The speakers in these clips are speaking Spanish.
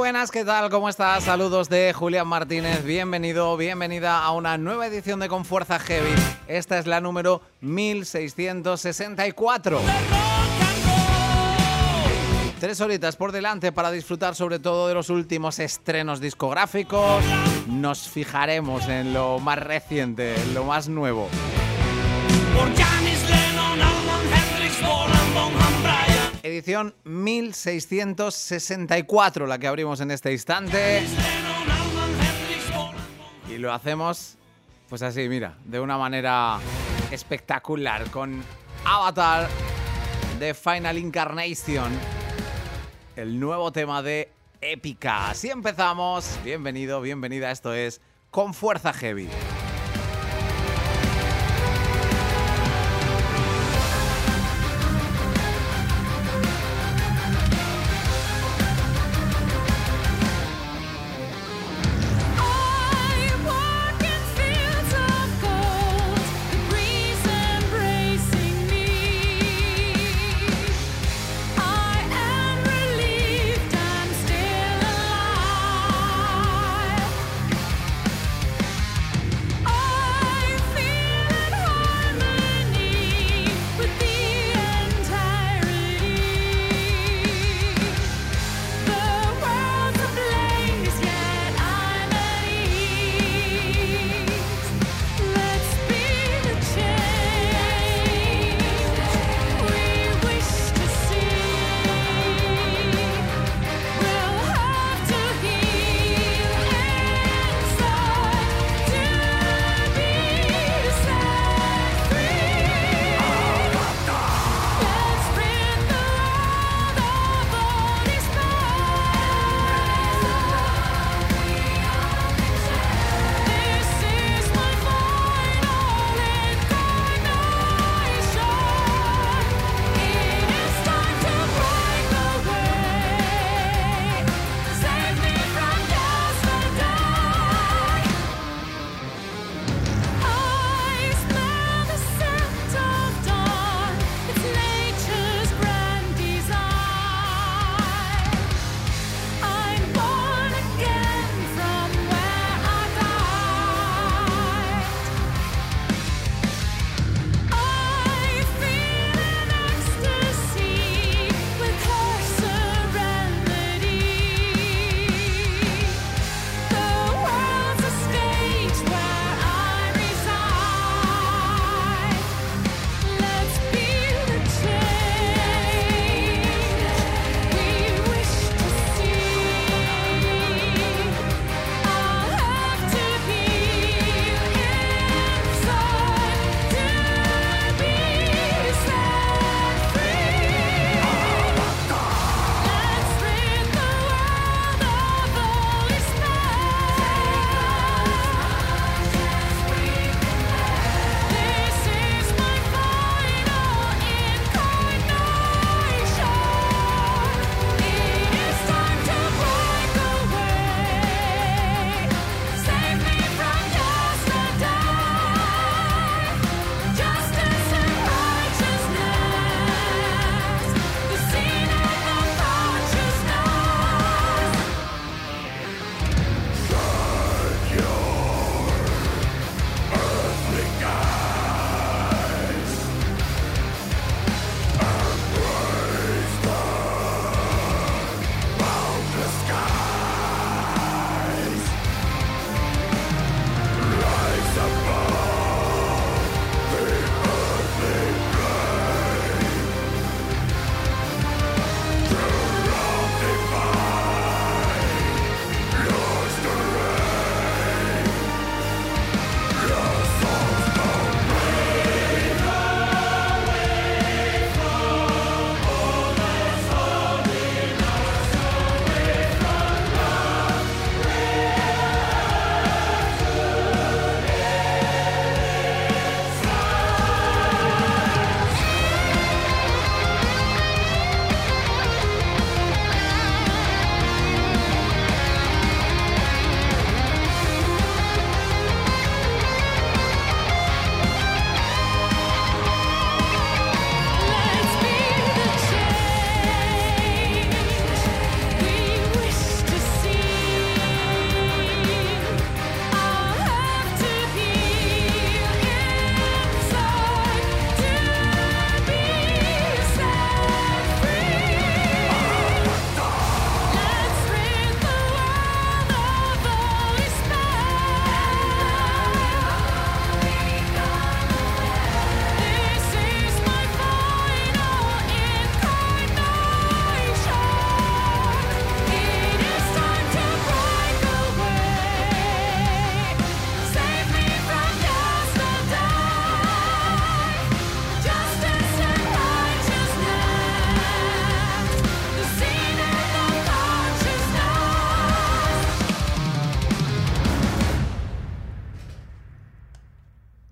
buenas, ¿qué tal? ¿Cómo estás? Saludos de Julián Martínez. Bienvenido, bienvenida a una nueva edición de Con Fuerza Heavy. Esta es la número 1664. 3 horitas por delante para disfrutar sobre todo de los últimos estrenos discográficos. Nos fijaremos en lo más reciente, en lo más nuevo. Edición 1664, la que abrimos en este instante. Y lo hacemos, pues así, mira, de una manera espectacular, con Avatar de Final Incarnation, el nuevo tema de Épica. Así empezamos. Bienvenido, bienvenida. Esto es Con Fuerza Heavy.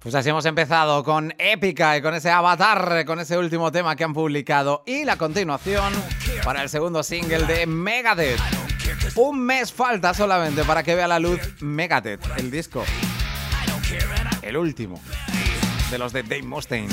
Pues así hemos empezado con Épica y con ese Avatar, con ese último tema que han publicado. Y la continuación para el segundo single de Megadeth. Un mes falta solamente para que vea la luz Megadeth, el disco. El último de los de Dave Mustaine.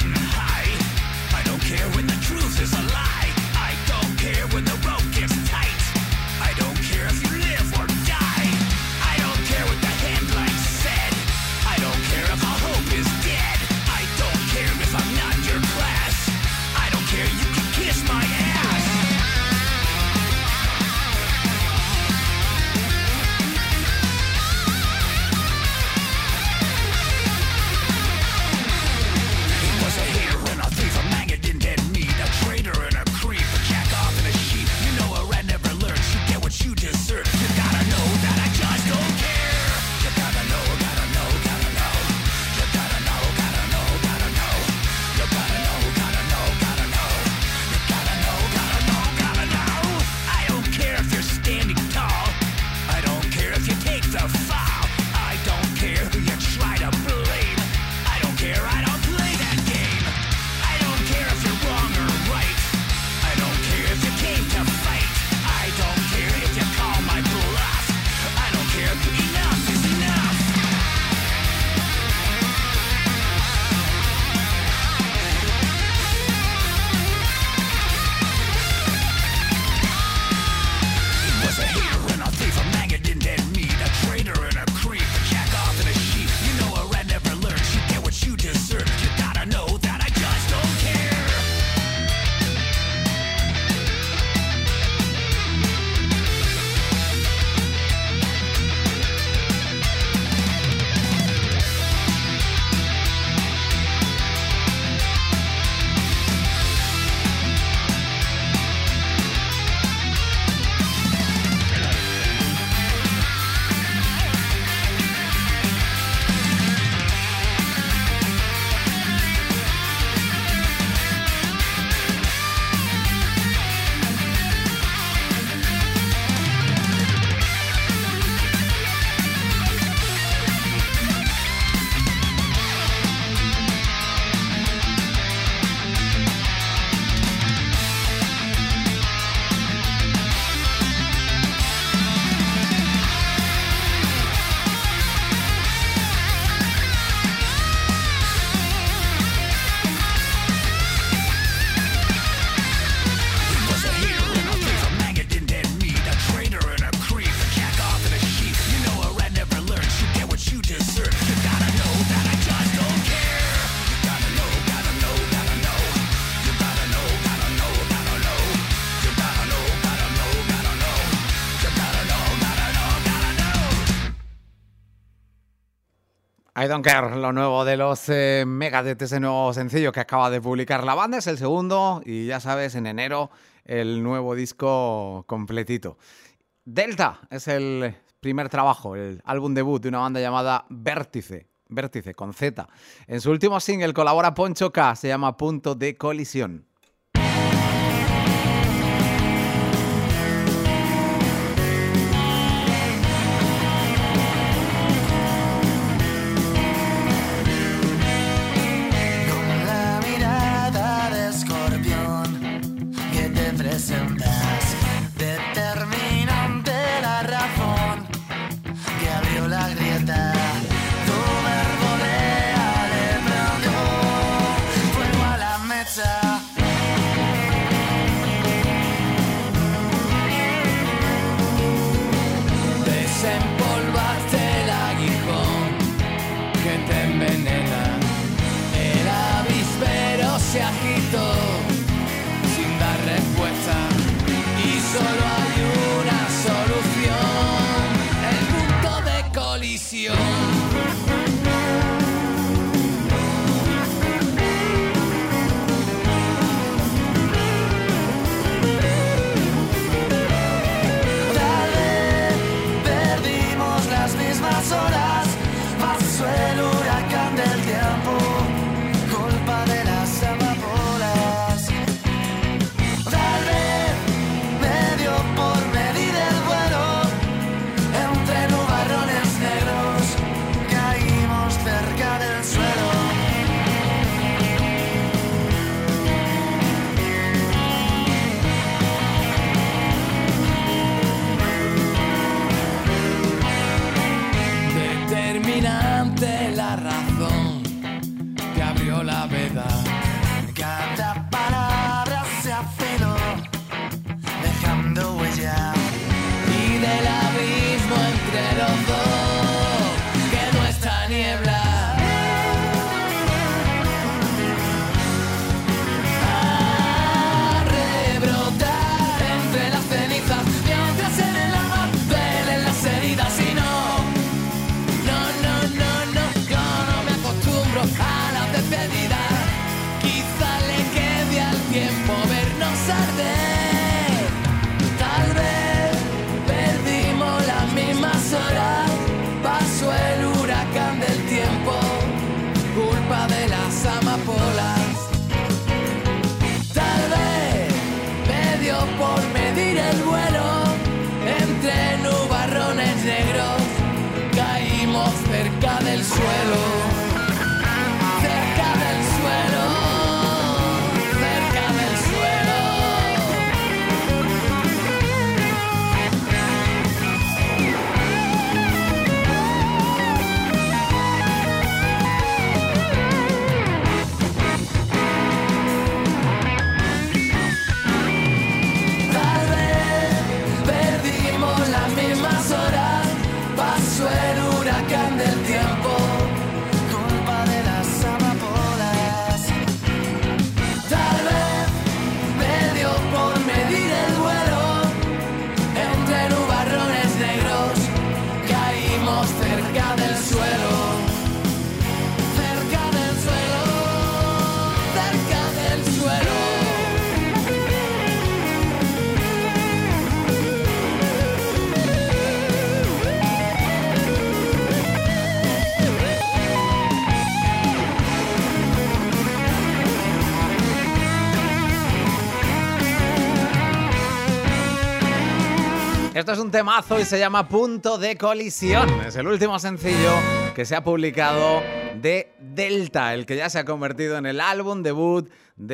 I Don't Care, lo nuevo de los Megadeth, ese nuevo sencillo que acaba de publicar la banda, es el segundo y ya sabes, en enero el nuevo disco completito. Delta es el primer trabajo, el álbum debut de una banda llamada Vértice con Z. En su último single colabora Poncho K, se llama Punto de Colisión. Determinante la razón que abrió la grieta. Tu verbo le prendió fuego a la mecha. celo, dejando huella. Y del abismo entre los dos quedó esta niebla. A rebrotar entre las cenizas mientras en el alma duelen las heridas. Y no, yo no me acostumbro a la despedida. Quizá le quede al tiempo vernos arder. Tal vez perdimos las mismas horas. Pasó el huracán del tiempo, culpa de las amapolas. Tal vez me dio por medir el vuelo. Entre nubarrones negros caímos cerca del suelo. Cerca del suelo. Cerca del suelo. Tal vez perdimos las mismas horas. Pasó el huracán del tiempo, Culpa de las amapolas. tal vez me dio por medir el vuelo. Entre nubarrones negros caímos cerca del suelo. Cerca del suelo. Cerca del suelo. Esto es un temazo y se llama Punto de Colisión. Es el último sencillo que se ha publicado de Delta, el que ya se ha convertido en el álbum debut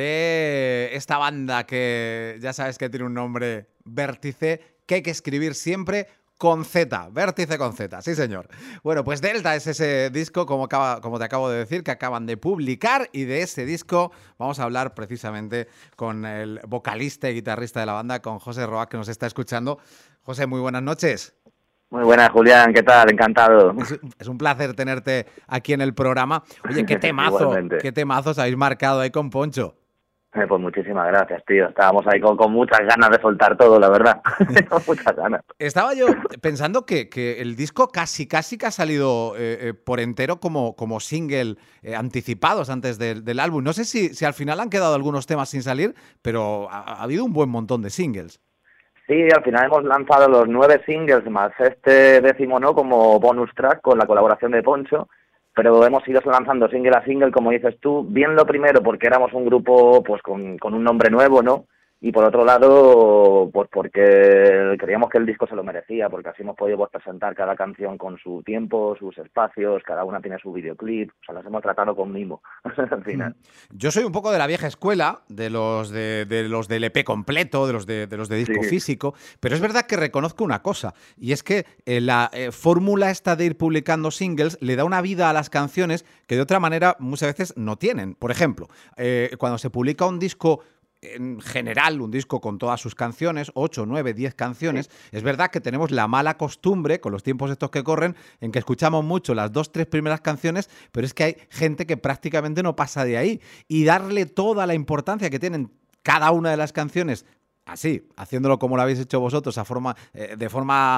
de esta banda que ya sabes que tiene un nombre Vértice, que hay que escribir siempre con Z, Vértice con Z, sí señor. Bueno, pues Delta es ese disco, como te acabo de decir, que acaban de publicar, y de ese disco vamos a hablar precisamente con el vocalista y guitarrista de la banda, con José Roa, que nos está escuchando. José, muy buenas noches. Muy buenas, Julián, ¿qué tal? Encantado. Es un placer tenerte aquí en el programa. Oye, Igualmente. qué temazos habéis marcado ahí con Poncho. Pues muchísimas gracias, tío. Estábamos ahí con muchas ganas de soltar todo, la verdad. Con muchas ganas. Estaba yo pensando que el disco casi que ha salido por entero como single anticipados antes del álbum. No sé si al final han quedado algunos temas sin salir, pero ha habido un buen montón de singles. Sí, al final hemos lanzado los 9 singles más este 10º, ¿no? Como bonus track con la colaboración de Poncho. Pero hemos ido lanzando single a single, como dices tú, bien lo primero porque éramos un grupo pues con un nombre nuevo, ¿no? Y por otro lado, pues porque creíamos que el disco se lo merecía, porque así hemos podido presentar cada canción con su tiempo, sus espacios, cada una tiene su videoclip, o sea, las hemos tratado con mimo, al final. Yo soy un poco de la vieja escuela, de los del EP completo, de los de disco físico, pero es verdad que reconozco una cosa, y es que la fórmula esta de ir publicando singles le da una vida a las canciones que de otra manera muchas veces no tienen. Por ejemplo, cuando se publica un disco en general, un disco con todas sus canciones, 8, 9, 10 canciones, es verdad que tenemos la mala costumbre, con los tiempos estos que corren, en que escuchamos mucho las 2, 3 primeras canciones, pero es que hay gente que prácticamente no pasa de ahí. Y darle toda la importancia que tienen cada una de las canciones, así, haciéndolo como lo habéis hecho vosotros, de forma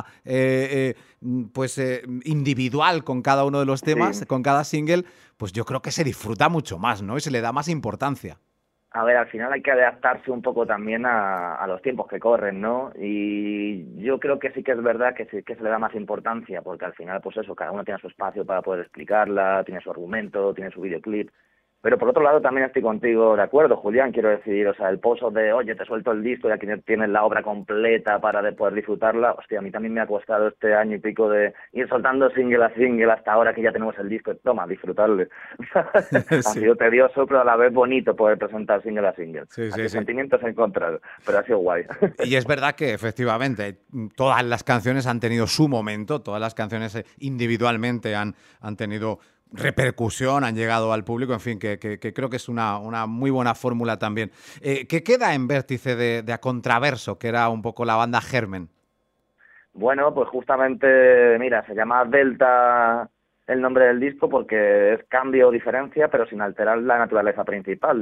individual con cada uno de los temas, con cada single, pues yo creo que se disfruta mucho más, ¿no? Y se le da más importancia. A ver, al final hay que adaptarse un poco también a los tiempos que corren, ¿no? Y yo creo que sí que es verdad que sí que se le da más importancia, porque al final, pues eso, cada uno tiene su espacio para poder explicarla, tiene su argumento, tiene su videoclip. Pero por otro lado también estoy contigo de acuerdo, Julián, quiero decir, o sea, el pozo de, oye, te suelto el disco y aquí tienes la obra completa para poder disfrutarla, hostia, a mí también me ha costado este año y pico de ir soltando single a single hasta ahora que ya tenemos el disco, toma, disfrutarle. Ha sido tedioso, pero a la vez bonito poder presentar single a single. Sentimientos encontrados, pero ha sido guay. Y es verdad que efectivamente todas las canciones han tenido su momento, todas las canciones individualmente han tenido repercusión, han llegado al público, en fin, que creo que es una muy buena fórmula también. ¿Qué queda en Vértice de A Contraverso, que era un poco la banda germen? Bueno, pues justamente, mira, se llama Delta el nombre del disco porque es cambio o diferencia, pero sin alterar la naturaleza principal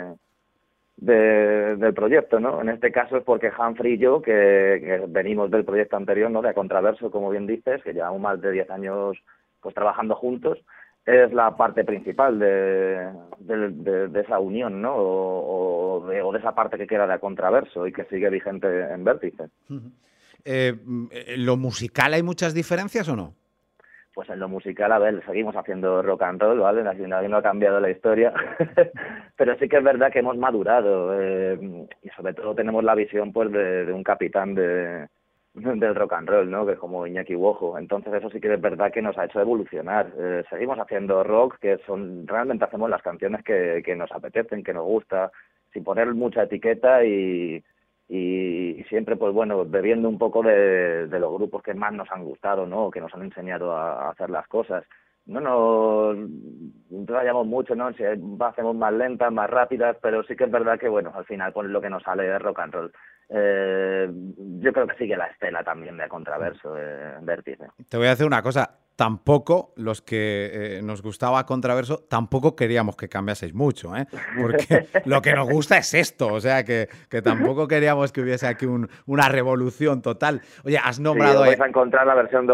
del proyecto, ¿no? En este caso es porque Humphrey y yo, que venimos del proyecto anterior, ¿no? De A Contraverso, como bien dices, que llevamos más de 10 años pues trabajando juntos, es la parte principal de esa unión, ¿no? O de esa parte que queda de A Contraverso y que sigue vigente en Vértice. ¿En lo musical hay muchas diferencias o no? Pues en lo musical, a ver, seguimos haciendo rock and roll, ¿vale? Nadie no ha cambiado la historia, pero sí que es verdad que hemos madurado y sobre todo tenemos la visión pues de un capitán del rock and roll, ¿no? Que es como Iñaki Wojo. Entonces eso sí que es verdad que nos ha hecho evolucionar. Seguimos haciendo rock, realmente hacemos las canciones que nos apetecen, que nos gusta, sin poner mucha etiqueta y siempre, pues bueno, bebiendo un poco de los grupos que más nos han gustado, ¿no? Que nos han enseñado a hacer las cosas. No nos rayamos mucho, ¿no? Si hacemos más lentas, más rápidas, pero sí que es verdad que, bueno, al final pues lo que nos sale es rock and roll. Yo creo que sigue la estela también de A Contraverso, de Vértice. Te voy a decir una cosa, tampoco los que nos gustaba A Contraverso, tampoco queríamos que cambiaseis mucho, ¿eh? Porque lo que nos gusta es esto, o sea que tampoco queríamos que hubiese aquí una revolución total. Oye, has nombrado... Sí, vais a encontrar la versión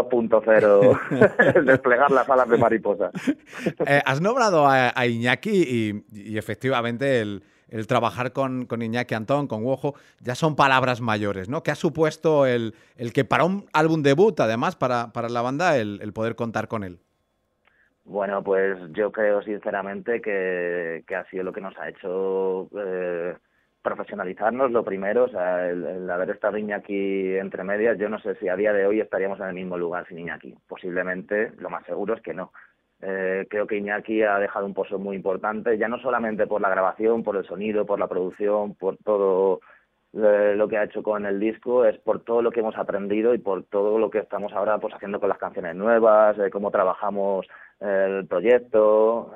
2.0, desplegar las alas de mariposa. Has nombrado a Iñaki y efectivamente el trabajar con Iñaki Antón, con Wojo, ya son palabras mayores, ¿no? ¿Qué ha supuesto el que para un álbum debut, además, para la banda, el poder contar con él? Bueno, pues yo creo sinceramente que ha sido lo que nos ha hecho profesionalizarnos, lo primero, o sea, el haber estado Iñaki entre medias. Yo no sé si a día de hoy estaríamos en el mismo lugar sin Iñaki. Posiblemente, lo más seguro es que no. Creo que Iñaki ha dejado un pozo muy importante, ya no solamente por la grabación, por el sonido, por la producción, por todo lo que ha hecho con el disco, es por todo lo que hemos aprendido y por todo lo que estamos ahora pues haciendo con las canciones nuevas, cómo trabajamos el proyecto.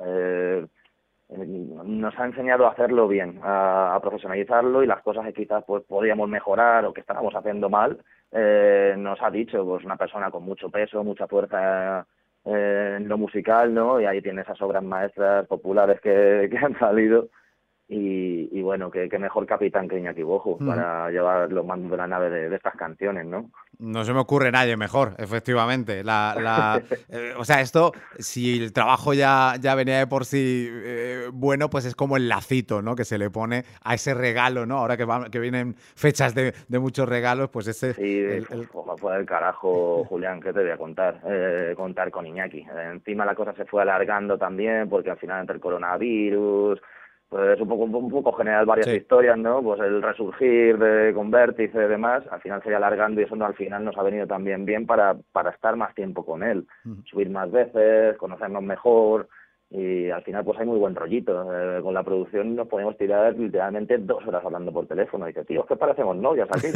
Nos ha enseñado a hacerlo bien, a profesionalizarlo, y las cosas que quizás pues podíamos mejorar o que estábamos haciendo mal, nos ha dicho, pues una persona con mucho peso, mucha fuerza en lo musical, ¿no? Y ahí tiene esas obras maestras populares que han salido. Y bueno, qué mejor capitán que Iñaki Wojo para llevar los mandos de la nave de estas canciones, ¿no? No se me ocurre nadie mejor, efectivamente. O sea, esto, si el trabajo ya venía de por sí bueno, pues es como el lacito, ¿no? Que se le pone a ese regalo, ¿no? Ahora que vienen fechas de muchos regalos, pues ese... Sí, fue el carajo, Julián, ¿qué te voy a contar? Contar con Iñaki. Encima la cosa se fue alargando también, porque al final entre el coronavirus... Pues un poco general varias historias, ¿no? Pues el resurgir con Vértice y demás, al final se iba alargando, y eso al final nos ha venido también bien para estar más tiempo con él, subir más veces, conocernos mejor, y al final pues hay muy buen rollito. Con la producción nos podemos tirar literalmente 2 horas hablando por teléfono, y dice, tío, ¿qué parecemos novias aquí?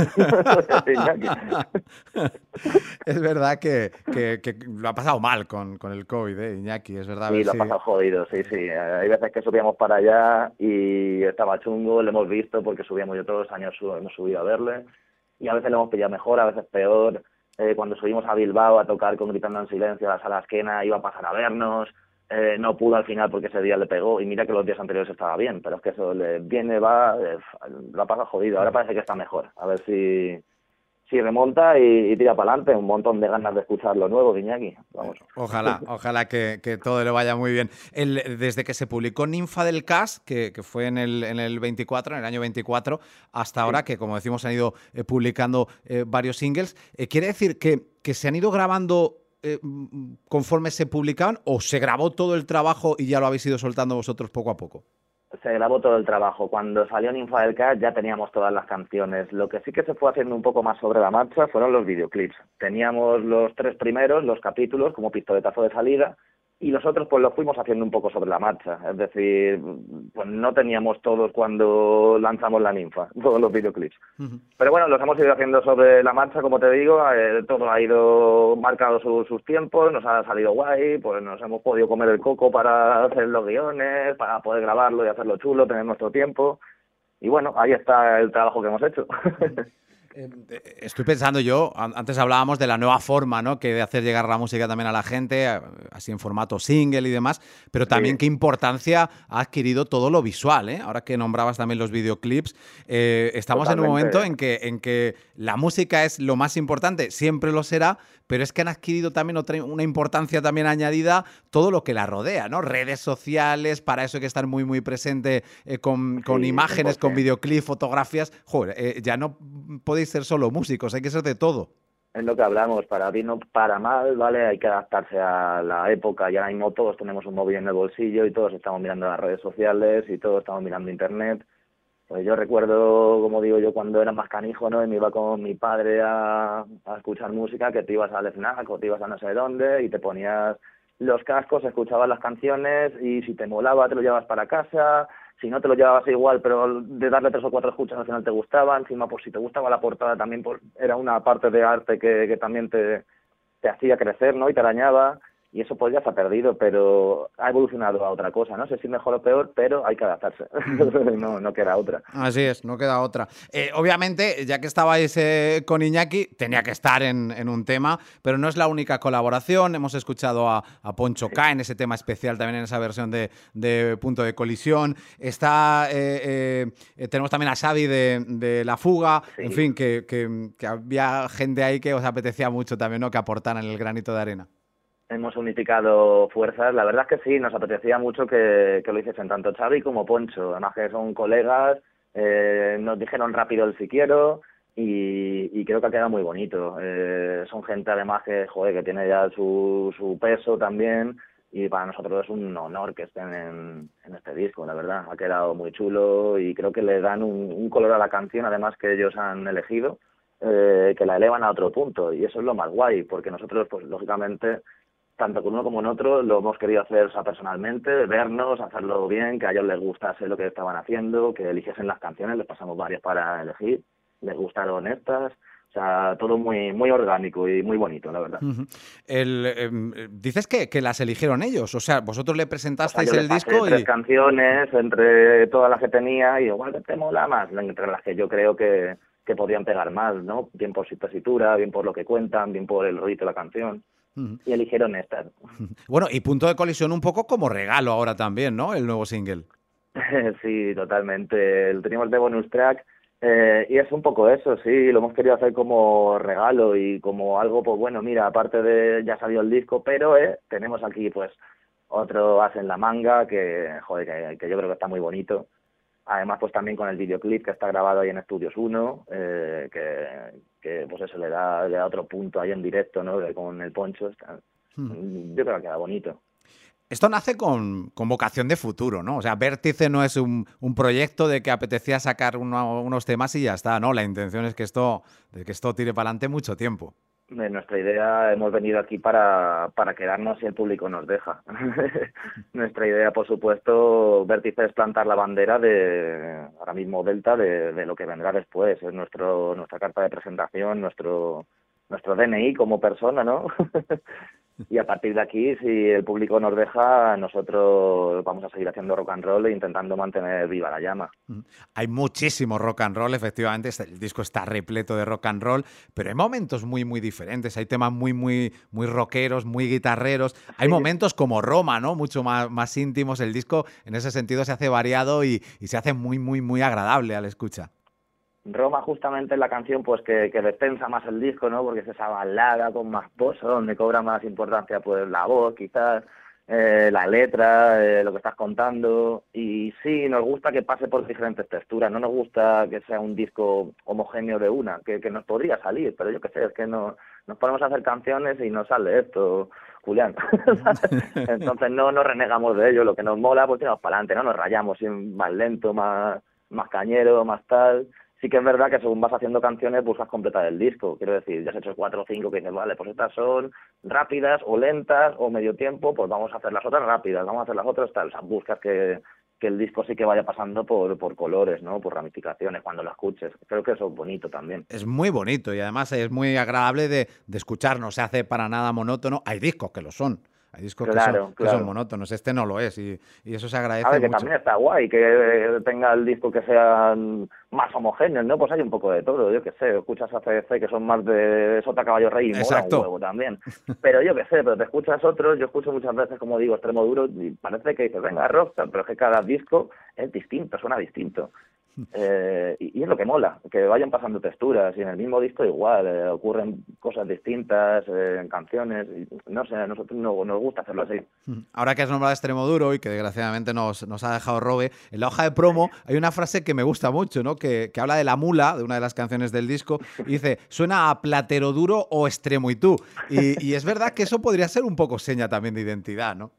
Es verdad que lo ha pasado mal con el COVID, Iñaki, es verdad. Sí, lo ha pasado jodido, sí. Hay veces que subíamos para allá y estaba chungo, lo hemos visto porque subíamos, yo todos los años hemos subido a verle, y a veces lo hemos pillado mejor, a veces peor. Cuando subimos a Bilbao a tocar con Gritando en Silencio a la Sala Esquena, iba a pasar a vernos, no pudo al final porque ese día le pegó, y mira que los días anteriores estaba bien, pero es que eso le viene, va, lo ha pasado jodido. Ahora parece que está mejor, a ver si remonta y tira para adelante. Un montón de ganas de escuchar lo nuevo de Iñaki. Vamos. Ojalá que todo le vaya muy bien. Desde que se publicó Ninfa del Cas, que fue en el 24, en el año 24, hasta ahora, que como decimos han ido publicando varios singles, ¿quiere decir que se han ido grabando conforme se publicaban, o se grabó todo el trabajo y ya lo habéis ido soltando vosotros poco a poco? Se grabó todo el trabajo. Cuando salió Ninfa del Cas ya teníamos todas las canciones. Lo que sí que se fue haciendo un poco más sobre la marcha fueron los videoclips. Teníamos los 3 primeros, los capítulos, como pistoletazo de salida, y los otros pues los fuimos haciendo un poco sobre la marcha, es decir, pues no teníamos todos cuando lanzamos La Ninfa, todos los videoclips. Pero bueno, los hemos ido haciendo sobre la marcha, como te digo, todo ha ido marcado sus tiempos, nos ha salido guay, pues nos hemos podido comer el coco para hacer los guiones, para poder grabarlo y hacerlo chulo, tener nuestro tiempo, y bueno, ahí está el trabajo que hemos hecho. Estoy pensando yo, antes hablábamos de la nueva forma, ¿no?, que de hacer llegar la música también a la gente, así en formato single y demás, pero también qué importancia ha adquirido todo lo visual, ¿eh? Ahora que nombrabas también los videoclips, estamos en un momento en que la música es lo más importante, siempre lo será, pero es que han adquirido también una importancia también añadida todo lo que la rodea, ¿no? Redes sociales, para eso hay que estar muy, muy presente con imágenes, 100%. Con videoclips, fotografías. Joder, ya no podéis ser solo músicos, hay que ser de todo. Es lo que hablamos, para bien o para mal, ¿vale? Hay que adaptarse a la época, y ahora mismo todos tenemos un móvil en el bolsillo y todos estamos mirando las redes sociales y todos estamos mirando internet. Pues yo recuerdo, como digo yo, cuando era más canijo, ¿no? Y me iba con mi padre a escuchar música, que te ibas al FNAC o te ibas a no sé dónde y te ponías los cascos, escuchabas las canciones y si te molaba te lo llevabas para casa, si no te lo llevabas igual, pero de darle 3 o 4 escuchas al final te gustaba, encima pues si te gustaba la portada también pues era una parte de arte que también te hacía crecer, ¿no? Y te arañaba. Y eso pues ya se ha perdido, pero ha evolucionado a otra cosa. No sé si mejor o peor, pero hay que adaptarse. No queda otra. Así es, no queda otra. Obviamente, ya que estabais con Iñaki, tenía que estar en un tema, pero no es la única colaboración. Hemos escuchado a Poncho K en ese tema especial, también en esa versión de Punto de Colisión. Tenemos también a Xavi de La Fuga. Sí. En fin, que había gente ahí que os apetecía mucho también, ¿no?, que aportaran el granito de arena. Hemos unificado fuerzas. La verdad es que sí, nos apetecía mucho que lo hiciesen tanto Xavi como Poncho. Además que son colegas, nos dijeron rápido el si quiero y creo que ha quedado muy bonito. Son gente además que, joder, que tiene ya su peso también y para nosotros es un honor que estén en este disco, la verdad. Ha quedado muy chulo y creo que le dan un color a la canción, además que ellos han elegido, que la elevan a otro punto y eso es lo más guay, porque nosotros, pues lógicamente, tanto con uno como en otro, lo hemos querido hacer personalmente, vernos, hacerlo bien, que a ellos les gustase lo que estaban haciendo, que eligiesen las canciones, les pasamos varias para elegir, les gustaron estas, o sea, todo muy muy orgánico y muy bonito, la verdad. Dices que las eligieron ellos, o sea, vosotros le presentasteis el disco y 3 canciones entre todas las que tenía y igual te mola más, entre las que yo creo que podrían pegar más, ¿no? Bien por su tesitura, bien por lo que cuentan, bien por el ritmo de la canción. Y eligieron estas. Bueno, y Punto de Colisión un poco como regalo ahora también, ¿no?, el nuevo single. Sí, totalmente. Teníamos de bonus track y es un poco eso, sí. Lo hemos querido hacer como regalo y como algo, pues bueno, mira, aparte de ya salió el disco, pero tenemos aquí pues otro as en la manga que, joder, que yo creo que está muy bonito. Además, pues también con el videoclip que está grabado ahí en Estudios 1, que pues eso le da otro punto ahí en directo, ¿no? Con el Poncho. Yo creo que queda bonito. Esto nace con vocación de futuro, ¿no? O sea, Vértice no es un proyecto de que apetecía sacar unos temas y ya está, ¿no? La intención es que esto tire para adelante mucho tiempo. Nuestra idea, hemos venido aquí para quedarnos si el público nos deja. Nuestra idea, por supuesto, Vértice, es plantar la bandera de, ahora mismo Delta, de lo que vendrá después. Es nuestra carta de presentación, nuestro DNI como persona, ¿no? Y a partir de aquí, si el público nos deja, nosotros vamos a seguir haciendo rock and roll e intentando mantener viva la llama. Hay muchísimo rock and roll, efectivamente, el disco está repleto de rock and roll, pero hay momentos muy, muy diferentes, hay temas muy, muy, muy rockeros, muy guitarreros, hay momentos como Roma, ¿no?, mucho más íntimos. El disco, en ese sentido, se hace variado y se hace muy, muy, muy agradable al escucha. Roma justamente es la canción pues que despensa más el disco, ¿no? Porque es esa balada con más pozo, donde cobra más importancia pues la voz, quizás, la letra, lo que estás contando. Y sí, nos gusta que pase por diferentes texturas, no nos gusta que sea un disco homogéneo de una, que nos podría salir, pero yo qué sé, es que nos ponemos a hacer canciones y nos sale esto, Julián. Entonces no nos renegamos de ello, lo que nos mola pues tiramos para adelante, no nos rayamos, más lento, más cañero, más tal. sí que es verdad que según vas haciendo canciones buscas completar el disco. Quiero decir, ya has hecho 4 o 5 que dices, vale, pues estas son rápidas o lentas o medio tiempo, pues vamos a hacer las otras rápidas, vamos a hacer las otras tal. O sea, buscas que el disco sí que vaya pasando por colores, ¿no? Por ramificaciones cuando lo escuches. Creo que eso es bonito también. Es muy bonito y además es muy agradable de escuchar, no se hace para nada monótono. Hay discos que lo son. Hay discos Claro, que son claro. monótonos, este no lo es y eso se A agradece ver, que mucho. también está guay que tenga el disco que sean más homogéneos, ¿no? Pues hay un poco de todo, yo qué sé, escuchas a CDC que son más de Sota Caballo Rey y mola un Exacto. huevo también. Pero yo qué sé, pero te escuchas otros, yo escucho muchas veces, como digo, Extremo Duro y parece que dices, venga, rock, pero es que cada disco es distinto, suena distinto. Y es lo que mola, que vayan pasando texturas y en el mismo disco igual, ocurren cosas distintas en canciones, y, no sé, a nosotros nos gusta hacerlo así. Ahora que has nombrado Extremoduro y que desgraciadamente nos ha dejado Robe, en la hoja de promo hay una frase que me gusta mucho, ¿no? Que habla de la mula, de una de las canciones del disco, y dice, suena a Platero Duro o Extremo y tú. Y es verdad que eso podría ser un poco seña también de identidad, ¿no?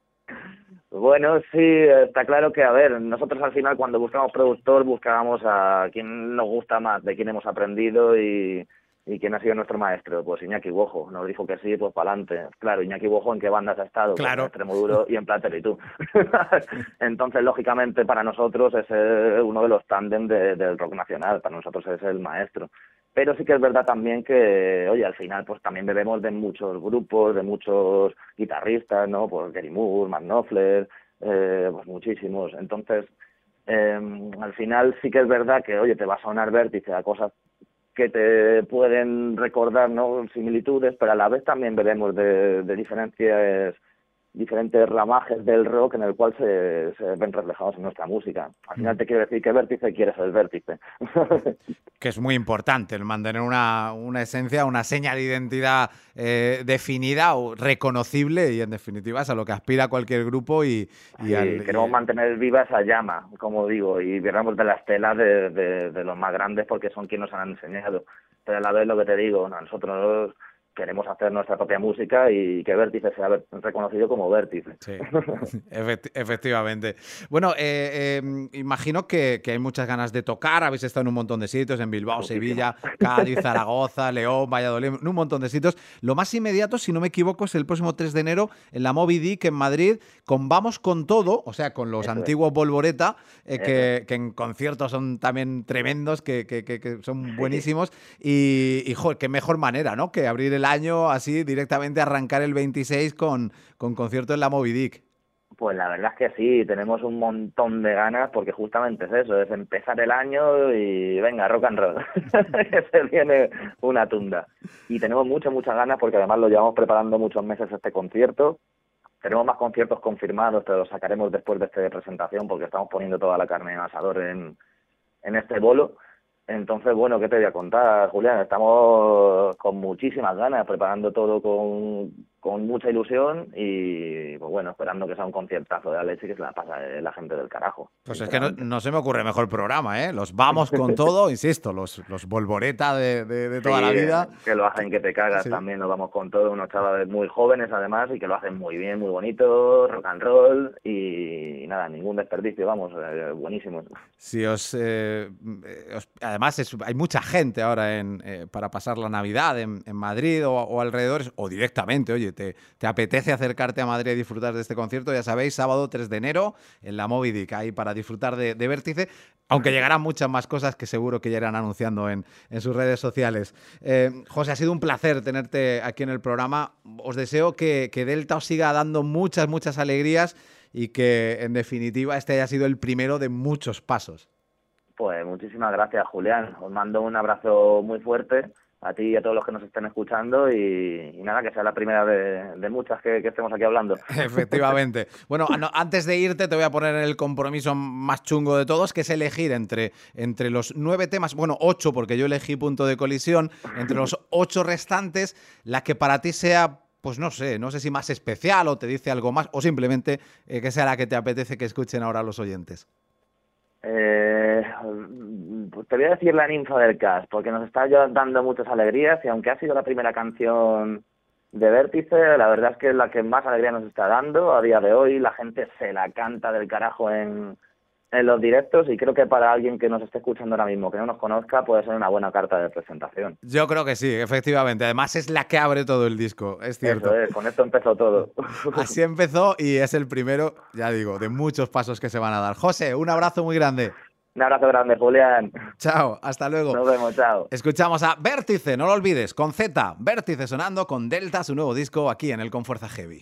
Bueno, sí, está claro que, a ver, nosotros al final cuando buscamos productor buscábamos a quien nos gusta más, de quién hemos aprendido y quién ha sido nuestro maestro. Pues Iñaki Bojo nos dijo que sí, pues para adelante. Claro, Iñaki Bojo, ¿en qué bandas ha estado? Claro. Pues en Extremoduro y en Platero y tú. Entonces, lógicamente, para nosotros es uno de los tándem del rock nacional, para nosotros es el maestro. Pero sí que es verdad también que, oye, al final pues también bebemos de muchos grupos, de muchos guitarristas, ¿no? Pues Gary Moore, Mark Knopfler, pues muchísimos. Entonces, al final sí que es verdad que, oye, te va a sonar Vértice a cosas que te pueden recordar, ¿no? Similitudes, pero a la vez también bebemos de diferentes ramajes del rock en el cual se ven reflejados en nuestra música. Al final te quiero decir que Vértice quiere ser Vértice. Que es muy importante el mantener una esencia, una seña de identidad definida o reconocible y en definitiva es a lo que aspira cualquier grupo y queremos mantener viva esa llama, como digo, y viéramos de la estela de los más grandes porque son quienes nos han enseñado. Pero a la vez lo que te digo, nosotros queremos hacer nuestra propia música y que Vértice sea reconocido como Vértice. Sí, efectivamente. Bueno, imagino que hay muchas ganas de tocar, habéis estado en un montón de sitios, en Bilbao, Sevilla, Cádiz, Zaragoza, León, Valladolid, en un montón de sitios. Lo más inmediato, si no me equivoco, es el próximo 3 de enero en la Moby Dick en Madrid, con Vamos con Todo, o sea, con los Eso antiguos Volvoreta, que en conciertos son también tremendos, que son buenísimos, y joder, qué mejor manera, ¿no? Que abrir el año así, directamente arrancar el 26 con concierto en la Moby Dick. Pues la verdad es que sí, tenemos un montón de ganas porque justamente es eso, es empezar el año y venga, rock and roll, que se viene una tunda. Y tenemos muchas ganas porque además lo llevamos preparando muchos meses este concierto. Tenemos más conciertos confirmados, pero los sacaremos después de esta presentación porque estamos poniendo toda la carne en asador en este bolo. Entonces, bueno, ¿qué te voy a contar, Julián? Estamos con muchísimas ganas, preparando todo con mucha ilusión y, pues bueno, esperando que sea un conciertazo de la leche y que se la pasa la gente del carajo. Pues es que no se me ocurre mejor programa, ¿eh? Los Vamos con Todo, insisto, los Volvoreta de toda la vida. Que lo hacen que te cagas también, nos vamos con todo, unos chavales muy jóvenes además y que lo hacen muy bien, muy bonito, rock and roll y nada, ningún desperdicio, vamos, buenísimos. Si además hay mucha gente ahora para pasar la Navidad en Madrid o alrededores, o directamente, oye, te apetece acercarte a Madrid y disfrutar de este concierto, ya sabéis, sábado 3 de enero en la Moby Dick, ahí para disfrutar de Vértice, aunque llegarán muchas más cosas que seguro que ya irán anunciando en sus redes sociales. José, ha sido un placer tenerte aquí en el programa. Os deseo que Delta os siga dando muchas alegrías y que, en definitiva, este haya sido el primero de muchos pasos. Pues muchísimas gracias, Julián. Os mando un abrazo muy fuerte a ti y a todos los que nos estén escuchando y nada, que sea la primera de muchas que estemos aquí hablando. Efectivamente. Bueno, antes de irte te voy a poner el compromiso más chungo de todos, que es elegir entre los 9 temas, bueno, 8, porque yo elegí Punto de Colisión, entre los 8 restantes, la que para ti sea, pues no sé si más especial o te dice algo más, o simplemente que sea la que te apetece que escuchen ahora los oyentes. Pues te voy a decir La ninfa del Cas, porque nos está dando muchas alegrías y aunque ha sido la primera canción de Vértice, la verdad es que es la que más alegría nos está dando a día de hoy. La gente se la canta del carajo en en los directos y creo que para alguien que nos esté escuchando ahora mismo, que no nos conozca, puede ser una buena carta de presentación. Yo creo que sí, efectivamente. Además es la que abre todo el disco, es cierto. Eso es, con esto empezó todo. Así empezó y es el primero, ya digo, de muchos pasos que se van a dar. José, un abrazo muy grande. Un abrazo grande, Julián. Chao, hasta luego. Nos vemos, chao. Escuchamos a Vértice, no lo olvides, con Z. Vértice sonando con Delta, su nuevo disco aquí en el Con Fuerza Heavy.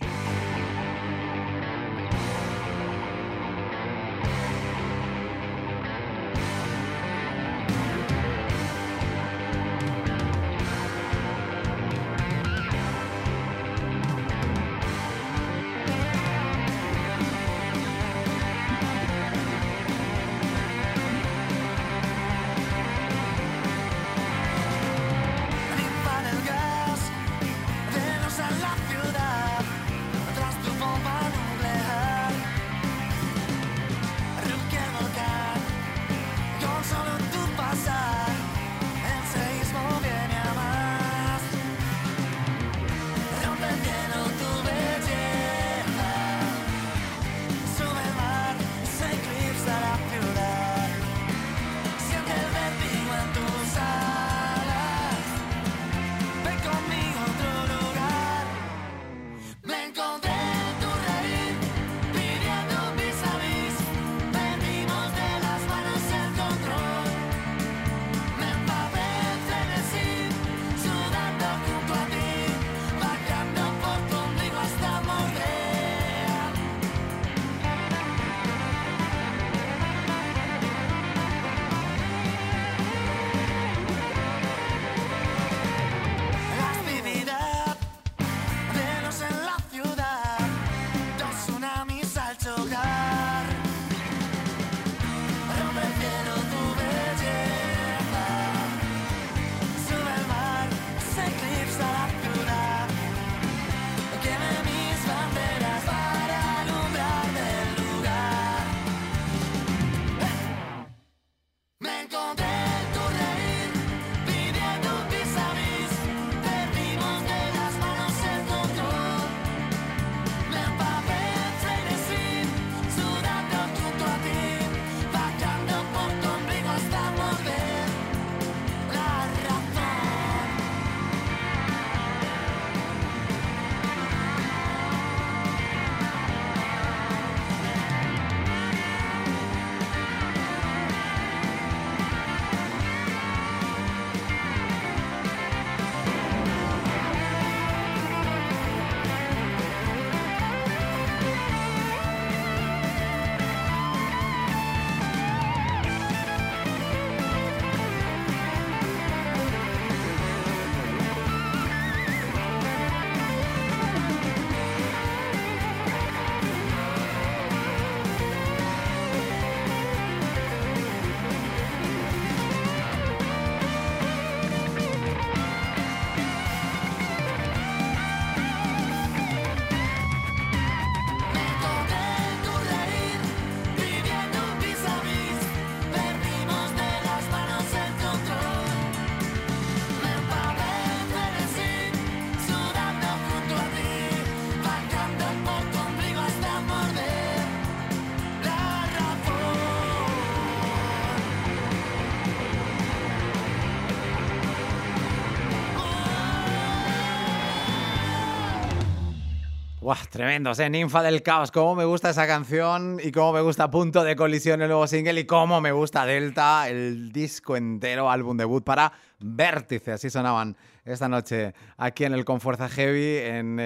¡Guau! Tremendos, ¿eh? Ninfa del Caos. Cómo me gusta esa canción y cómo me gusta Punto de Colisión, el nuevo single, y cómo me gusta Delta, el disco entero, álbum debut para Vértice. Así sonaban esta noche aquí en el Con Fuerza Heavy, en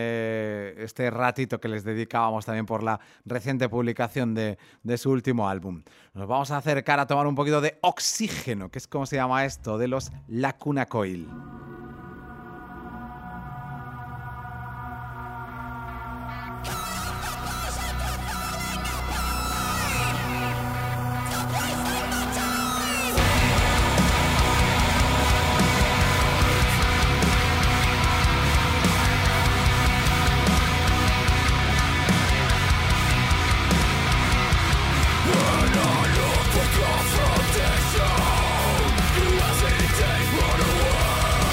este ratito que les dedicábamos también por la reciente publicación de su último álbum. Nos vamos a acercar a tomar un poquito de oxígeno, que es como se llama esto, de los Lacuna Coil. Confrontation, you hesitate, run away.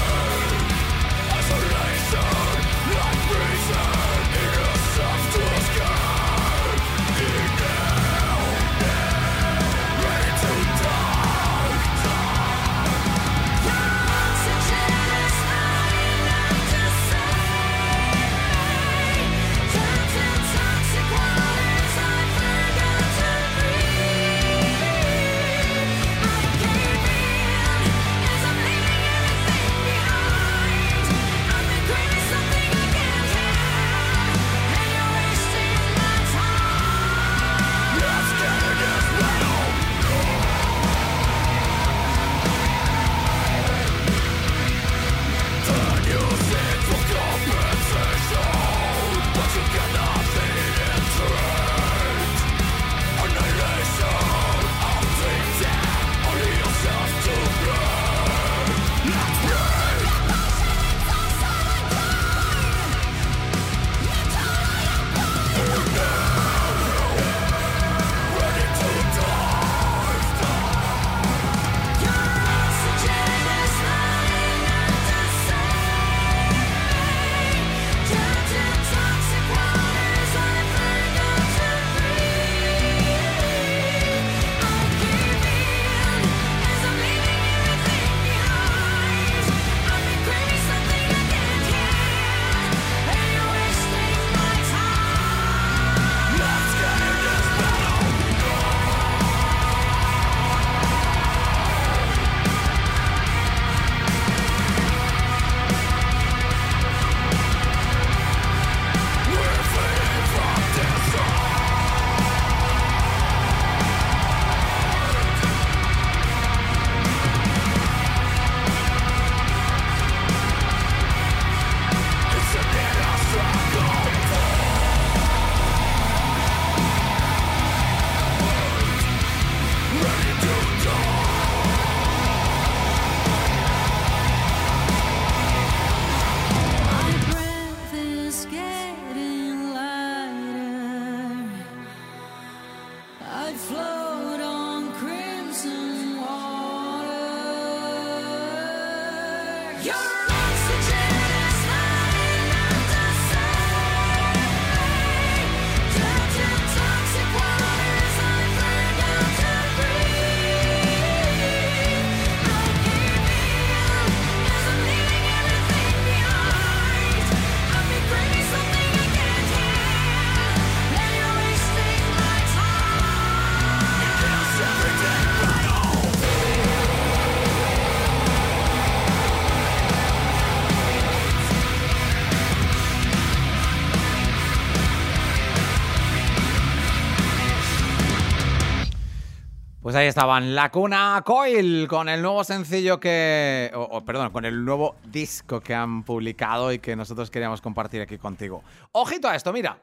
Pues ahí estaban, Lacuna Coil, con el nuevo sencillo que... perdón, con el nuevo disco que han publicado y que nosotros queríamos compartir aquí contigo. ¡Ojito a esto, mira!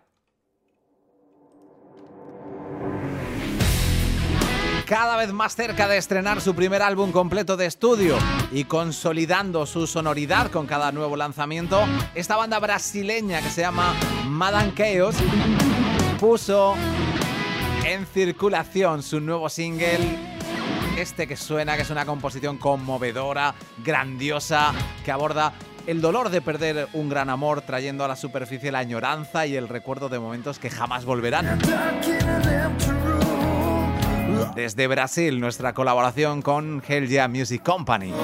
Cada vez más cerca de estrenar su primer álbum completo de estudio y consolidando su sonoridad con cada nuevo lanzamiento, esta banda brasileña que se llama Madame Chaos puso en circulación su nuevo single, este que suena, que es una composición conmovedora, grandiosa, que aborda el dolor de perder un gran amor, trayendo a la superficie la añoranza y el recuerdo de momentos que jamás volverán. Desde Brasil, nuestra colaboración con Hell Yeah Music Company.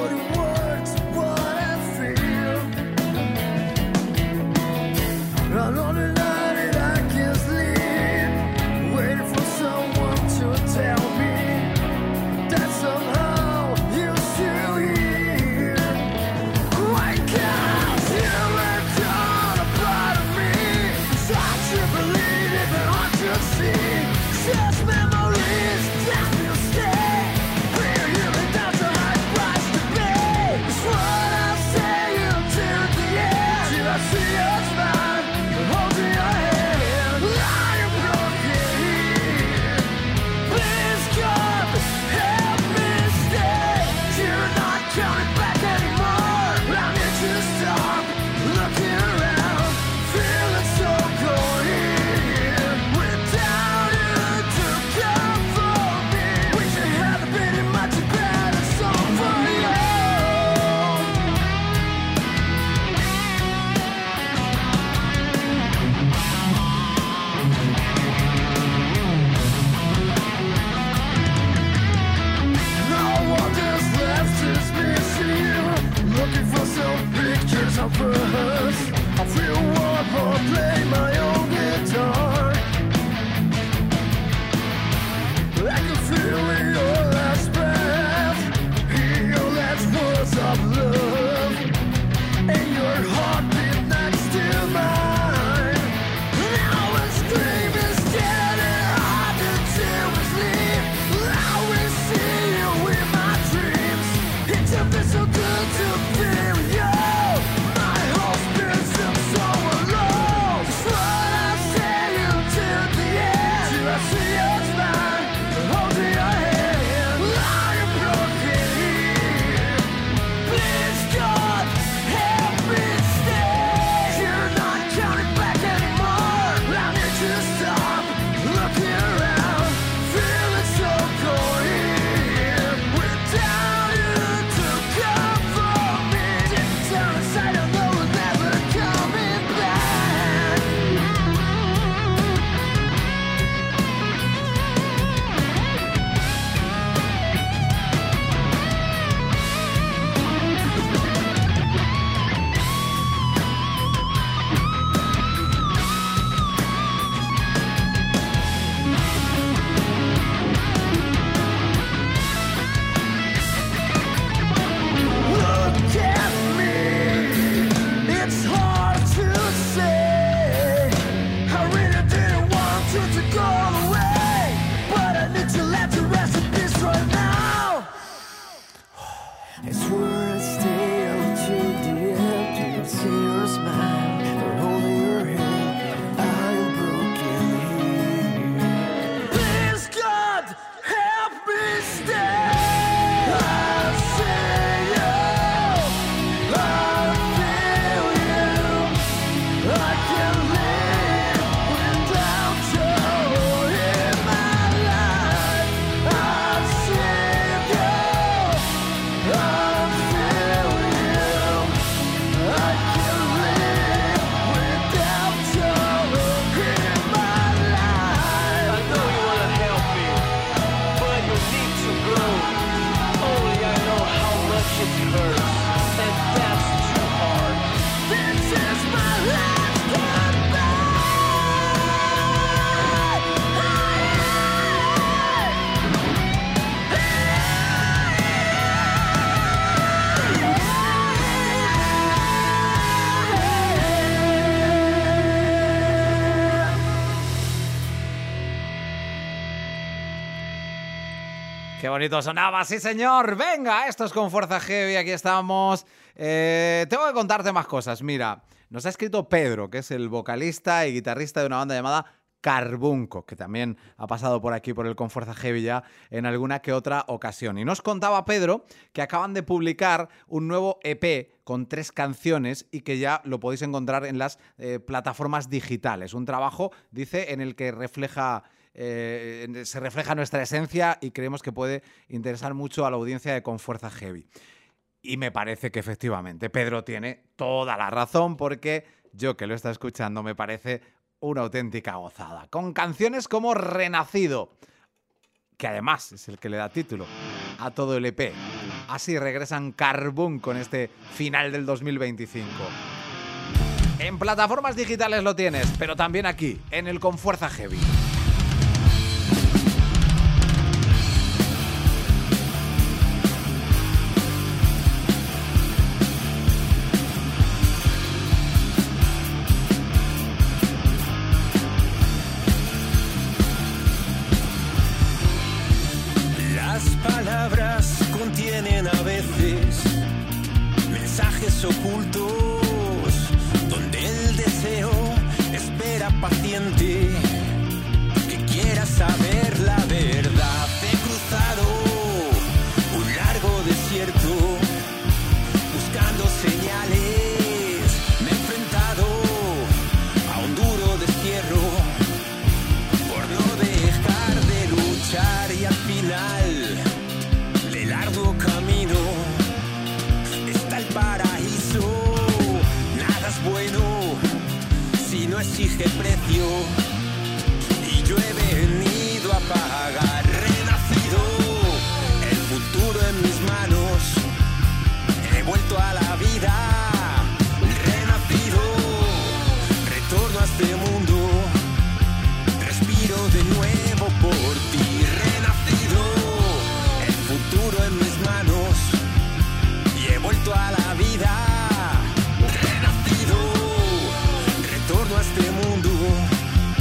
bonito sonaba, sí señor. Venga, esto es Con Fuerza Heavy, aquí estamos. Tengo que contarte más cosas. Mira, nos ha escrito Pedro, que es el vocalista y guitarrista de una banda llamada Carbunco, que también ha pasado por aquí por el Con Fuerza Heavy ya en alguna que otra ocasión. Y nos contaba Pedro que acaban de publicar un nuevo EP con 3 canciones y que ya lo podéis encontrar en las plataformas digitales. Un trabajo, dice, en el que se refleja nuestra esencia y creemos que puede interesar mucho a la audiencia de Con Fuerza Heavy. Y me parece que efectivamente Pedro tiene toda la razón, porque yo que lo está escuchando me parece una auténtica gozada. Con canciones como Renacido, que además es el que le da título a todo el EP. Así regresan Carbún con este final del 2025. En plataformas digitales lo tienes, pero también aquí, en el Con Fuerza Heavy. Palabras contienen a veces mensajes ocultos, donde el deseo espera paciente que quiera saber la verdad. He cruzado un largo desierto buscando señales, me he enfrentado a un duro destierro por no dejar de luchar, y al final del arduo camino está el paraíso. Nada es bueno si no exige precio, y yo he venido a pagar. Renacido, el futuro en mis manos, he vuelto a la vida. Renacido, retorno a este mundo, respiro de nuevo por ti. Renacido, el futuro en mis manos, y he vuelto a la vida. Renacido, retorno a este mundo,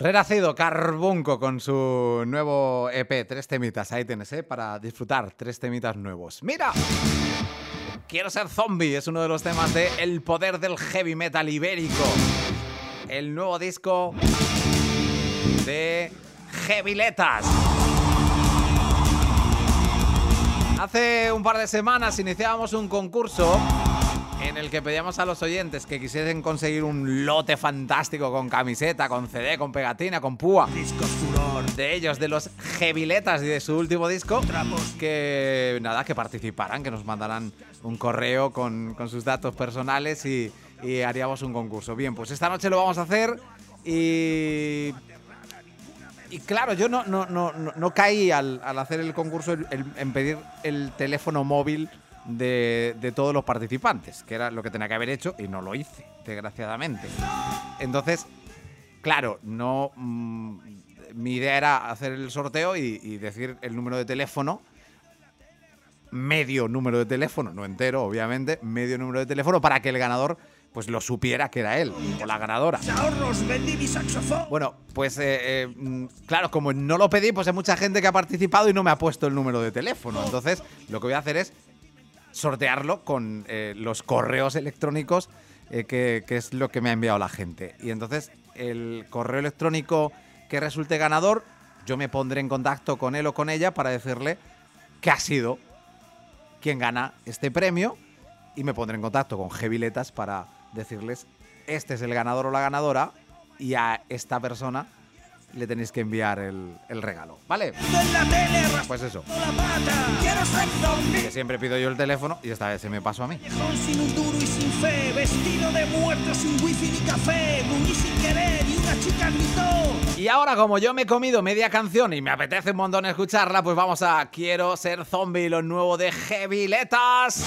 Renacido Carbunco con su nuevo EP, 3 temitas, ahí tienes, para disfrutar, 3 temitas nuevos. ¡Mira! Quiero ser zombie, es uno de los temas de El poder del heavy metal ibérico. El nuevo disco de Heavyletas. Hace un par de semanas iniciábamos un concurso en el que pedíamos a los oyentes que quisiesen conseguir un lote fantástico con camiseta, con CD, con pegatina, con púa. Discos furor. De ellos, de los Heavyletas y de su último disco. Trapos. Que nada, que participaran, que nos mandaran un correo con sus datos personales y haríamos un concurso. Bien, pues esta noche lo vamos a hacer y claro, yo no caí al hacer el concurso en pedir el teléfono móvil de todos los participantes, que era lo que tenía que haber hecho y no lo hice, desgraciadamente. Entonces, claro, mi idea era hacer el sorteo y decir el número de teléfono, medio número de teléfono, no entero, obviamente, medio número de teléfono para que el ganador pues lo supiera que era él o la ganadora. Ahorros, vendí mi saxofón. Bueno, pues claro, como no lo pedí, pues hay mucha gente que ha participado y no me ha puesto el número de teléfono. Entonces, lo que voy a hacer es sortearlo con los correos electrónicos, que es lo que me ha enviado la gente. Y entonces, el correo electrónico que resulte ganador, yo me pondré en contacto con él o con ella para decirle que ha sido quien gana este premio y me pondré en contacto con Heavyletas para decirles este es el ganador o la ganadora y a esta persona le tenéis que enviar el regalo, ¿vale? Pues eso. Que siempre pido yo el teléfono y esta vez se me pasó a mí. Sin un duro y sin fe, vestido de muerto, sin wifi ni café, gruñí sin querer y una chica gritó. Y ahora, como yo me he comido media canción y me apetece un montón escucharla, pues vamos a Quiero ser zombie, lo nuevo de Heavyletas.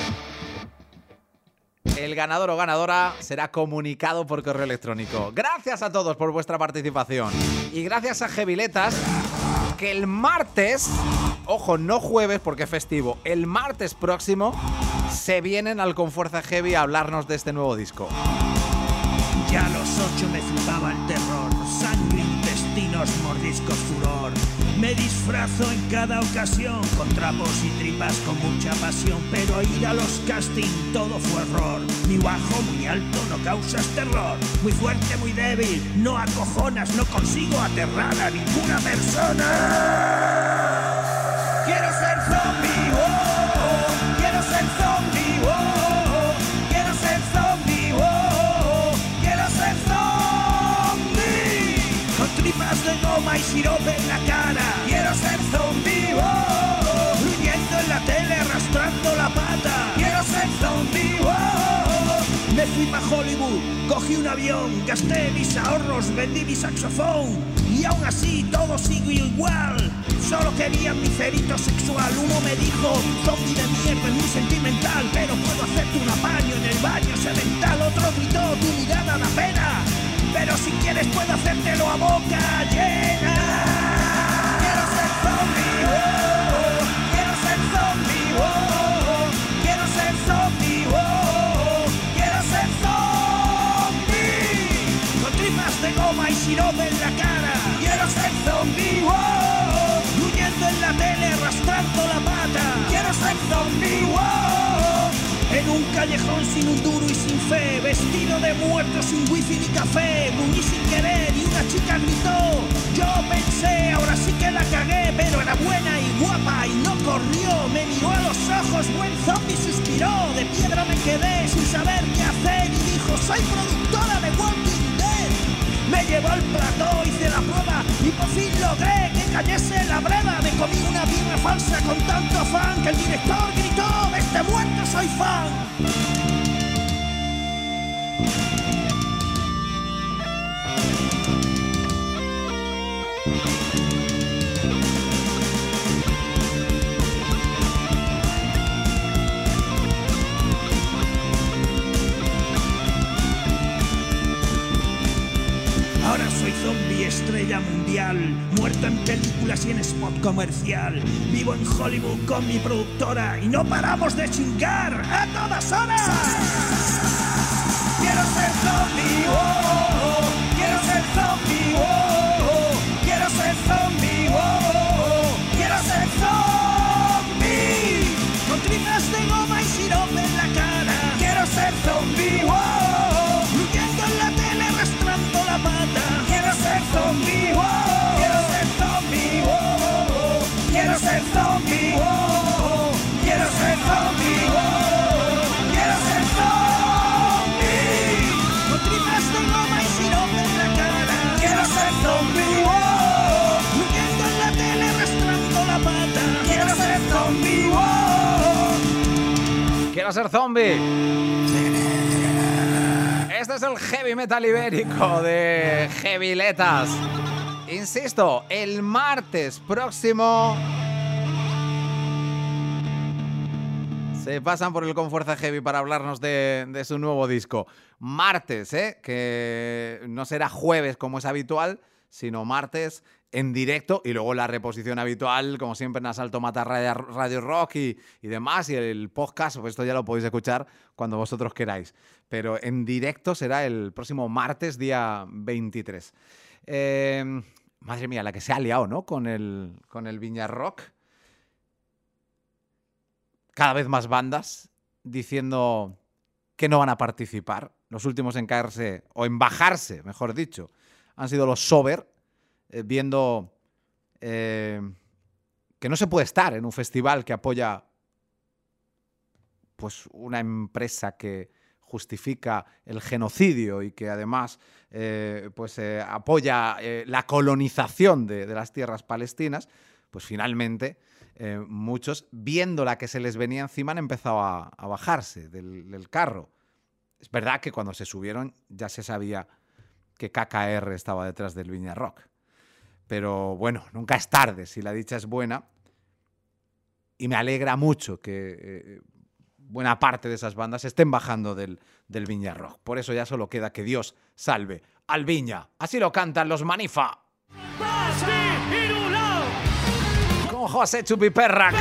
El ganador o ganadora será comunicado por correo electrónico. Gracias a todos por vuestra participación. Y gracias a Heavyletas, que el martes, ojo, no jueves porque es festivo, el martes próximo se vienen al Confuerza Heavy a hablarnos de este nuevo disco. Ya a los 8 me flipaba el terror, sangre, intestinos, mordiscos, furor. Me disfrazo en cada ocasión, con trapos y tripas con mucha pasión. Pero ir a los casting todo fue error. Ni bajo, muy alto, no causas terror. Muy fuerte, muy débil, no acojonas. No consigo aterrar a ninguna persona. Quiero ser zombie, oh, quiero ser zombie, oh, quiero ser zombie, oh, quiero ser zombie. Con tripas de goma y sirope en la cara. Quiero ser zombie, oh, gruñendo en la tele, arrastrando la pata. Quiero ser zombie, oh. Me fui pa' Hollywood, cogí un avión, gasté mis ahorros, vendí mi saxofón. Y aún así todo sigue igual. Solo quería mi cerito sexual. Uno me dijo, zombie de mierda es muy sentimental, pero puedo hacerte un apaño en el baño sedental. Otro gritó, tu mirada da pena, pero si quieres puedo hacértelo a boca llena. Quiero ser zombie, oh, quiero ser zombie, oh, quiero ser zombie, oh, quiero ser zombie. Con tripas de goma y sirope en la cara. Quiero ser zombie, oh, gruñendo en la tele, arrastrando la pata. Quiero ser zombie, oh. En un callejón sin un duro y sin fe, vestido de muerto, sin wifi ni café, gruñí sin querer y una chica gritó. Yo pensé, ahora sí que la cagué, pero era buena y guapa y no corrió. Me miró a los ojos, buen zombie suspiró. De piedra me quedé sin saber qué hacer y dijo, soy productora de Walking Dead. Me llevó al plató, hice la prueba y por fin logré que cayese la breva. Me comí una birra falsa con tanto afán que el director gritó, de este muerto soy fan. Ahora soy zombie, estrella mundial, muerto en películas y en spot comercial. Vivo en Hollywood con mi productora y no paramos de chingar a todas horas. Quiero ser zombie, oh, quiero ser zombie, oh. Quiero ser zombie. Este es el heavy metal ibérico de Heavyletas. Insisto, el martes próximo se pasan por el Con Fuerza Heavy para hablarnos de su nuevo disco. Martes, que no será jueves como es habitual, sino martes en directo y luego la reposición habitual, como siempre en Asalto Mata Radio Rock y demás, y el podcast, pues esto ya lo podéis escuchar cuando vosotros queráis. Pero en directo será el próximo martes, día 23. Madre mía, la que se ha liado, ¿no? Con el Viña Rock. Cada vez más bandas diciendo que no van a participar. Los últimos en caerse, o en bajarse, mejor dicho, han sido los Sober, viendo que no se puede estar en un festival que apoya pues una empresa que justifica el genocidio y que además apoya la colonización de las tierras palestinas. Pues finalmente muchos, viendo la que se les venía encima, han empezado a bajarse del carro. Es verdad que cuando se subieron ya se sabía que KKR estaba detrás del Viña Rock. Pero bueno, nunca es tarde si la dicha es buena. Y me alegra mucho que buena parte de esas bandas estén bajando del Viña Rock. Por eso ya solo queda que Dios salve al Viña. Así lo cantan los Manifa. Con José Chupi Perrac.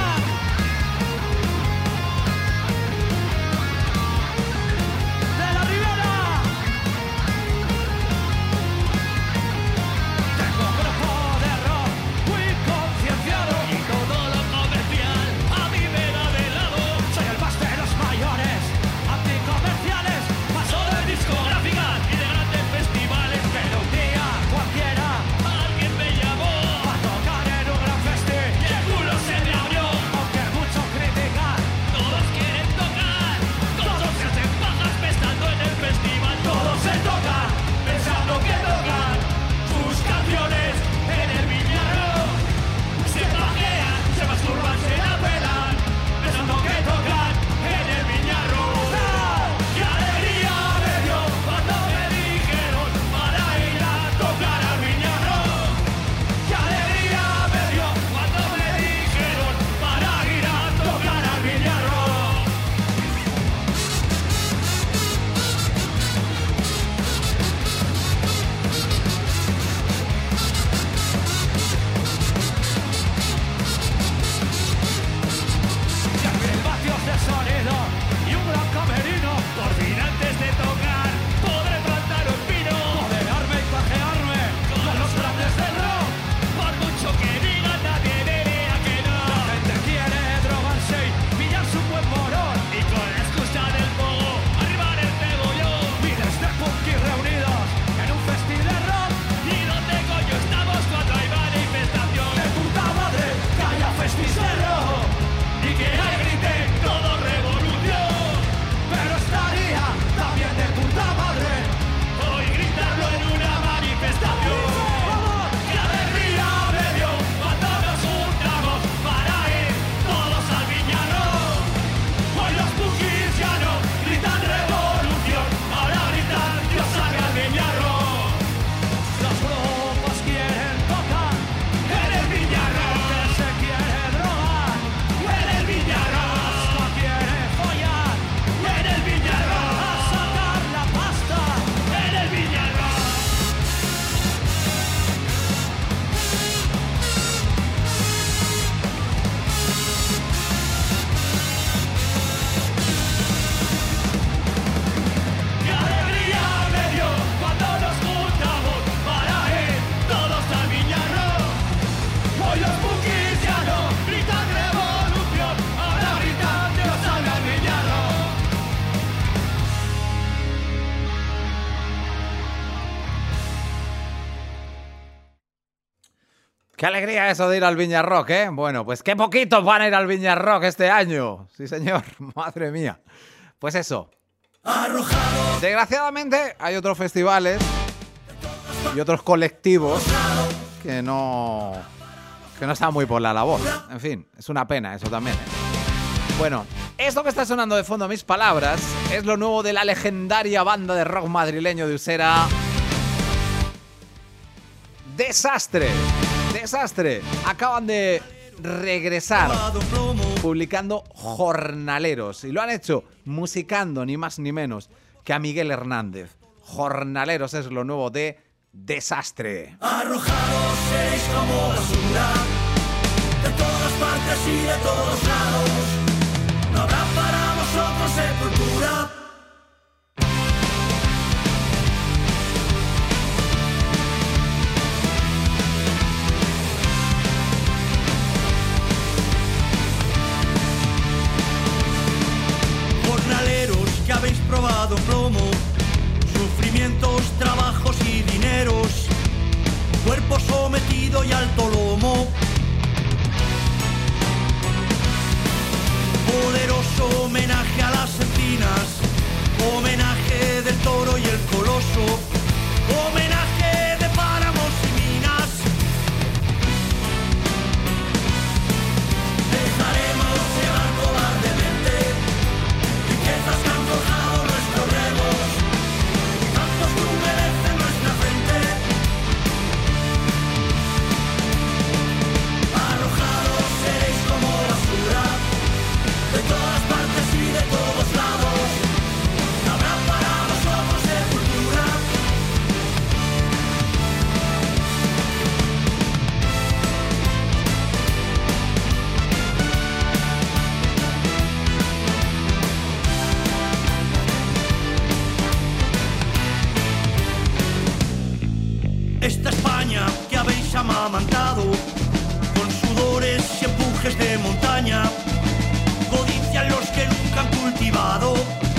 Qué alegría eso de ir al Viña Rock, ¿eh? Bueno, pues qué poquitos van a ir al Viña Rock este año. Sí, señor. Madre mía. Pues eso. Desgraciadamente hay otros festivales y otros colectivos que no están muy por la labor. En fin, es una pena eso también, ¿eh? Bueno, Esto que está sonando de fondo a mis palabras es lo nuevo de la legendaria banda de rock madrileño de Usera, Desastre. Desastre. Acaban de regresar publicando Jornaleros y lo han hecho musicando ni más ni menos que a Miguel Hernández. Jornaleros es lo nuevo de Desastre. Arrojados seréis como basura, de todas partes y de todos lados. No habrá para vosotros sepultura. Jornaleros que habéis probado plomo, sufrimientos, trabajos y dineros, cuerpo sometido y alto lomo. Poderoso homenaje a las encinas, homenaje del toro y el coloso, homenaje de páramos y minas. Dejaremos llevar cobardemente riquezas que han forjado nuestros remos, y tantos que humedecen nuestra frente. Arrojados seréis como basura, de todas partes y de todos lados. No habrá para vosotros sepultura. Esta España que habéis amamantado, con sudores y empujes de montaña, codician los que nunca han cultivado.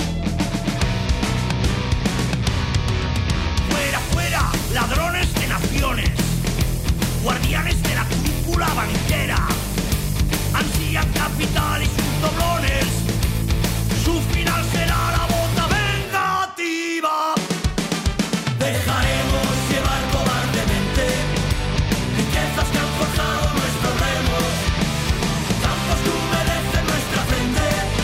Fuera, fuera, ladrones de naciones, guardianes de la cúpula banquera, ansían capital y sus doblones, su final será la bota vengativa. Dejaremos llevar cobardemente riquezas que han forjado nuestros remos, campos que humedecen nuestra frente.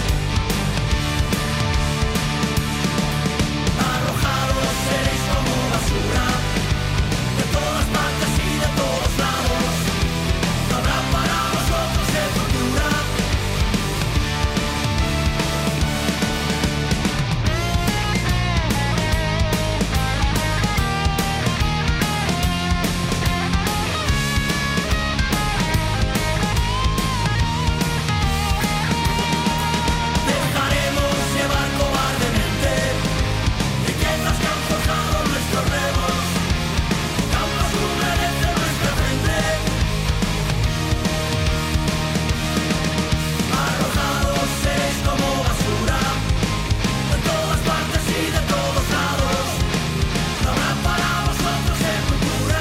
Arrojados seréis como basura, de todas partes y de todos lados. No habrá para vosotros sepultura. Dejaremos llevar cobardemente riquezas que han forjado nuestros remos, campos que humedecen nuestra frente. Arrojados seréis como basura, de todas partes y de todos lados. No habrá para vosotros sepultura.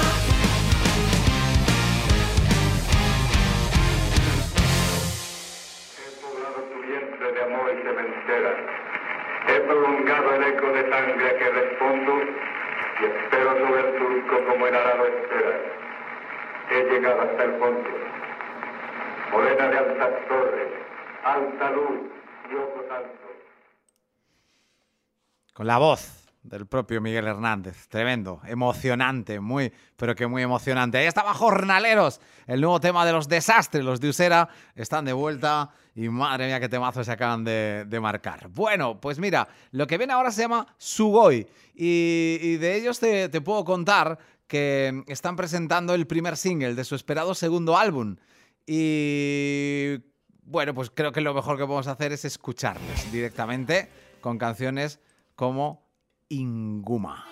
He poblado tu vientre de amor y sementera. He prolongado el eco de sangre a que respondo y espero sobre el surco como el arado espera. He llegado hasta el fondo. Morena de altas torres, alta luz y ojo tanto. Con la voz del propio Miguel Hernández. Tremendo, emocionante, muy, pero que muy emocionante. Ahí estaba Jornaleros, el nuevo tema de los Desastres. Los de Usera están de vuelta y madre mía qué temazos se acaban de marcar. Bueno, pues mira, lo que viene ahora se llama Sugoi y de ellos te puedo contar que están presentando el primer single de su esperado segundo álbum. Y bueno, pues creo que lo mejor que podemos hacer es escucharles directamente con canciones como Inguma.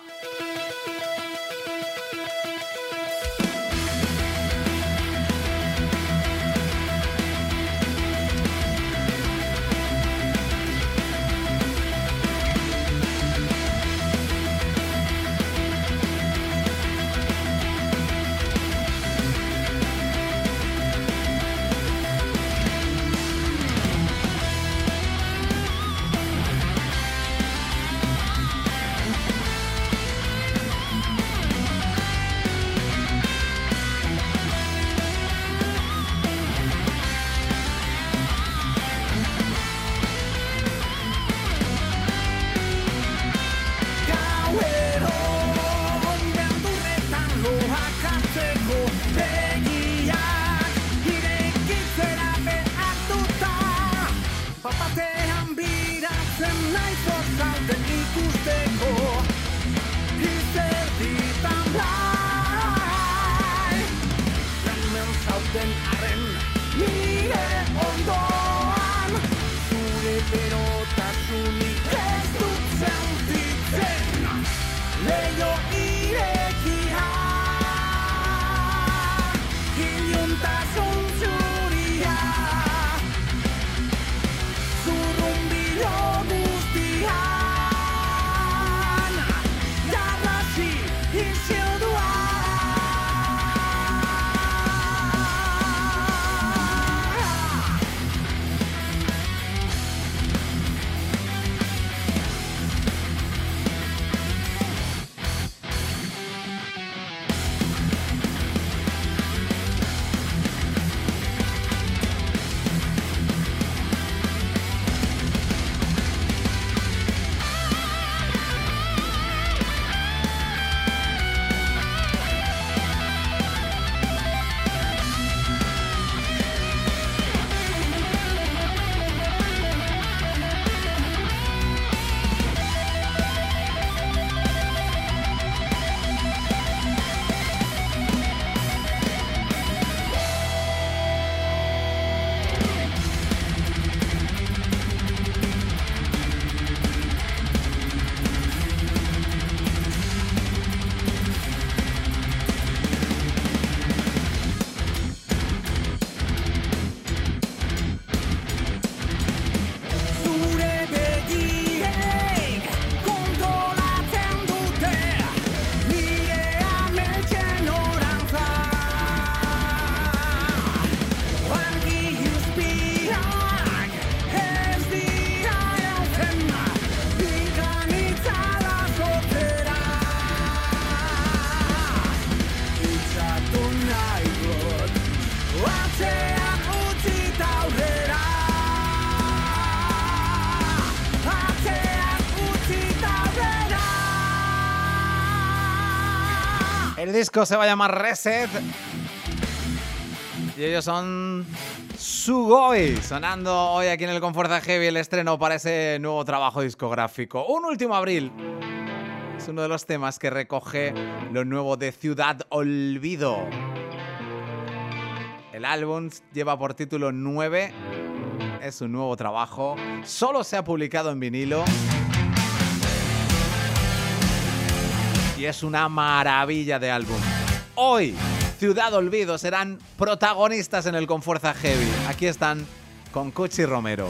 Atzean biratzen naiz ozalten ikusteko izerditan blai. Hemen zauden arren nire ondoan, zure berotasunik ez dut sentitzen. Leio irekia, iluntasun zuria, zurrumbilo guztian, garrasi izildua. El disco se va a llamar Reset y ellos son Sugoi, sonando hoy aquí en el Con Fuerza Heavy, el estreno para ese nuevo trabajo discográfico. Un último abril es uno de los temas que recoge lo nuevo de Ciudad Olvido. El álbum lleva por título 9, es un nuevo trabajo, solo se ha publicado en vinilo. Y es una maravilla de álbum. Hoy, Ciudad Olvido serán protagonistas en el Con Fuerza Heavy. Aquí están con Cuchi Romero.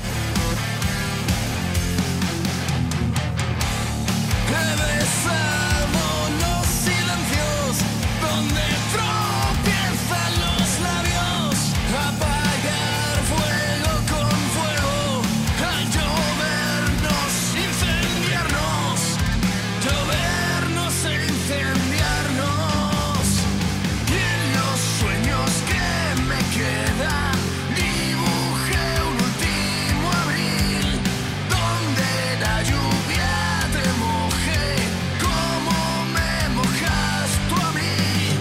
Los silencios donde tropiezan los labios, apagar fuego con fuego, al llovernos, incendiarnos, llovernos e incendiarnos. Y en los sueños que me quedan dibujé un último abril donde la lluvia te moje como me mojas tú a mí.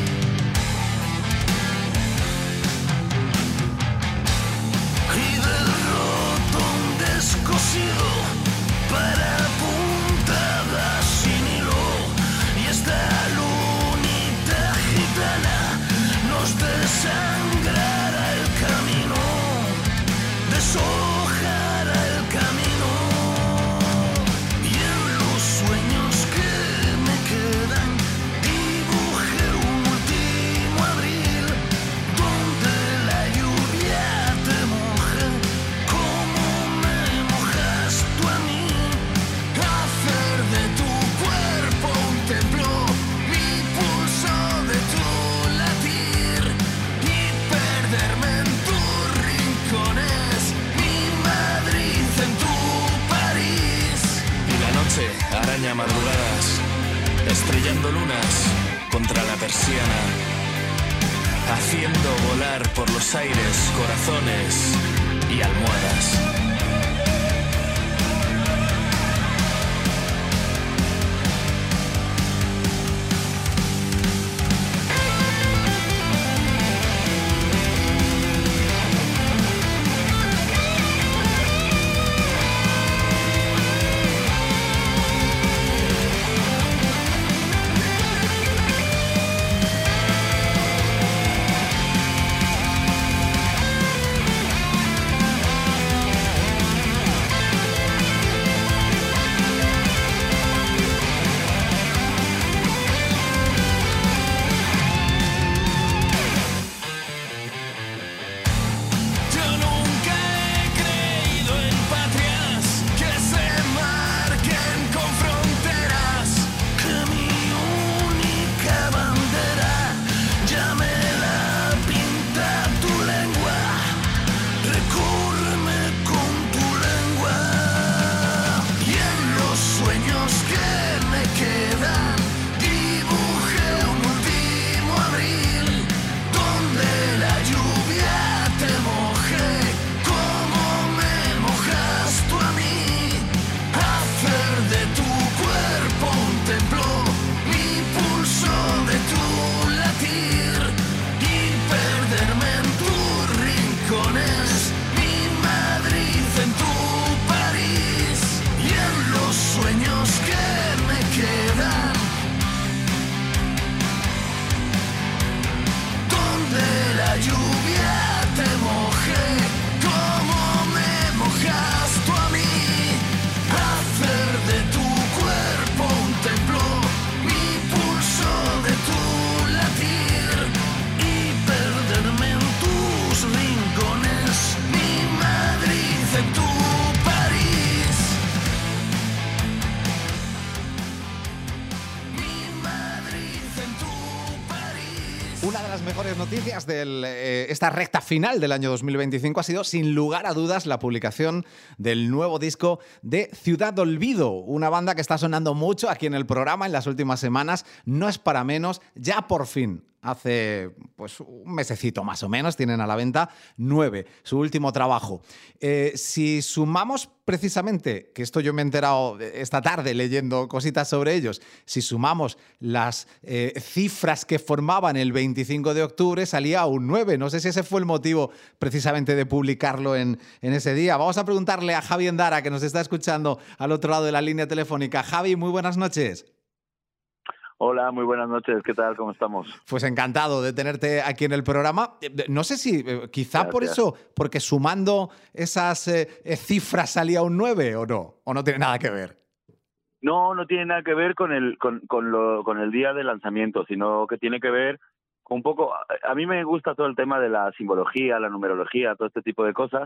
Y del roto un descosido para puntadas sin hilo, y esta lunita gitana nos desangrará el camino, deshojará el camino. Y en los sueños que me quedan dibujé un último abril donde la lluvia te moje como me mojas tú a mí. Hacer de tu cuerpo un templo, mi pulso de tu latir, y perderme en tus rincones, mi Madrid en tu París. Y la noche araña madrugadas, estrellando lunas contra la persiana, haciendo volar por los aires corazones y almohadas. mejores noticias de esta recta final del año 2025 ha sido, sin lugar a dudas, la publicación del nuevo disco de Ciudad Olvido, una banda que está sonando mucho aquí en el programa en las últimas semanas. No es para menos, ya por fin, hace pues un mesecito más o menos, tienen a la venta 9, su último trabajo. Si sumamos precisamente, que esto yo me he enterado esta tarde leyendo cositas sobre ellos, si sumamos las cifras que formaban el 25 de octubre, salía un 9. No sé si ese fue el motivo precisamente de publicarlo en ese día. Vamos a preguntarle a Javi Endara, que nos está escuchando al otro lado de la línea telefónica. Javi, muy buenas noches. Hola, muy buenas noches. ¿Qué tal? ¿Cómo estamos? Pues encantado de tenerte aquí en el programa. No sé si quizá Gracias. por eso, porque sumando esas cifras salía un 9 o no tiene nada que ver. No, no tiene nada que ver con el día de lanzamiento, sino que tiene que ver con un poco... A mí me gusta todo el tema de la simbología, la numerología, todo este tipo de cosas.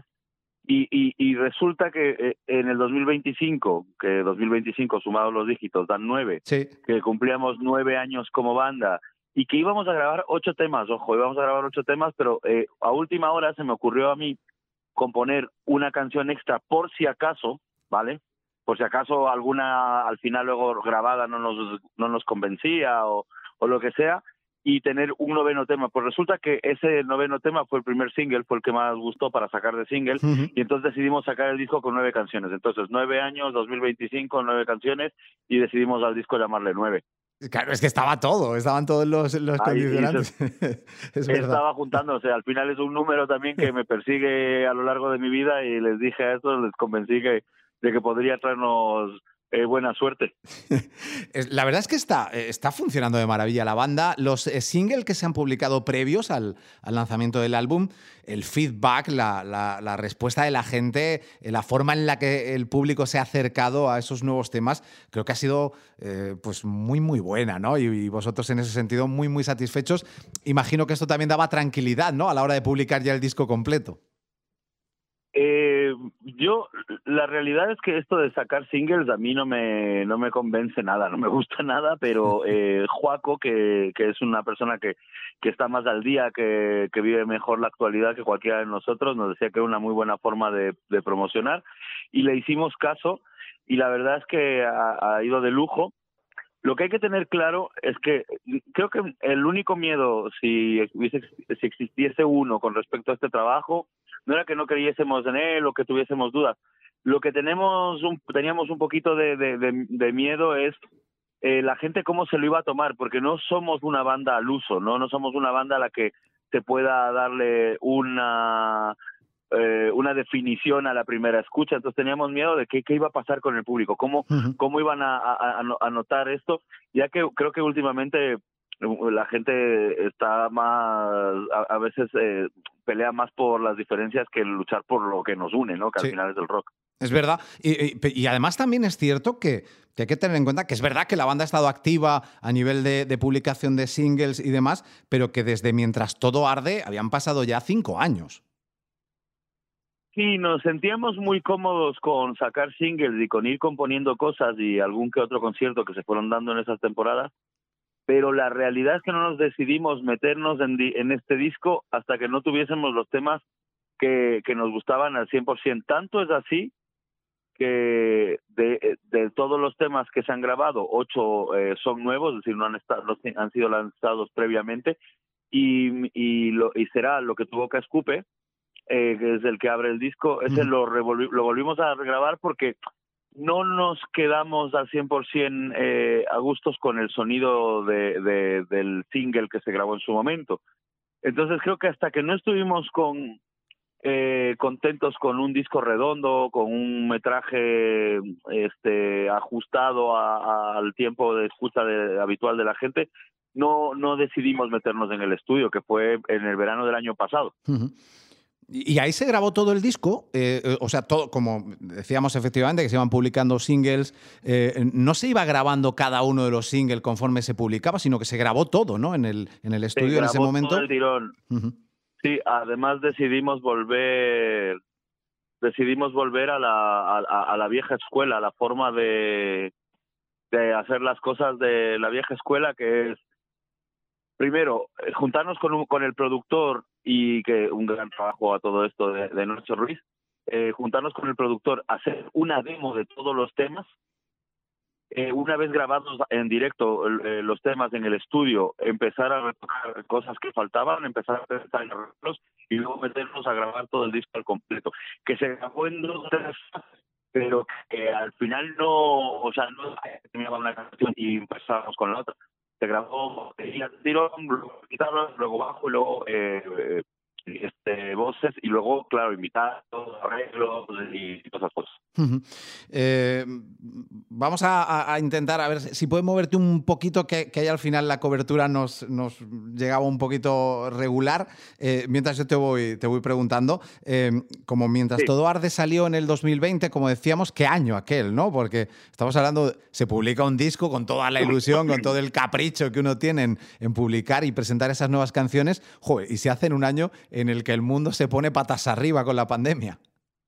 Y resulta que en el 2025, que 2025 sumados los dígitos dan 9, Sí. que cumplíamos 9 años como banda y que íbamos a grabar 8 temas, ojo, íbamos a grabar 8 temas, pero a última hora se me ocurrió a mí componer una canción extra por si acaso, ¿vale? Por si acaso alguna al final luego grabada no nos convencía o lo que sea, y tener un noveno tema. Pues resulta que ese noveno tema fue el primer single, fue el que más gustó para sacar de single, y entonces decidimos sacar el disco con 9 canciones. Entonces, 9 años, 2025, 9 canciones, y decidimos al disco llamarle 9. Claro, es que estaban todos los condicionantes. Es verdad. Estaba juntándose, al final es un número también que me persigue a lo largo de mi vida, y les dije a estos, les convencí de que podría traernos buena suerte. La verdad es que está funcionando de maravilla la banda. Los singles que se han publicado previos al lanzamiento del álbum, el feedback, la respuesta de la gente, la forma en la que el público se ha acercado a esos nuevos temas, creo que ha sido pues muy, muy buena, ¿no? Y vosotros en ese sentido muy, muy satisfechos. Imagino que esto también daba tranquilidad, ¿no? A la hora de publicar ya el disco completo. La realidad es que esto de sacar singles a mí no me convence nada, no me gusta nada, pero Joaco, que es una persona que está más al día, que vive mejor la actualidad que cualquiera de nosotros, nos decía que era una muy buena forma de promocionar, y le hicimos caso, y la verdad es que ha ido de lujo. Lo que hay que tener claro es que creo que el único miedo, si existiese uno con respecto a este trabajo, no era que no creyésemos en él o que tuviésemos dudas. Lo que teníamos un poquito de miedo es la gente cómo se lo iba a tomar, porque no somos una banda al uso, no somos una banda a la que se pueda darle una definición a la primera escucha. Entonces teníamos miedo de qué iba a pasar con el público, cómo iban a notar esto, ya que creo que últimamente la gente está más, a veces pelea más por las diferencias que luchar por lo que nos une, ¿no? Que al final es el rock. Es verdad. Y además también es cierto que hay que tener en cuenta que es verdad que la banda ha estado activa a nivel de publicación de singles y demás, pero que desde Mientras todo arde habían pasado ya 5 años. Sí, nos sentíamos muy cómodos con sacar singles y con ir componiendo cosas y algún que otro concierto que se fueron dando en esas temporadas, pero la realidad es que no nos decidimos meternos en este disco hasta que no tuviésemos los temas que nos gustaban al 100%. Tanto es así que de todos los temas que se han grabado, 8 son nuevos, es decir, no han sido lanzados previamente, y será Lo que tu boca escupe, que es el que abre el disco. Ese lo volvimos a regrabar porque no nos quedamos al 100% a gustos con el sonido del single que se grabó en su momento. Entonces creo que hasta que no estuvimos contentos con un disco redondo, con un metraje ajustado al tiempo de escucha habitual de la gente, no decidimos meternos en el estudio, que fue en el verano del año pasado. Y ahí se grabó todo el disco, o sea, todo, como decíamos efectivamente, que se iban publicando singles, no se iba grabando cada uno de los singles conforme se publicaba, sino que se grabó todo, ¿no? En el estudio en ese momento. Todo el tirón. Sí, además decidimos volver a la vieja escuela, a la forma de hacer las cosas de la vieja escuela, que es primero, juntarnos con el productor y que un gran trabajo a todo esto de Nacho Ruiz, juntarnos con el productor, hacer una demo de todos los temas. Una vez grabados en directo los temas en el estudio, empezar a retocar cosas que faltaban, empezar a pensar en arreglos y luego meternos a grabar todo el disco al completo. Que se grabó en 2 o 3 fases, pero que al final no terminaba una canción y empezábamos con la otra. Se grabó tiro, luego guitarras, luego bajo y luego voces y luego, claro, invitados, arreglos y todas esas cosas. Vamos a intentar a ver si puedes moverte un poquito, que ahí al final la cobertura nos llegaba un poquito regular. Mientras yo te voy preguntando, como Mientras todo arde salió en el 2020, como decíamos, ¿qué año aquel, no? Porque estamos hablando, se publica un disco con toda la ilusión, con todo el capricho que uno tiene en publicar y presentar esas nuevas canciones, joder, y se hace en un año en el que el mundo se pone patas arriba con la pandemia.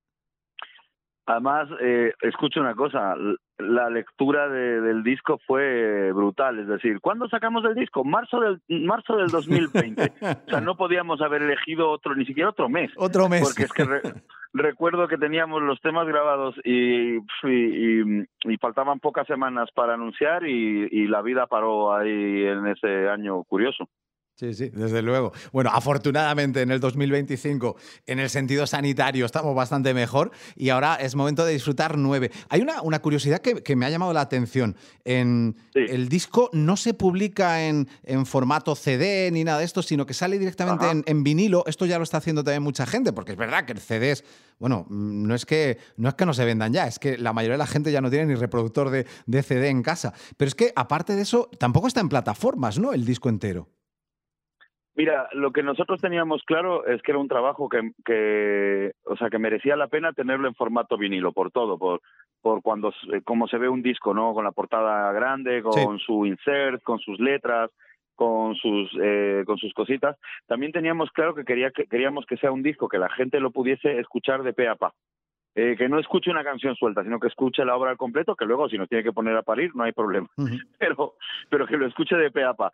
Además, escucho una cosa, la lectura del disco fue brutal, es decir, ¿cuándo sacamos el disco? Marzo del 2020. O sea, no podíamos haber elegido ni siquiera otro mes. Otro mes. Porque es que recuerdo que teníamos los temas grabados y faltaban pocas semanas para anunciar y la vida paró ahí en ese año curioso. Sí, desde luego. Bueno, afortunadamente en el 2025, en el sentido sanitario, estamos bastante mejor y ahora es momento de disfrutar 9. Hay una curiosidad que me ha llamado la atención. El disco no se publica en formato CD ni nada de esto, sino que sale directamente en vinilo. Esto ya lo está haciendo también mucha gente, porque es verdad que el CD es... Bueno, no es que no se vendan ya, es que la mayoría de la gente ya no tiene ni reproductor de CD en casa. Pero es que, aparte de eso, tampoco está en plataformas, ¿no?, el disco entero. Mira, lo que nosotros teníamos claro es que era un trabajo que merecía la pena tenerlo en formato vinilo, por todo, por cuando como se ve un disco, ¿no? Con la portada grande, con su insert, con sus letras, con sus cositas. También teníamos claro que queríamos que sea un disco que la gente lo pudiese escuchar de pe a pa. Que no escuche una canción suelta, sino que escuche la obra al completo, que luego si nos tiene que poner a parir no hay problema. Pero que lo escuche de pe a pa.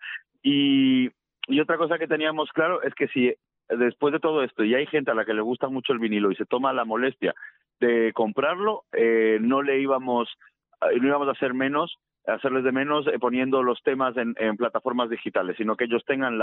Y otra cosa que teníamos claro es que si después de todo esto y hay gente a la que le gusta mucho el vinilo y se toma la molestia de comprarlo, no íbamos a hacerles de menos poniendo los temas en plataformas digitales, sino que ellos tengan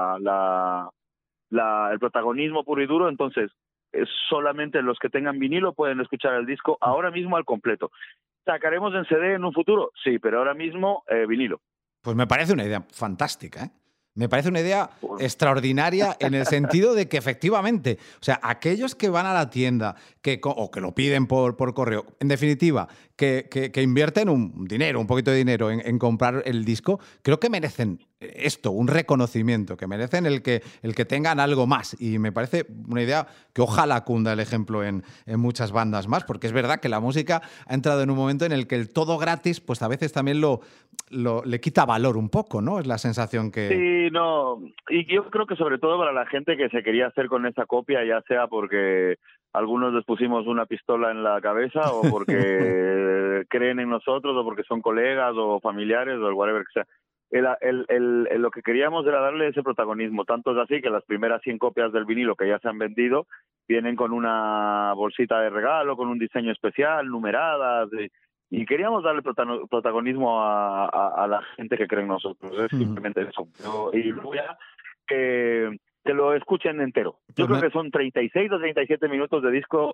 el protagonismo puro y duro. Entonces, solamente los que tengan vinilo pueden escuchar el disco ahora mismo al completo. ¿Sacaremos en CD en un futuro? Sí, pero ahora mismo vinilo. Pues me parece una idea fantástica, ¿eh? Me parece una idea extraordinaria en el sentido de que efectivamente, o sea, aquellos que van a la tienda o que lo piden por correo, en definitiva, que invierten un poquito de dinero en comprar el disco, creo que merecen esto, un reconocimiento, que merecen el que tengan algo más. Y me parece una idea que ojalá cunda el ejemplo en muchas bandas más, porque es verdad que la música ha entrado en un momento en el que el todo gratis, pues a veces también le quita valor un poco, ¿no? Es la sensación que... Sí, no, y yo creo que sobre todo para la gente que se quería hacer con esa copia, ya sea porque algunos les pusimos una pistola en la cabeza o porque creen en nosotros o porque son colegas o familiares o el whatever que sea. Lo que queríamos era darle ese protagonismo. Tanto es así que las primeras 100 copias del vinilo que ya se han vendido vienen con una bolsita de regalo, con un diseño especial, numeradas, y queríamos darle protagonismo a la gente que cree en nosotros. Es simplemente eso. Y luego ya que lo escuchen entero. Yo creo que son 36 o 37 minutos de disco.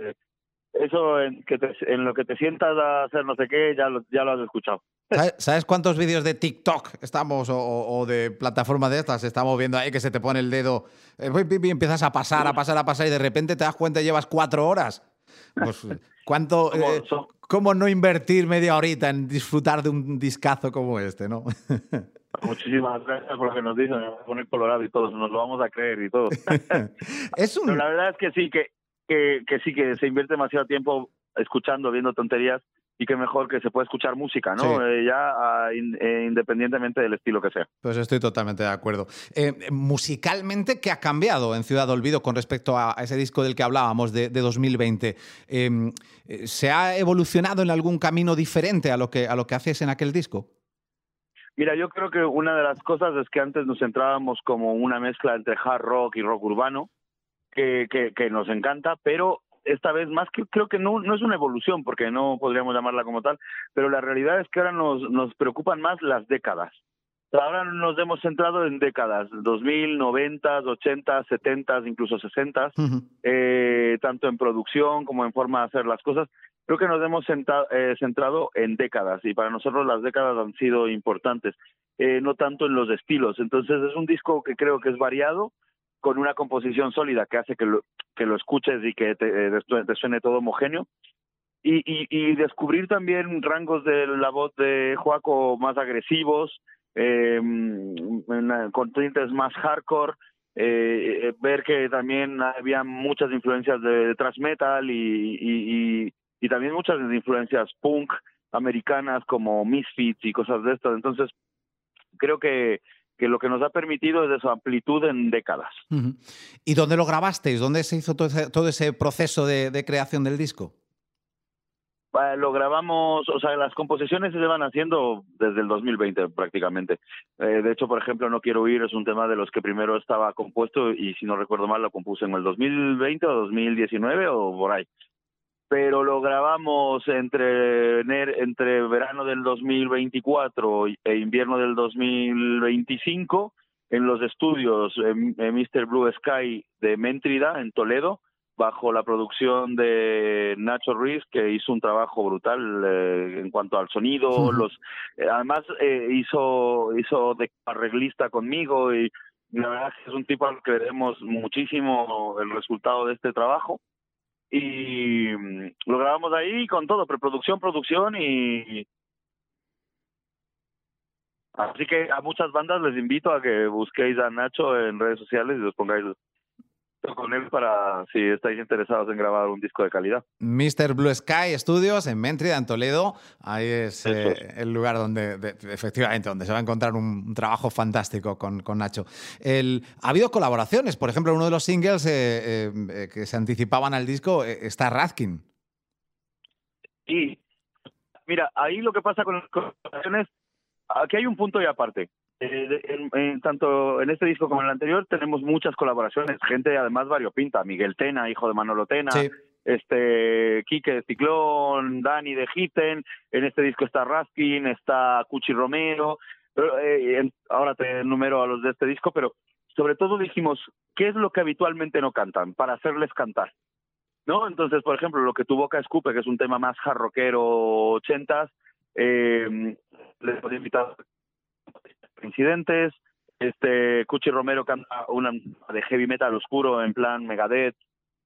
Eso en lo que te sientas a hacer no sé qué, ya lo has escuchado. ¿Sabes cuántos vídeos de TikTok estamos o de plataformas de estas estamos viendo ahí que se te pone el dedo y empiezas a pasar y de repente te das cuenta y llevas 4 horas? Pues, ¿cómo no invertir media horita en disfrutar de un discazo como este, no? Muchísimas gracias por lo que nos dicen. Me voy a poner colorado y todo, nos lo vamos a creer y todo. Pero la verdad es que sí, que se invierte demasiado tiempo escuchando, viendo tonterías, y que mejor que se pueda escuchar música, ¿no? Sí. Independientemente del estilo que sea. Pues estoy totalmente de acuerdo. Musicalmente, ¿qué ha cambiado en Ciudad Olvido con respecto a ese disco del que hablábamos de 2020? ¿Se ha evolucionado en algún camino diferente a lo que hacías en aquel disco? Mira, yo creo que una de las cosas es que antes nos centrábamos como una mezcla entre hard rock y rock urbano, que nos encanta, pero esta vez más que creo que no es una evolución, porque no podríamos llamarla como tal, pero la realidad es que ahora nos preocupan más las décadas. Ahora nos hemos centrado en décadas, 2000, 90, 80, 70, incluso 60, tanto en producción como en forma de hacer las cosas. Creo que nos hemos centrado en décadas, y para nosotros las décadas han sido importantes, no tanto en los estilos. Entonces es un disco que creo que es variado, con una composición sólida que hace que lo escuches y que te suene todo homogéneo. Y descubrir también rangos de la voz de Joaco más agresivos, con tintes más hardcore, ver que también había muchas influencias de thrash metal y también muchas influencias punk americanas como Misfits y cosas de estas. Entonces creo que lo que nos ha permitido es esa amplitud en décadas. ¿Y dónde lo grabasteis? ¿Dónde se hizo todo ese proceso de creación del disco? Lo grabamos, o sea, las composiciones se llevan haciendo desde el 2020 prácticamente. De hecho, por ejemplo, No Quiero Huir es un tema de los que primero estaba compuesto, y si no recuerdo mal lo compuse en el 2020 o 2019 o por ahí. Pero lo grabamos entre verano del 2024 e invierno del 2025 en los estudios Mr. Blue Sky de Méntrida, en Toledo, bajo la producción de Nacho Ruiz, que hizo un trabajo brutal en cuanto al sonido. Además hizo de arreglista conmigo, y la verdad es que es un tipo al que veremos muchísimo el resultado de este trabajo. Y lo grabamos ahí con todo, preproducción, producción, y así que a muchas bandas les invito a que busquéis a Nacho en redes sociales y os pongáis con él para si estáis interesados en grabar un disco de calidad. Mr. Blue Sky Studios en Méntrida, en Toledo. Ahí es el lugar donde efectivamente donde se va a encontrar un trabajo fantástico con Nacho. Ha habido colaboraciones, por ejemplo, uno de los singles que se anticipaban al disco está Radkin. Y mira, ahí lo que pasa con las colaboraciones, aquí hay un punto y aparte. Tanto en este disco como en el anterior tenemos muchas colaboraciones, gente además variopinta: Miguel Tena, hijo de Manolo Tena, sí. Quique de Ciclón, Dani de Hitten. En este disco está Raskin, está Cuchi Romero, pero, ahora te enumero a los de este disco, pero sobre todo dijimos, ¿qué es lo que habitualmente no cantan? Para hacerles cantar, ¿no? Entonces, por ejemplo, lo que Tu Boca Escupe, que es un tema más jarroquero 80s, les podía invitar Incidentes. Cuchi Romero canta una de heavy metal oscuro en plan Megadeth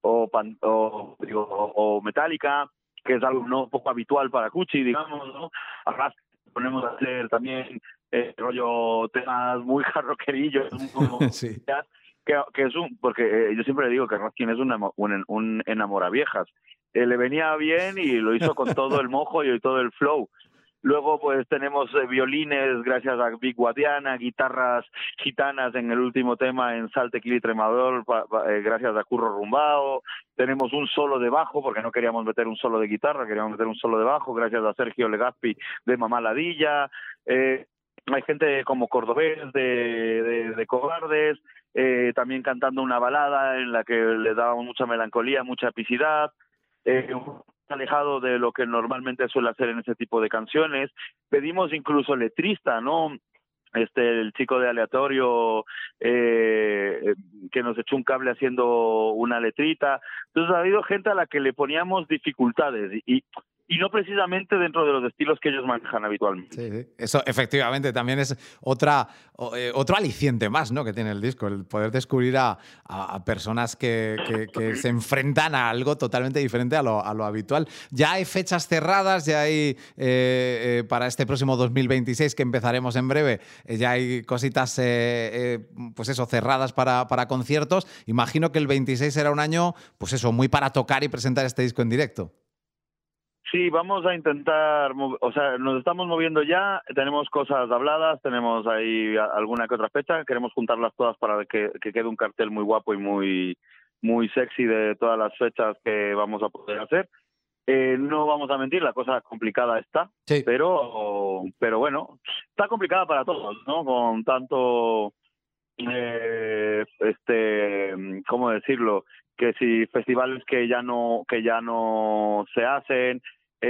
o Metallica, que es algo no poco habitual para Cuchi, digamos, ¿no? Arras ponemos a hacer también rollo temas muy jarroquerillos, sí. que es porque yo siempre le digo que Raskin es un enamoraviejas. Le venía bien y lo hizo con todo el mojo y todo el flow. Luego pues tenemos violines gracias a Big Guadiana, guitarras gitanas en el último tema en Sal, Tequila y Tremador gracias a Curro Rumbao. Tenemos un solo de bajo, porque no queríamos meter un solo de guitarra, queríamos meter un solo de bajo gracias a Sergio Legazpi de Mamá Ladilla. Hay gente como Cordobés de Cobardes, también cantando una balada en la que le dábamos mucha melancolía, mucha epicidad, alejado de lo que normalmente suele hacer en ese tipo de canciones. Pedimos incluso letrista, ¿no? El chico de Aleatorio que nos echó un cable haciendo una letrita. Entonces ha habido gente a la que le poníamos dificultades y no precisamente dentro de los estilos que ellos manejan habitualmente. Sí. Eso efectivamente también es otro aliciente más, ¿no?, que tiene el disco, el poder descubrir a personas que se enfrentan a algo totalmente diferente a lo habitual. Ya hay fechas cerradas, ya hay para este próximo 2026, que empezaremos en breve, ya hay cositas pues eso, cerradas para conciertos. Imagino que el 26 será un año, pues eso, muy para tocar y presentar este disco en directo. Sí, vamos a intentar, o sea, nos estamos moviendo ya, tenemos cosas habladas, tenemos ahí alguna que otra fecha, queremos juntarlas todas para que quede un cartel muy guapo y muy sexy de todas las fechas que vamos a poder hacer. No vamos a mentir, la cosa complicada está, Sí. pero bueno, está complicada para todos, ¿no? Con tanto, ¿cómo decirlo? Que si festivales que ya no se hacen,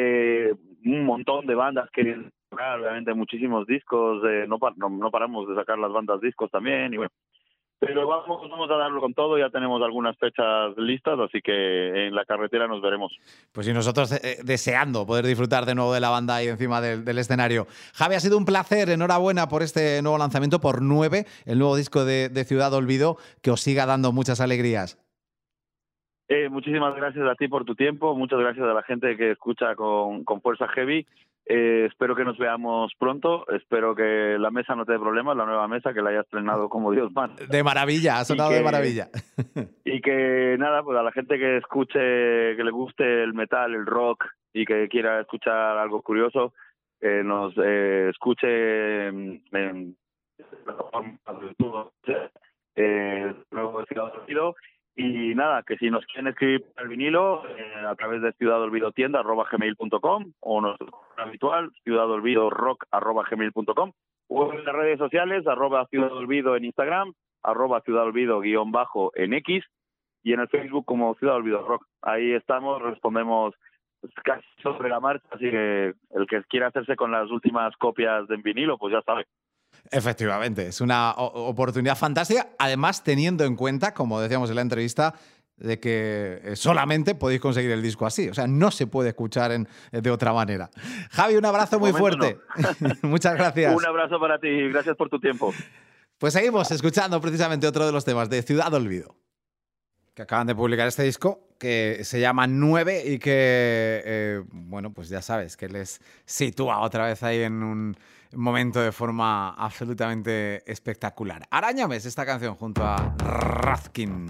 un montón de bandas que tocar, obviamente muchísimos discos, no paramos de sacar las bandas discos también, y bueno. Pero vamos a darlo con todo, ya tenemos algunas fechas listas, así que en la carretera nos veremos. Pues y nosotros deseando poder disfrutar de nuevo de la banda ahí encima del escenario. Javi, ha sido un placer, enhorabuena por este nuevo lanzamiento, por 9, el nuevo disco de Ciudad Olvido, que os siga dando muchas alegrías. Muchísimas gracias a ti por tu tiempo, muchas gracias a la gente que escucha con Fuerza Heavy. Espero que nos veamos pronto, espero que la mesa no te dé problemas, la nueva mesa, que la haya estrenado como Dios manda. De maravilla, ha sonado de maravilla. Y que nada, pues a la gente que escuche, que le guste el metal, el rock y que quiera escuchar algo curioso, nos escuche en plataformas de YouTube, luego de Ciudad Olvido. Y nada, que si nos quieren escribir el vinilo a través de ciudadolvidottienda@gmail.com o nuestro correo habitual ciudadolvidorock@gmail.com o en las redes sociales @ciudadolvido en Instagram, @ciudadolvido_ en X y en el Facebook como Ciudad Olvido Rock. Ahí estamos, respondemos casi sobre la marcha, así que el que quiera hacerse con las últimas copias de vinilo, pues ya sabe. Efectivamente, es una oportunidad fantástica, además teniendo en cuenta, como decíamos en la entrevista, de que solamente podéis conseguir el disco así, o sea, no se puede escuchar de otra manera. Javi, un abrazo muy fuerte. No. Muchas gracias. Un abrazo para ti, gracias por tu tiempo. Pues seguimos escuchando precisamente otro de los temas de Ciudad Olvido, que acaban de publicar este disco, que se llama 9 y que, bueno, pues ya sabes, que les sitúa otra vez ahí en un momento de forma absolutamente espectacular. Arañame es esta canción junto a Razkin.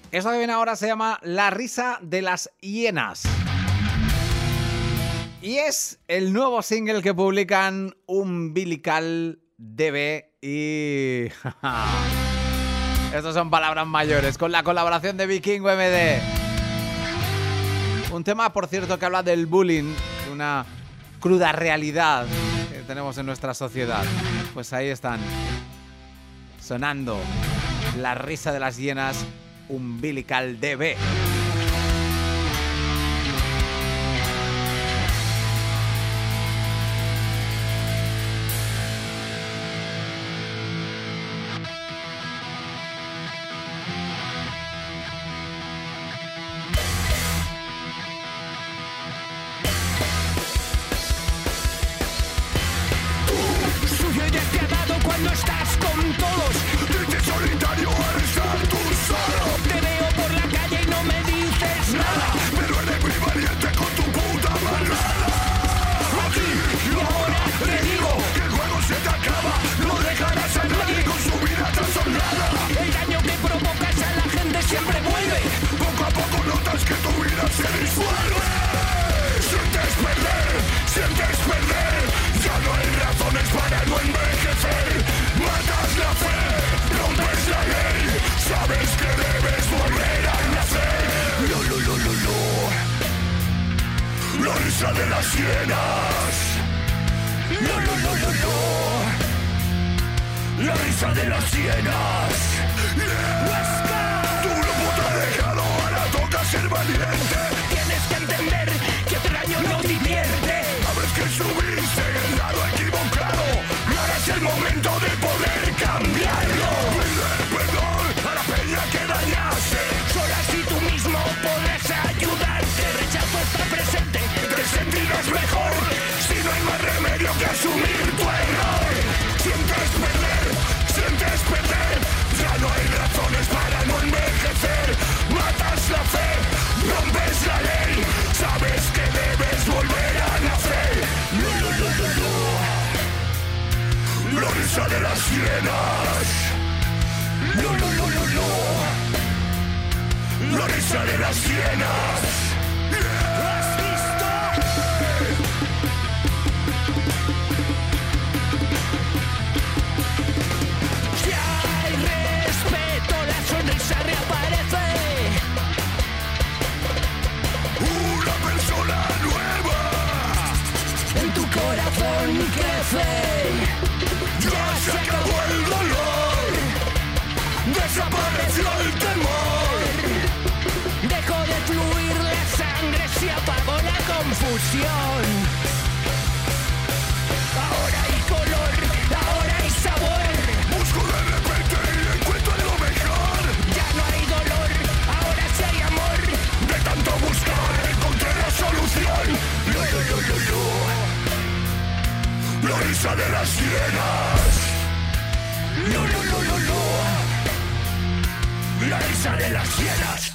Eso que viene ahora se llama La risa de las hienas. Y es el nuevo single que publican Umbilical DB y... Estas son palabras mayores, con la colaboración de Vikingo MD. Un tema, por cierto, que habla del bullying, de una cruda realidad que tenemos en nuestra sociedad. Pues ahí están, sonando La risa de las hienas, Umbilical DB. Cuando estás con todos, dices solitario al estar tú solo. Te veo por la calle y no me dices nada, pero eres muy valiente con tu puta malvada. Aquí y ahora te digo que el juego se te acaba, no dejarás a nadie con su vida trastornada. El daño que provocas a la gente siempre vuelve, poco a poco notas que tu vida se disuelve. Sientes perder, ya no hay razones para no envejecer. Matas la fe, rompes la ley, sabes que debes volver a nacer. La risa de las hienas. La risa de las hienas. Tú no te has dejado, ahora toca ser valiente. Tienes que entender que el daño no divierte. Sabes que subiste el lado equivocado, y ahora es el momento de poder cambiarlo. Pide perdón a la peña que dañaste, solo así tú mismo podrás ayudarte. Rechazo está presente, te sentirás mejor, si no hay más remedio que asumir tu error. Sientes perder, ya no hay razones para no envejecer. Matas la fe, rompes la ley, sabes que debes volver a nacer. La risa de las hienas. La risa de las hienas. ¿Has visto? Si hay respeto, la sonrisa reaparece. Una persona nueva en tu corazón crece. Ya se acabó el dolor, desapareció el temor. Dejó de fluir la sangre, se apagó la confusión. Ahora hay color, ahora hay sabor. Busco de repente y encuentro lo mejor. Ya no hay dolor, ahora sí hay amor. De tanto buscar encontré la solución. La risa de las hienas. La risa de las hienas.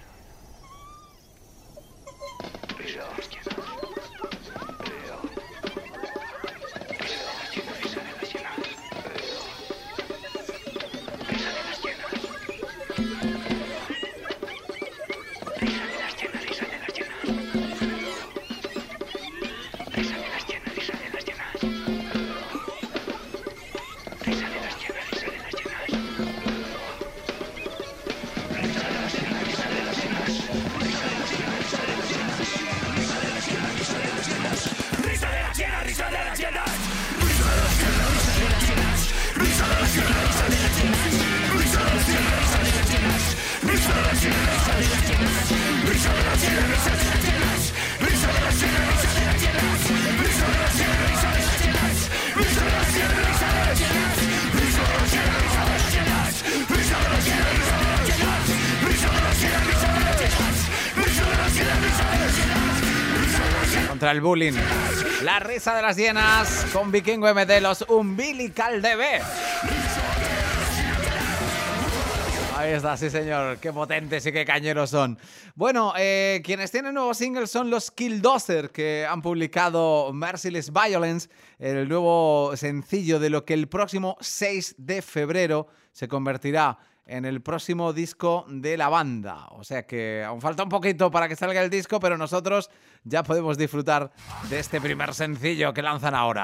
Contra el bullying. La risa de las hienas con Vikingo MD, los Umbilical DB. Ahí está, sí señor, qué potentes y qué cañeros son. Bueno, quienes tienen nuevos singles son los Killdozer, que han publicado Merciless Violence, el nuevo sencillo de lo que el próximo 6 de febrero se convertirá en el próximo disco de la banda. O sea que aún falta un poquito para que salga el disco, pero nosotros ya podemos disfrutar de este primer sencillo que lanzan ahora.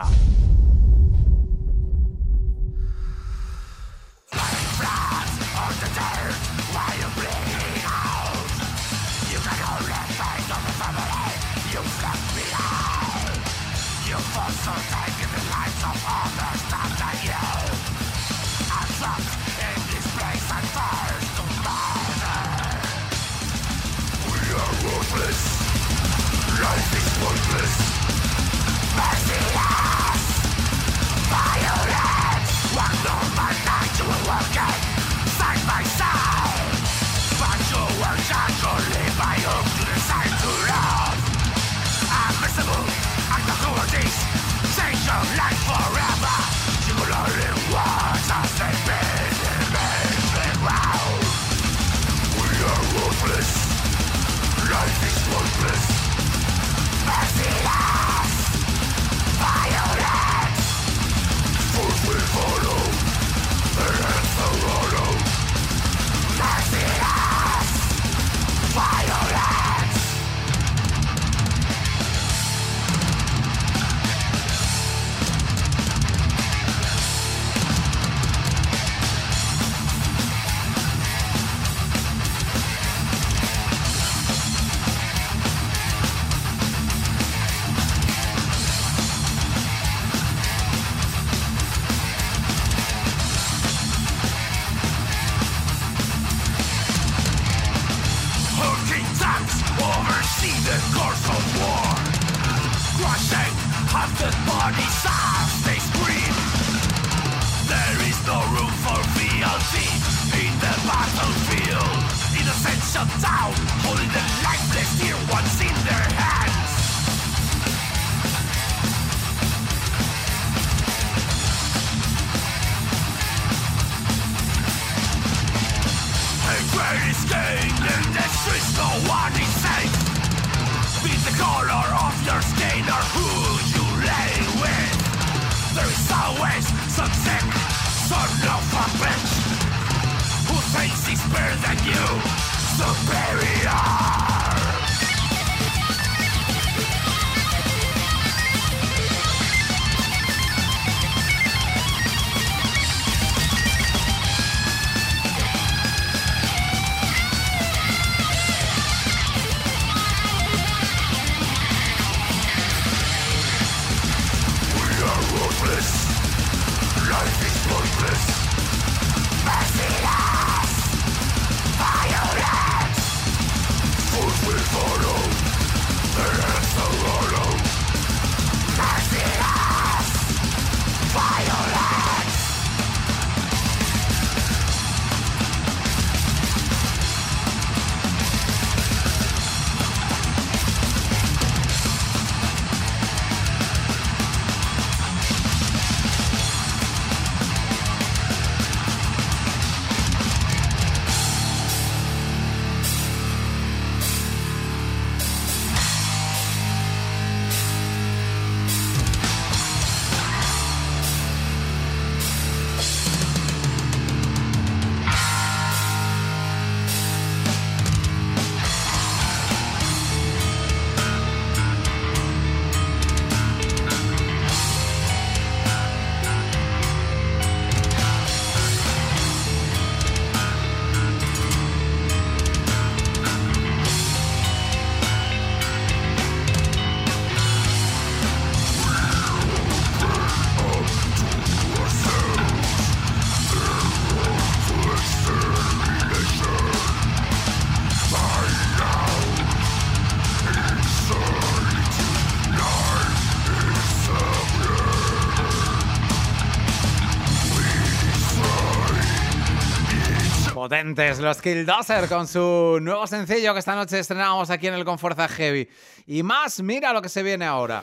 Potentes los Killdozer con su nuevo sencillo que esta noche estrenamos aquí en el Con Fuerza Heavy. Y más, mira lo que se viene ahora.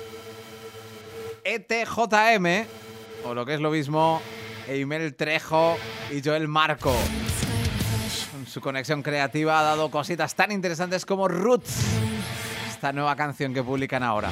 ETJM, o lo que es lo mismo, Eimel Trejo y Joel Marco. Con su conexión creativa ha dado cositas tan interesantes como Roots, esta nueva canción que publican ahora.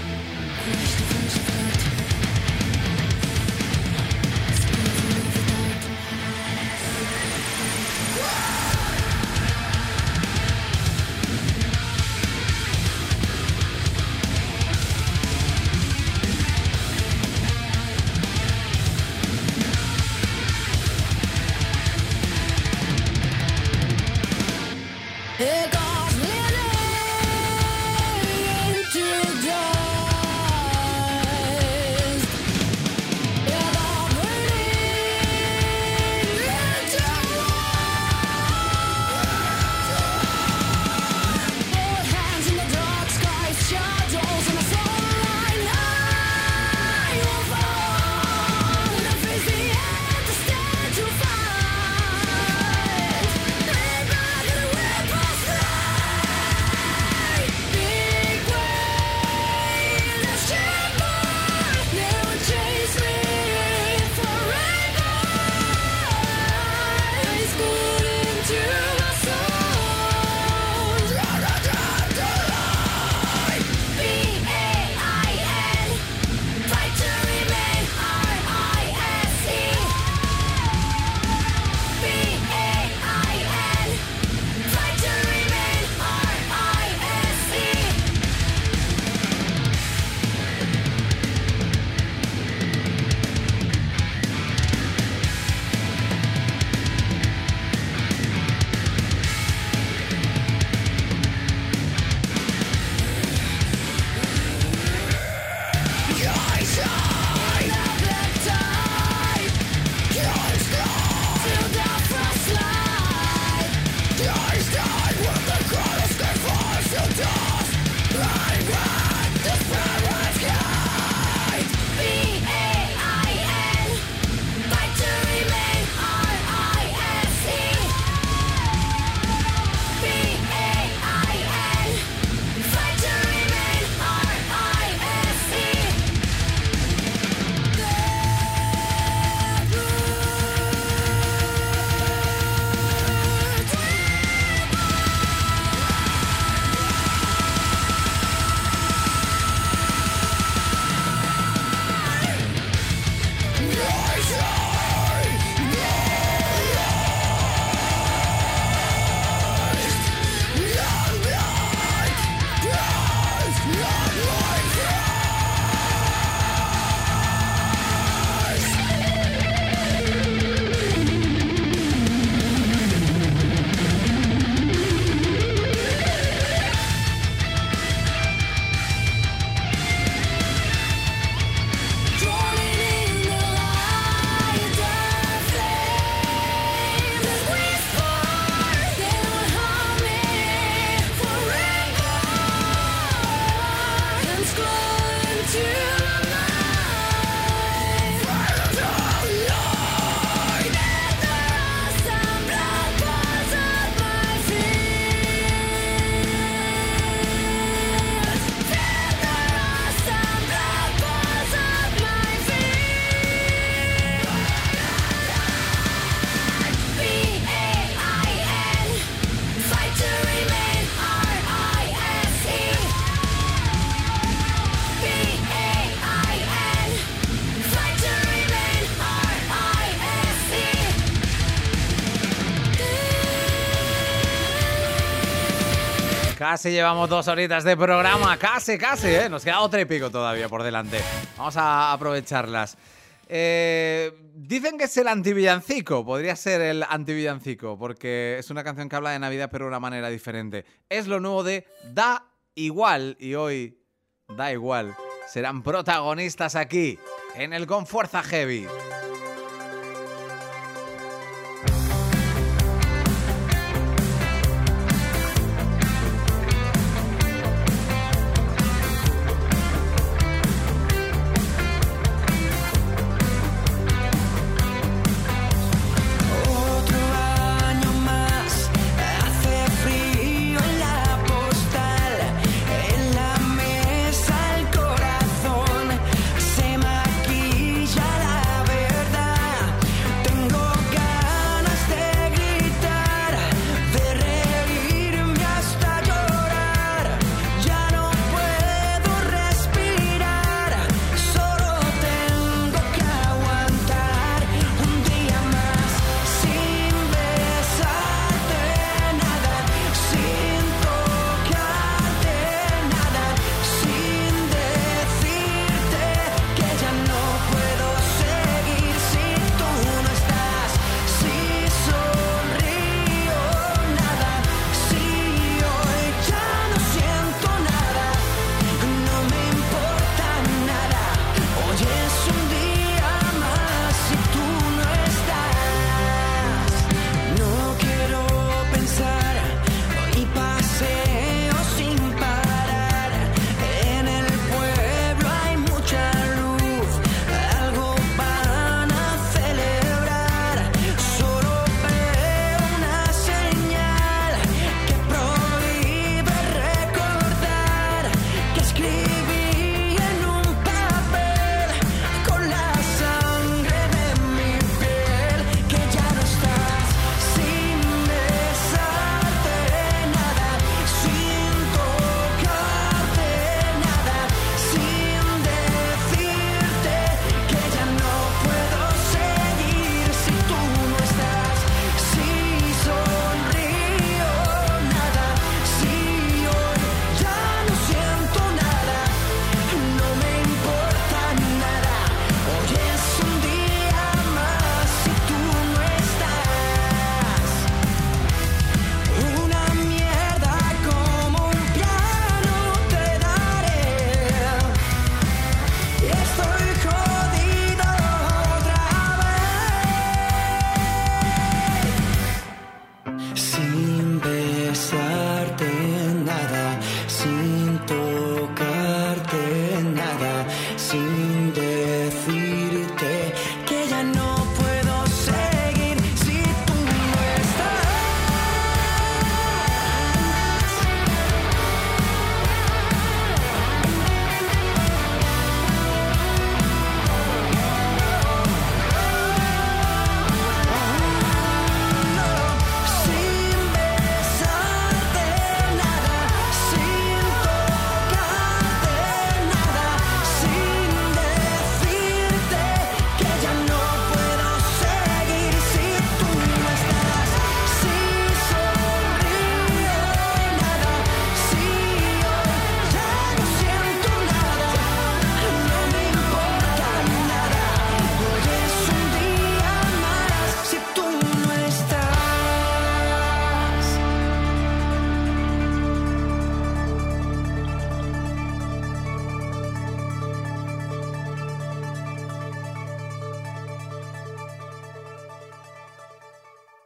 Casi llevamos 2 horitas de programa, casi, ¿eh? Nos queda otro y pico todavía por delante. Vamos a aprovecharlas. Dicen que es el antivillancico, podría ser el antivillancico, porque es una canción que habla de Navidad pero de una manera diferente. Es lo nuevo de Da Igual, y hoy Da Igual serán protagonistas aquí, en el Con Fuerza Heavy. Se maquilla la verdad.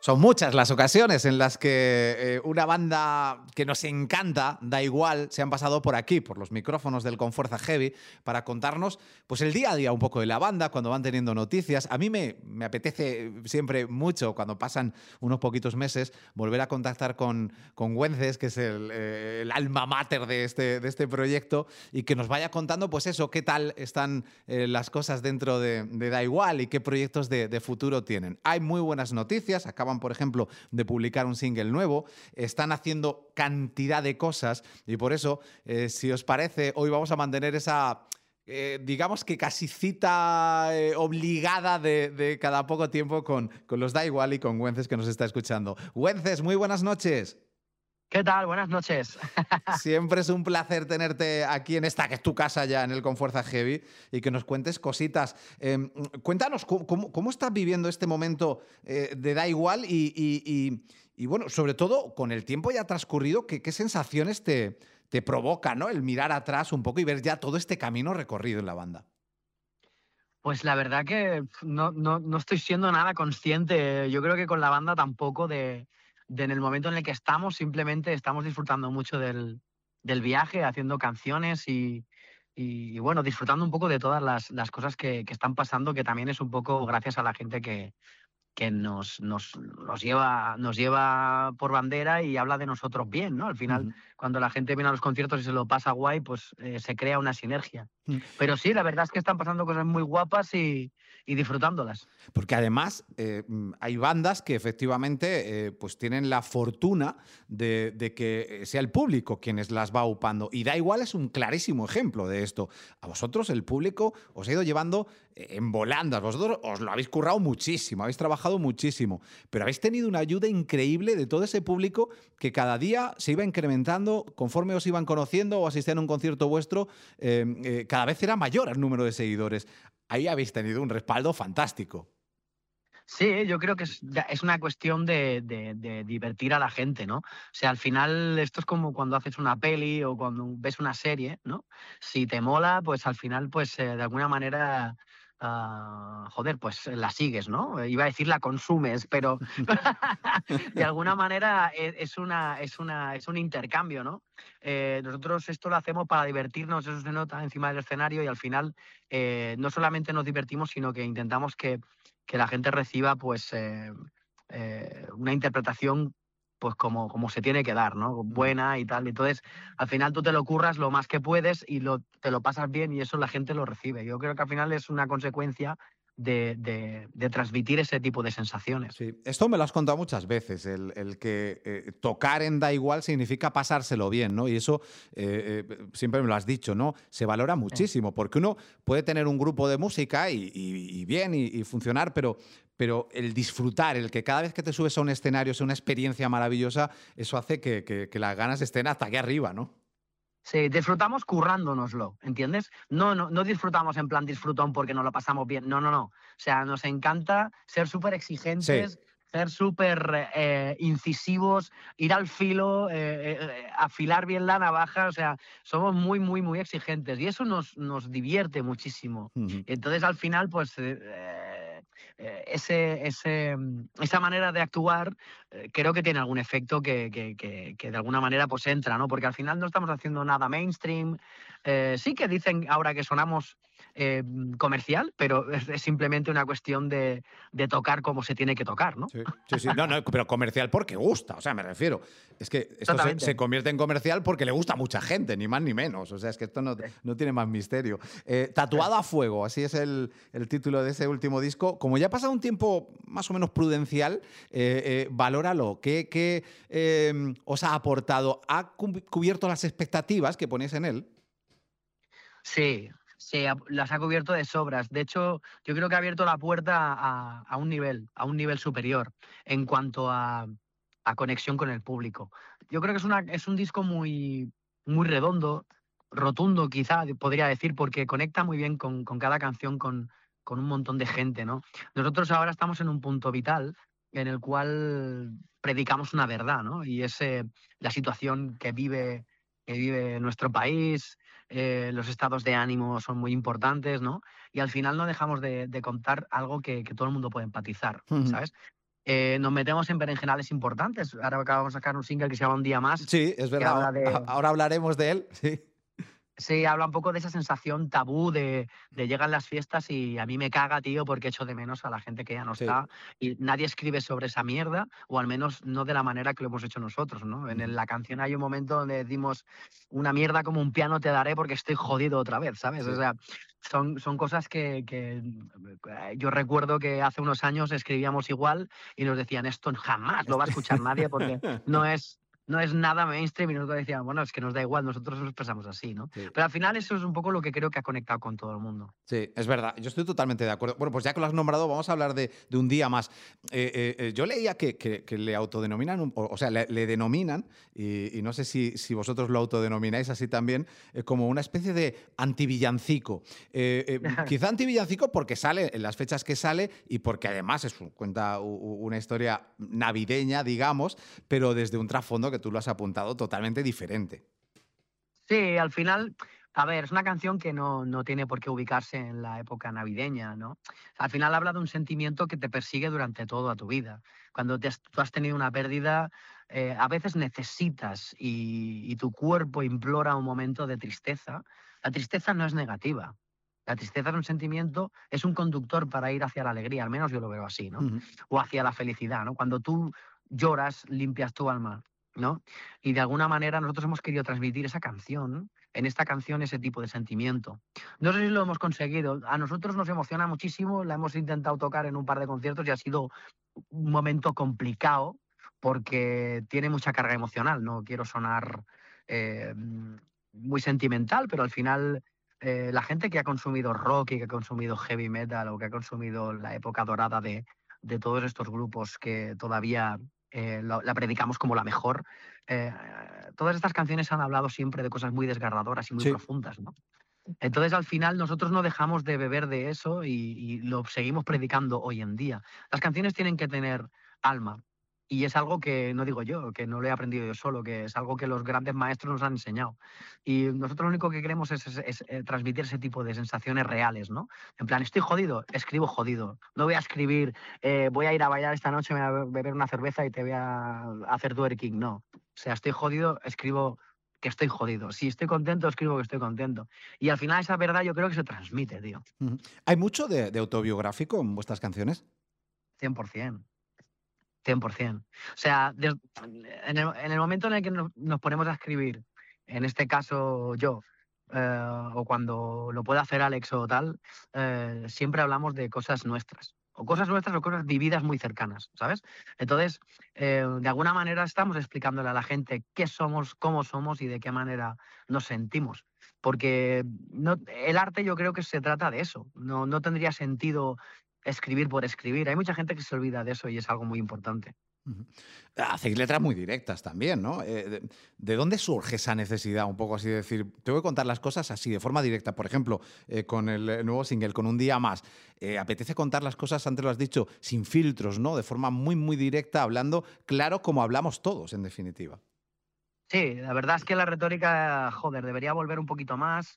Son muchas las ocasiones en las que una banda que nos encanta, Da Igual, se han pasado por aquí, por los micrófonos del Confuerza Heavy, para contarnos pues, el día a día un poco de la banda, cuando van teniendo noticias. A mí me apetece siempre mucho, cuando pasan unos poquitos meses, volver a contactar con Güences, que es el alma mater de este proyecto, y que nos vaya contando, pues eso, qué tal están las cosas dentro de Da Igual y qué proyectos de futuro tienen. Hay muy buenas noticias, acaban, por ejemplo, de publicar un single nuevo, están haciendo cantidad de cosas y por eso, si os parece, hoy vamos a mantener esa, digamos que casi cita obligada de cada poco tiempo con los Da Igual y con Güences, que nos está escuchando. Güences, muy buenas noches. ¿Qué tal? Buenas noches. Siempre es un placer tenerte aquí en esta, que es tu casa ya, en el Confuerza Heavy, y que nos cuentes cositas. Cuéntanos, ¿cómo estás viviendo este momento de Da Igual? Y bueno, sobre todo, con el tiempo ya transcurrido, ¿qué sensaciones te provoca, ¿no? El mirar atrás un poco y ver ya todo este camino recorrido en la banda. Pues la verdad que no estoy siendo nada consciente. Yo creo que con la banda tampoco en el momento en el que estamos, simplemente estamos disfrutando mucho del viaje, haciendo canciones y bueno, disfrutando un poco de todas las cosas que están pasando, que también es un poco gracias a la gente que nos lleva por bandera y habla de nosotros bien, ¿no? Al final, cuando la gente viene a los conciertos y se lo pasa guay, pues se crea una sinergia. Pero sí, la verdad es que están pasando cosas muy guapas y disfrutándolas. Porque además hay bandas que efectivamente pues tienen la fortuna de que sea el público quienes las va upando. Y Da Igual es un clarísimo ejemplo de esto. A vosotros el público os ha ido llevando en volandas. Vosotros os lo habéis currado muchísimo, habéis trabajado muchísimo, pero habéis tenido una ayuda increíble de todo ese público que cada día se iba incrementando conforme os iban conociendo o asistían a un concierto vuestro. Cada vez era mayor el número de seguidores. Ahí habéis tenido un respaldo fantástico. Sí, yo creo que es una cuestión de divertir a la gente, ¿no? O sea, al final esto es como cuando haces una peli o cuando ves una serie, ¿no? Si te mola, pues al final, pues de alguna manera, joder, pues la sigues, ¿no? Iba a decir la consumes, pero de alguna manera es un intercambio, ¿no? Nosotros esto lo hacemos para divertirnos, eso se nota encima del escenario y al final no solamente nos divertimos, sino que intentamos que la gente reciba pues una interpretación pues como se tiene que dar, ¿no? Buena y tal. Entonces, al final tú te lo curras lo más que puedes y te lo pasas bien y eso la gente lo recibe. Yo creo que al final es una consecuencia de transmitir ese tipo de sensaciones. Sí, esto me lo has contado muchas veces, el que tocar en Da Igual significa pasárselo bien, ¿no? Y eso siempre me lo has dicho, ¿no? Se valora muchísimo, porque uno puede tener un grupo de música y bien, y funcionar, pero el disfrutar, el que cada vez que te subes a un escenario sea una experiencia maravillosa, eso hace que las ganas estén hasta aquí arriba, ¿no? Sí, disfrutamos currándonoslo, ¿entiendes? No disfrutamos en plan disfrutón porque nos lo pasamos bien. No. O sea, nos encanta ser súper exigentes, sí, ser súper incisivos, ir al filo, afilar bien la navaja. O sea, somos muy, muy, muy exigentes y eso nos divierte muchísimo. Entonces, al final, pues esa manera de actuar creo que tiene algún efecto que de alguna manera pues entra, ¿no? Porque al final no estamos haciendo nada mainstream. Sí que dicen ahora que sonamos comercial, pero es simplemente una cuestión de tocar como se tiene que tocar, ¿no? Sí. No, pero comercial porque gusta, o sea, me refiero. Es que esto se convierte en comercial porque le gusta a mucha gente, ni más ni menos. O sea, es que esto no tiene más misterio. Tatuado a fuego, así es el título de ese último disco. Como ya ha pasado un tiempo más o menos prudencial, valóralo. ¿Qué os ha aportado? ¿Ha cubierto las expectativas que ponéis en él? Sí, las ha cubierto de sobras. De hecho, yo creo que ha abierto la puerta a un nivel superior en cuanto a conexión con el público. Yo creo que es un disco muy, muy redondo, rotundo quizá, podría decir, porque conecta muy bien con cada canción, con un montón de gente, ¿no? Nosotros ahora estamos en un punto vital en el cual predicamos una verdad, ¿no? Y es la situación que vive nuestro país. Los estados de ánimo son muy importantes, ¿no? Y al final no dejamos de contar algo que todo el mundo puede empatizar, ¿sabes? nos metemos en berenjenales importantes. Ahora acabamos de sacar un single que se llama Un día más. Sí, es verdad. habla de- Ahora hablaremos de él. Sí. Sí, habla un poco de esa sensación tabú de llegan las fiestas y a mí me caga, tío, porque echo de menos a la gente que ya no Sí. está y nadie escribe sobre esa mierda, o al menos no de la manera que lo hemos hecho nosotros, ¿no? En Ujú. la canción hay un momento donde decimos una mierda como un piano te daré porque estoy jodido otra vez, ¿sabes? Sí. O sea, son cosas que yo recuerdo que hace unos años escribíamos igual y nos decían esto jamás lo va a escuchar nadie porque no es nada mainstream y nosotros decíamos, bueno, es que nos da igual, nosotros nos expresamos así, ¿no? Sí. Pero al final eso es un poco lo que creo que ha conectado con todo el mundo. Sí, es verdad. Yo estoy totalmente de acuerdo. Bueno, pues ya que lo has nombrado, vamos a hablar de un día más. Yo leía que le autodenominan, o sea, le denominan, y no sé si vosotros lo autodenomináis así también, como una especie de antivillancico. Quizá antivillancico porque sale en las fechas que sale y porque además cuenta una historia navideña, digamos, pero desde un trasfondo que tú lo has apuntado totalmente diferente. Sí, al final, a ver, es una canción que no tiene por qué ubicarse en la época navideña, ¿no? Al final habla de un sentimiento que te persigue durante toda tu vida. Cuando tú has tenido una pérdida, a veces necesitas y tu cuerpo implora un momento de tristeza. La tristeza no es negativa. La tristeza es un sentimiento, es un conductor para ir hacia la alegría, al menos yo lo veo así, ¿no? Ujú. O hacia la felicidad, ¿no? Cuando tú lloras, limpias tu alma, ¿no? Y de alguna manera nosotros hemos querido transmitir esa canción, en esta canción ese tipo de sentimiento. No sé si lo hemos conseguido. A nosotros nos emociona muchísimo, la hemos intentado tocar en un par de conciertos y ha sido un momento complicado porque tiene mucha carga emocional. No quiero sonar muy sentimental, pero al final la gente que ha consumido rock y que ha consumido heavy metal o que ha consumido la época dorada de todos estos grupos que todavía la predicamos como la mejor, todas estas canciones han hablado siempre de cosas muy desgarradoras y muy Sí. profundas, ¿no? Entonces, al final, nosotros no dejamos de beber de eso y lo seguimos predicando hoy en día. Las canciones tienen que tener alma. Y es algo que no digo yo, que no lo he aprendido yo solo, que es algo que los grandes maestros nos han enseñado. Y nosotros lo único que queremos es transmitir ese tipo de sensaciones reales, ¿no? En plan, estoy jodido, escribo jodido. No voy a escribir, voy a ir a bailar esta noche, me voy a beber una cerveza y te voy a hacer twerking. No. O sea, estoy jodido, escribo que estoy jodido. Si estoy contento, escribo que estoy contento. Y al final esa verdad yo creo que se transmite, tío. Ujú. ¿Hay mucho de autobiográfico en vuestras canciones? 100%. 100%. O sea, en el momento en el que nos ponemos a escribir, en este caso yo, o cuando lo puede hacer Alex o tal, siempre hablamos de cosas nuestras. O cosas nuestras o cosas vividas muy cercanas, ¿sabes? Entonces, de alguna manera estamos explicándole a la gente qué somos, cómo somos y de qué manera nos sentimos. Porque el arte yo creo que se trata de eso. No tendría sentido escribir por escribir. Hay mucha gente que se olvida de eso y es algo muy importante. Ujú. Hacéis letras muy directas también, ¿no? ¿De dónde surge esa necesidad, un poco así de decir, te voy a contar las cosas así, de forma directa? Por ejemplo, con el nuevo single, con Un día más, apetece contar las cosas, antes lo has dicho, sin filtros, ¿no? De forma muy, muy directa, hablando claro como hablamos todos, en definitiva. Sí, la verdad es que la retórica, joder, debería volver un poquito más.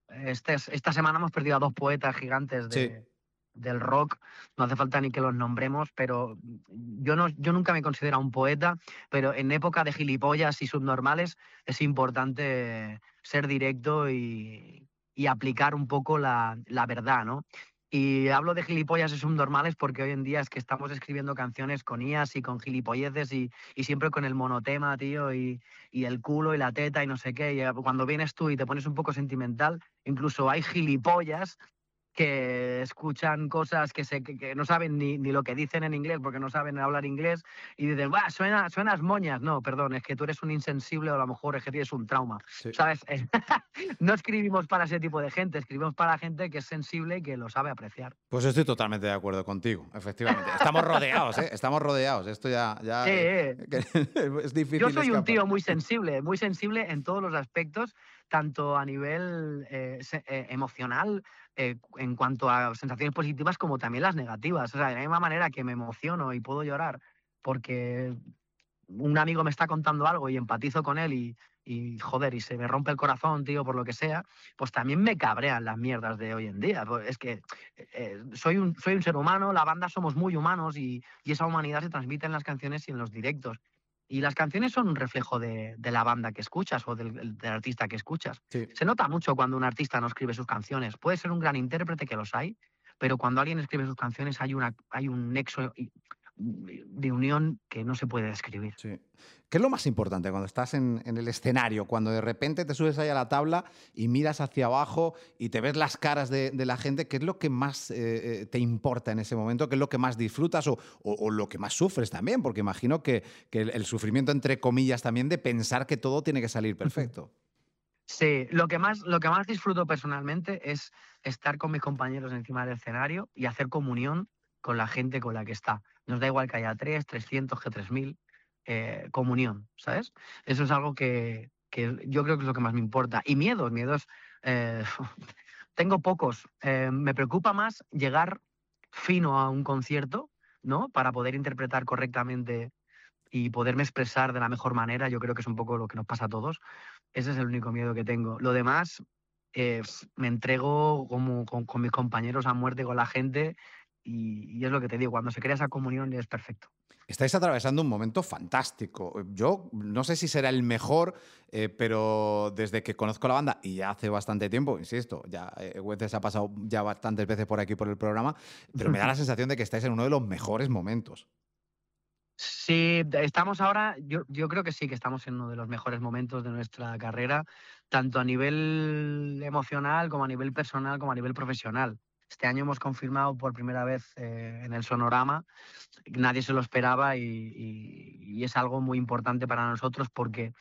Esta semana hemos perdido a dos poetas gigantes Sí. del rock, no hace falta ni que los nombremos, pero yo nunca me considero un poeta, pero en época de gilipollas y subnormales es importante ser directo y aplicar un poco la verdad, ¿no? Y hablo de gilipollas y subnormales porque hoy en día es que estamos escribiendo canciones con IAs y con gilipolleces y siempre con el monotema, tío, y el culo y la teta y no sé qué. Y cuando vienes tú y te pones un poco sentimental, incluso hay gilipollas que escuchan cosas que no saben ni lo que dicen en inglés porque no saben hablar inglés y dicen, "Buah, suenas moñas". No, perdón, es que tú eres un insensible o a lo mejor es que tienes un trauma, Sí. ¿sabes? No escribimos para ese tipo de gente, escribimos para gente que es sensible y que lo sabe apreciar. Pues estoy totalmente de acuerdo contigo, efectivamente. Estamos rodeados, ¿eh? Estamos rodeados. Esto ya Sí, es difícil Yo soy un escapar. tío muy sensible en todos los aspectos, tanto a nivel emocional, en cuanto a sensaciones positivas, como también las negativas. O sea, de la misma manera que me emociono y puedo llorar porque un amigo me está contando algo y empatizo con él y joder, y se me rompe el corazón, tío, por lo que sea, pues también me cabrean las mierdas de hoy en día. Pues es que soy un ser humano, la banda somos muy humanos y esa humanidad se transmite en las canciones y en los directos. Y las canciones son un reflejo de la banda que escuchas o del artista que escuchas. Sí. Se nota mucho cuando un artista no escribe sus canciones. Puede ser un gran intérprete, que los hay, pero cuando alguien escribe sus canciones hay un nexo de unión que no se puede describir. Sí. ¿Qué es lo más importante cuando estás en el escenario? Cuando de repente te subes ahí a la tabla y miras hacia abajo y te ves las caras de la gente. ¿Qué es lo que más te importa en ese momento? ¿Qué es lo que más disfrutas o lo que más sufres también? Porque imagino que el sufrimiento, entre comillas, también de pensar que todo tiene que salir perfecto. Sí, lo que más disfruto personalmente es estar con mis compañeros encima del escenario y hacer comunión con la gente con la que está. Nos da igual que haya 3, 300, que 3000, comunión, ¿sabes? Eso es algo que yo creo que es lo que más me importa. Y miedos, tengo pocos. Me preocupa más llegar fino a un concierto, ¿no? Para poder interpretar correctamente y poderme expresar de la mejor manera. Yo creo que es un poco lo que nos pasa a todos. Ese es el único miedo que tengo. Lo demás, me entrego con mis compañeros a muerte, con la gente, y es lo que te digo, cuando se crea esa comunión es perfecto. Estáis atravesando un momento fantástico. Yo no sé si será el mejor, pero desde que conozco la banda, y ya hace bastante tiempo, insisto, ya Güences ha pasado ya bastantes veces por aquí por el programa, pero me da la sensación de que estáis en uno de los mejores momentos. Sí, estamos ahora, yo creo que sí, que estamos en uno de los mejores momentos de nuestra carrera, tanto a nivel emocional como a nivel personal como a nivel profesional. Este año hemos confirmado por primera vez en el Sonorama. Nadie se lo esperaba y es algo muy importante para nosotros porque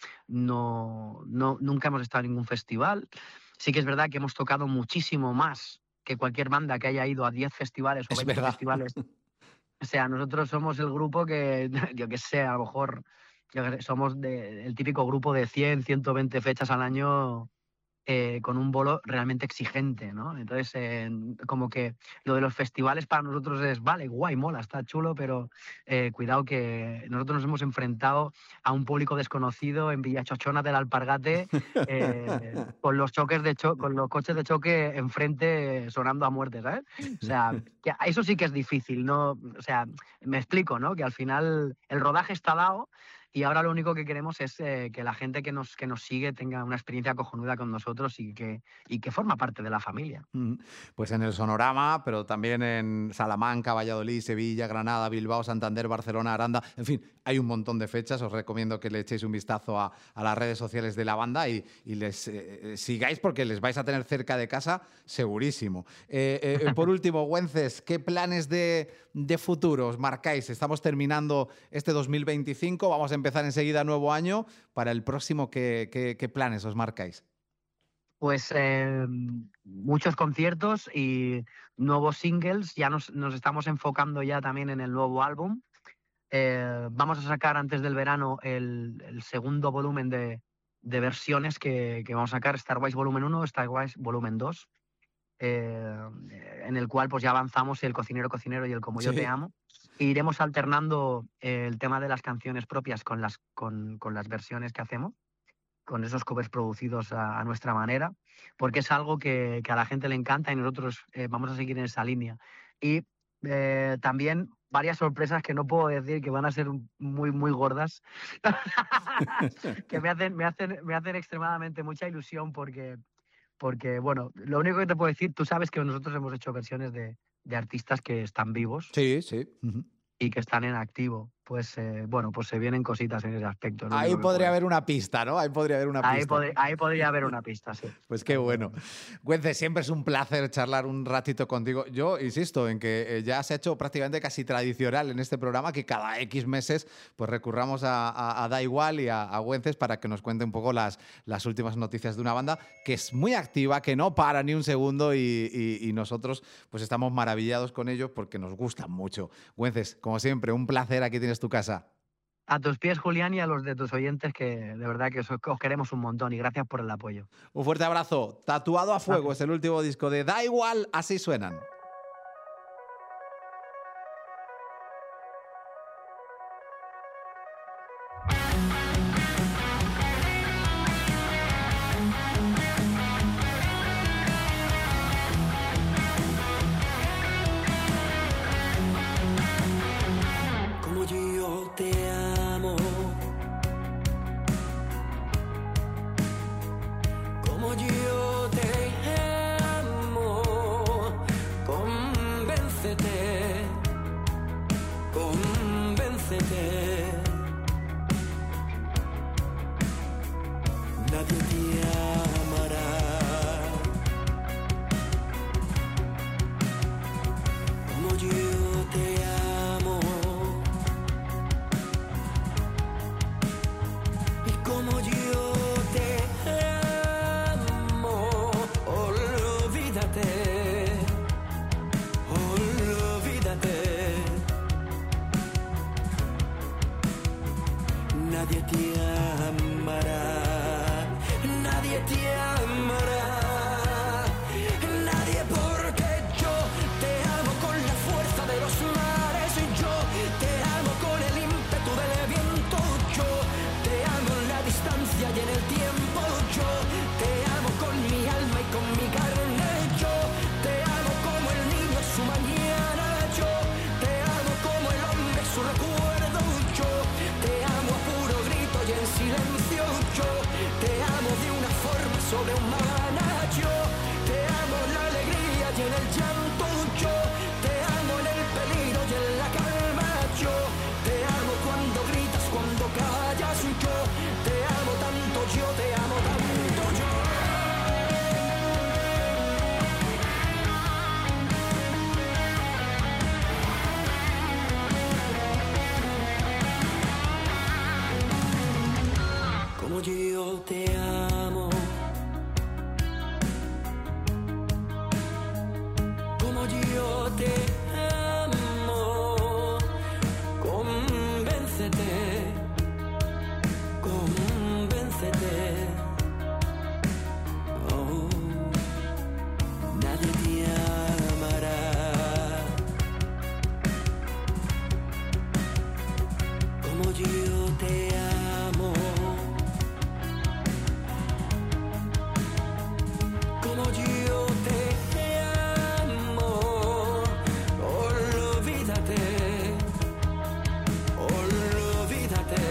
nunca hemos estado en ningún festival. Sí que es verdad que hemos tocado muchísimo más que cualquier banda que haya ido a 10 festivales o 20 festivales. O sea, nosotros somos el grupo que, yo qué sé, a lo mejor somos el típico grupo de 100, 120 fechas al año, con un bolo realmente exigente, ¿no? Entonces, como que lo de los festivales para nosotros es, vale, guay, mola, está chulo, pero cuidado que nosotros nos hemos enfrentado a un público desconocido en Villachochona del Alpargate, con los coches de choque enfrente sonando a muerte, ¿sabes? O sea, que eso sí que es difícil, ¿no? O sea, me explico, ¿no? Que al final el rodaje está dado. Y ahora lo único que queremos es que la gente que nos sigue tenga una experiencia cojonuda con nosotros y que forma parte de la familia. Pues en el Sonorama, pero también en Salamanca, Valladolid, Sevilla, Granada, Bilbao, Santander, Barcelona, Aranda. En fin, hay un montón de fechas. Os recomiendo que le echéis un vistazo a las redes sociales de la banda y les sigáis porque les vais a tener cerca de casa segurísimo. Por último, Güences, ¿qué planes de futuro os marcáis? Estamos terminando este 2025, vamos a empezar enseguida nuevo año. Para el próximo, ¿qué planes os marcáis? Pues muchos conciertos y nuevos singles. Ya nos estamos enfocando ya también en el nuevo álbum. Vamos a sacar antes del verano el segundo volumen de versiones que vamos a sacar, Starwise Volumen 1, Starwise Volumen 2, en el cual pues ya avanzamos el Cocinero y el Como Yo Te Amo. E iremos alternando el tema de las canciones propias con las versiones que hacemos, con esos covers producidos a nuestra manera, porque es algo que a la gente le encanta y nosotros vamos a seguir en esa línea. Y también varias sorpresas que no puedo decir, que van a ser muy, muy gordas, que me hacen extremadamente mucha ilusión porque, bueno, lo único que te puedo decir, tú sabes que nosotros hemos hecho versiones de artistas que están vivos. Sí, sí. Y que están en activo. Pues bueno, pues se vienen cositas en ese aspecto. Ahí podría haber una pista, ¿no? Ahí podría haber una pista. Ahí podría haber una pista, sí. Pues qué bueno. Güences, siempre es un placer charlar un ratito contigo. Yo insisto en que ya se ha hecho prácticamente casi tradicional en este programa que cada X meses pues recurramos a Da Igual y a Güences para que nos cuente un poco las últimas noticias de una banda que es muy activa, que no para ni un segundo y nosotros pues estamos maravillados con ellos porque nos gustan mucho. Güences, como siempre, un placer. Aquí tienes tu casa. A tus pies, Julián, y a los de tus oyentes, que de verdad que os queremos un montón y gracias por el apoyo. Un fuerte abrazo. Tatuado a Fuego es el último disco de Da Igual, así suenan. nadie te amará. Como yo te amo, y como yo te amo, olvídate, olvídate. Nadie te amará, nadie te amará, nadie, porque yo te amo con la fuerza de los mares, yo te amo con el ímpetu del viento, yo te amo en la distancia y en el tiempo, yo te amo con mi alma y con mi carne, yo te amo como el niño en su mañana, yo te amo como el hombre en su recuerdo, yo te amo a puro grito y en silencio, yo te amo de una forma sobrehumana, yo te amo en la alegría y en el llanto, yo te amo en el peligro y en la calma, yo te amo cuando gritas, cuando callas, yo te amo tanto, yo te amo tanto, yo. Como yo te amo, como yo te amo, convéncete, convéncete. Oh, nadie te amará. Como yo te amo, como yo te amo, olvídate, olvídate.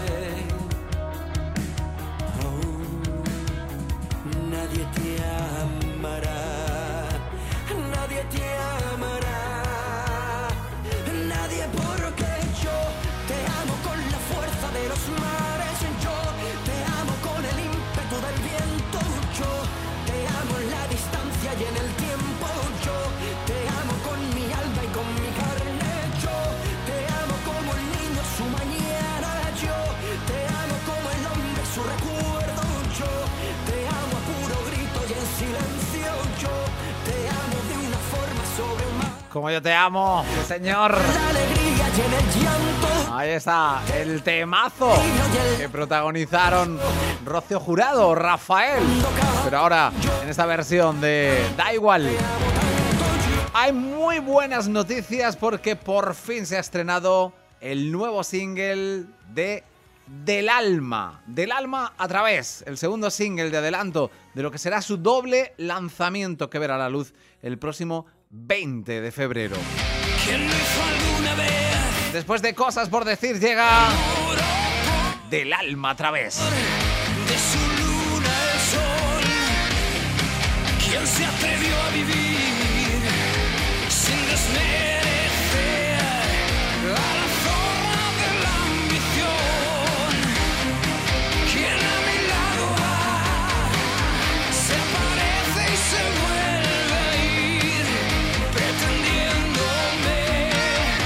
Oh, nadie te amará, nadie te amará, nadie, porque yo te amo con la fuerza de los mares, yo te amo con el ímpetu del viento, yo te amo en la distancia y en el tiempo, yo te amo con mi alma y con mi carne, yo te amo como el niño en su mañana, yo te amo como el hombre en su recuerdo, yo te amo a puro grito y en silencio, yo te amo de una forma sobrehumana. Como yo te amo, sí, señor. La alegría y en el llanto. Ahí está, el temazo que protagonizaron Rocío Jurado, Rafael. Pero ahora, en esta versión de Da Igual, hay muy buenas noticias porque por fin se ha estrenado el nuevo single de Del Alma. Del Alma a través, el segundo single de adelanto de lo que será su doble lanzamiento que verá la luz el próximo 20 de febrero. ¿Quién lo hizo alguna vez? Después de Cosas por Decir llega Del Alma a través. De su luna el sol. ¿Quién se atrevió a vivir sin desmerecer a la zorra de la ambición? ¿Quién a mi lado va? Se parece y se vuelve a ir pretendiéndome.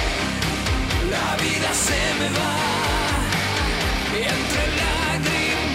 La vida se me va y entre lágrimas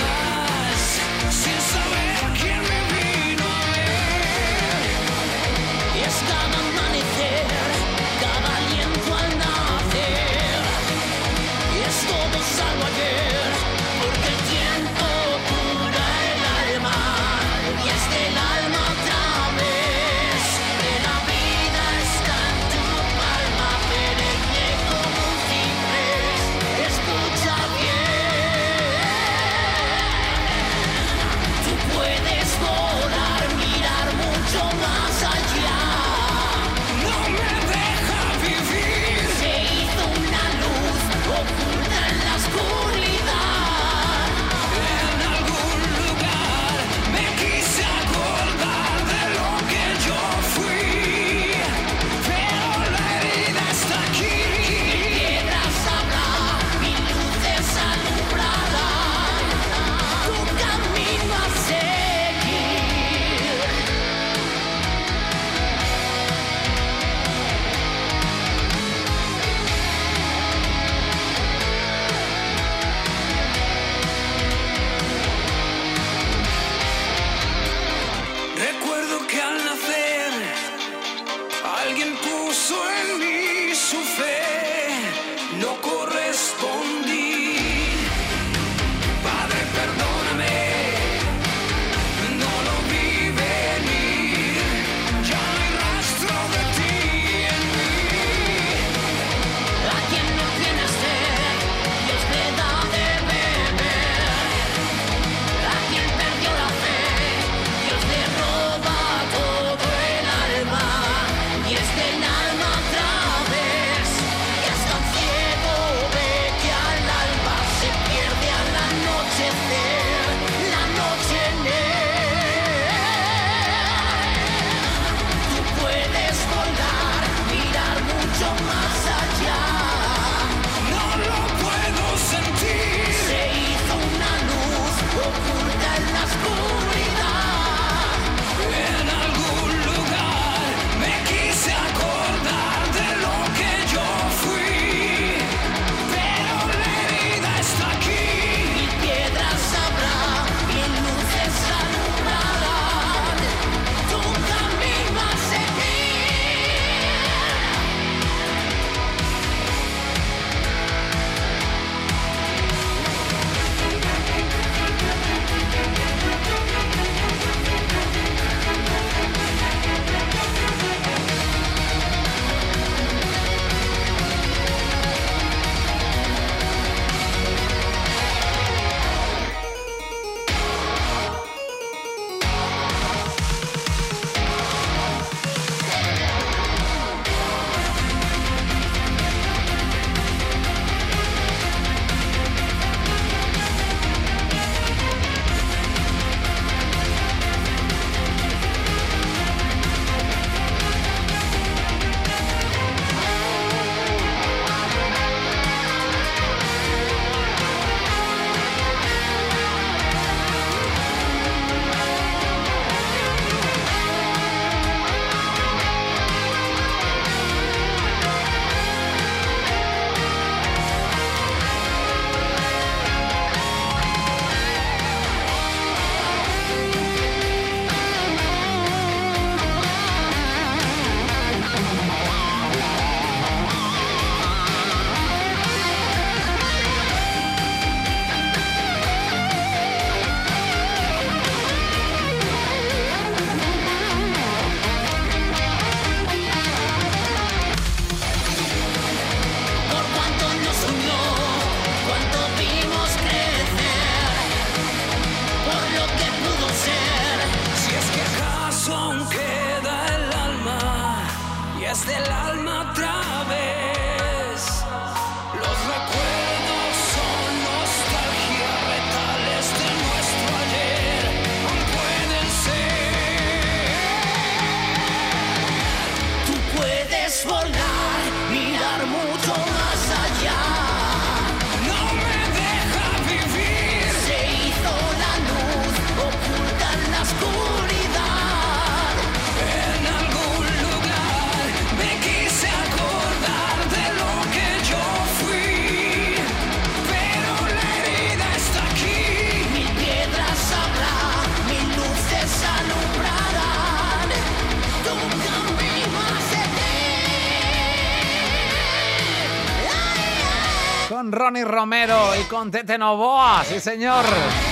Ronnie Romero y con Tete Novoa, sí señor.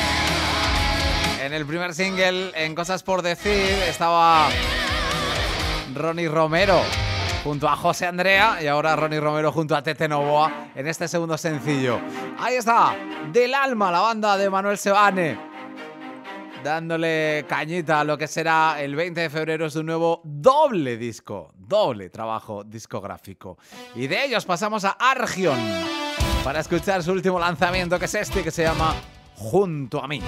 En el primer single, en Cosas por Decir, estaba Ronnie Romero junto a José Andrea y ahora Ronnie Romero junto a Tete Novoa en este segundo sencillo. Ahí está, Del Alma, la banda de Manuel Seoane, dándole cañita a lo que será el 20 de febrero su nuevo doble disco, doble trabajo discográfico. Y de ellos pasamos a Argion para escuchar su último lanzamiento, que es este, que se llama Junto a mí.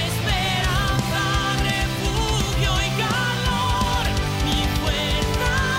Esperanza, refugio y calor, mi fuerza.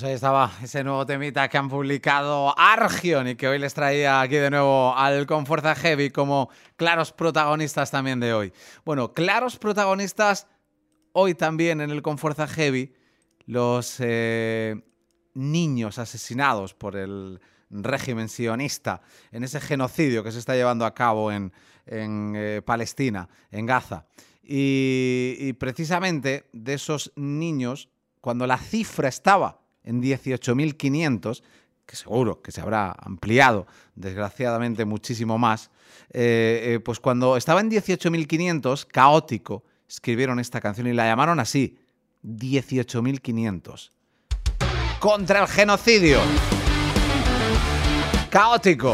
Pues ahí estaba ese nuevo temita que han publicado Argion y que hoy les traía aquí de nuevo al Con Fuerza Heavy como claros protagonistas también de hoy. Bueno, claros protagonistas hoy también en el Con Fuerza Heavy, los niños asesinados por el régimen sionista en ese genocidio que se está llevando a cabo en Palestina, en Gaza. Y precisamente de esos niños, cuando la cifra estaba en 18.500, que seguro que se habrá ampliado, desgraciadamente, muchísimo más, pues cuando estaba en 18.500, Caótico escribieron esta canción y la llamaron así, 18.500. Contra el genocidio. Caótico.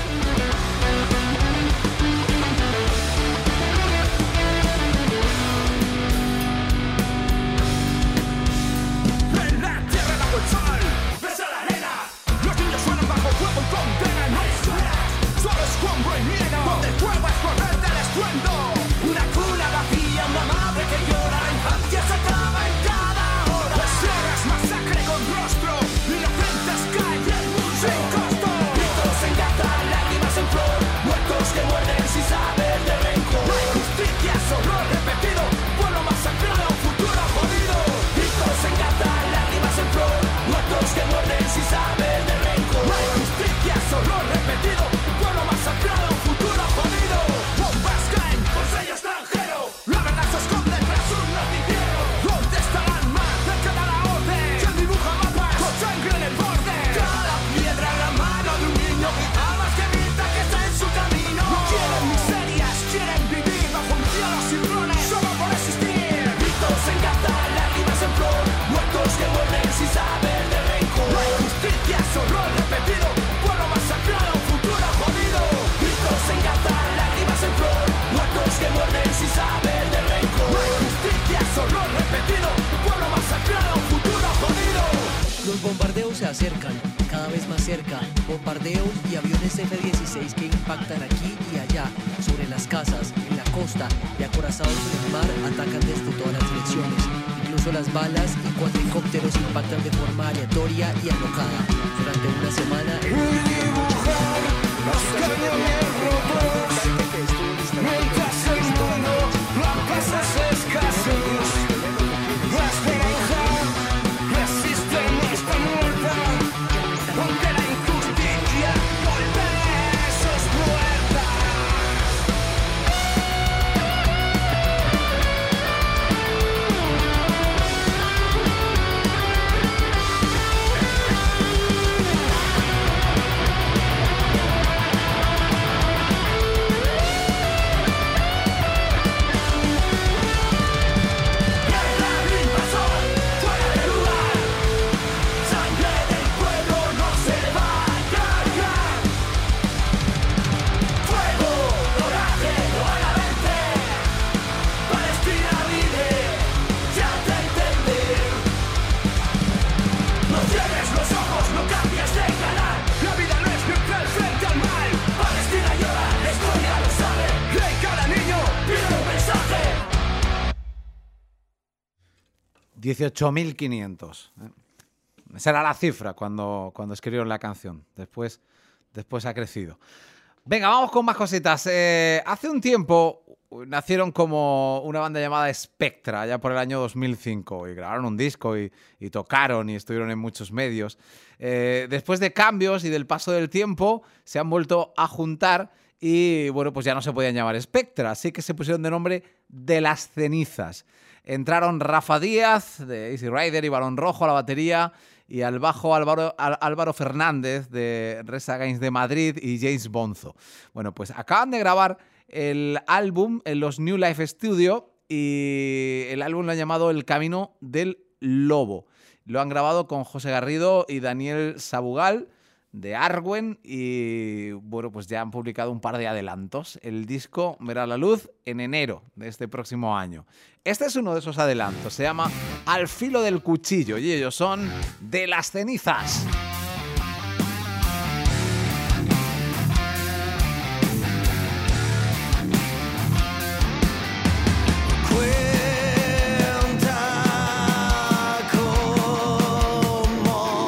Se acercan, cada vez más cerca, bombardeos y aviones F-16 que impactan aquí y allá, sobre las casas, en la costa y acorazados en el mar, atacan desde todas las direcciones. Incluso las balas y cuadricópteros impactan de forma aleatoria y alocada. Durante una semana... $18.500. Esa era la cifra cuando escribieron la canción. Después ha crecido. Venga, vamos con más cositas. Hace un tiempo nacieron como una banda llamada Spectra, ya por el año 2005, y grabaron un disco y tocaron y estuvieron en muchos medios. Después de cambios y del paso del tiempo, se han vuelto a juntar y, bueno, pues ya no se podían llamar Spectra, así que se pusieron de nombre De las Cenizas. Entraron Rafa Díaz, de Easy Rider, y Balón Rojo a la batería, y al bajo Álvaro Fernández, de Resa Games de Madrid, y James Bonzo. Bueno, pues acaban de grabar el álbum en los New Life Studio, y el álbum lo han llamado El Camino del Lobo. Lo han grabado con José Garrido y Daniel Sabugal, de Arwen, y bueno, pues ya han publicado un par de adelantos. El disco verá la luz en enero de este próximo año. Este es uno de esos adelantos, se llama Al filo del cuchillo, y ellos son De las Cenizas. Cuenta cómo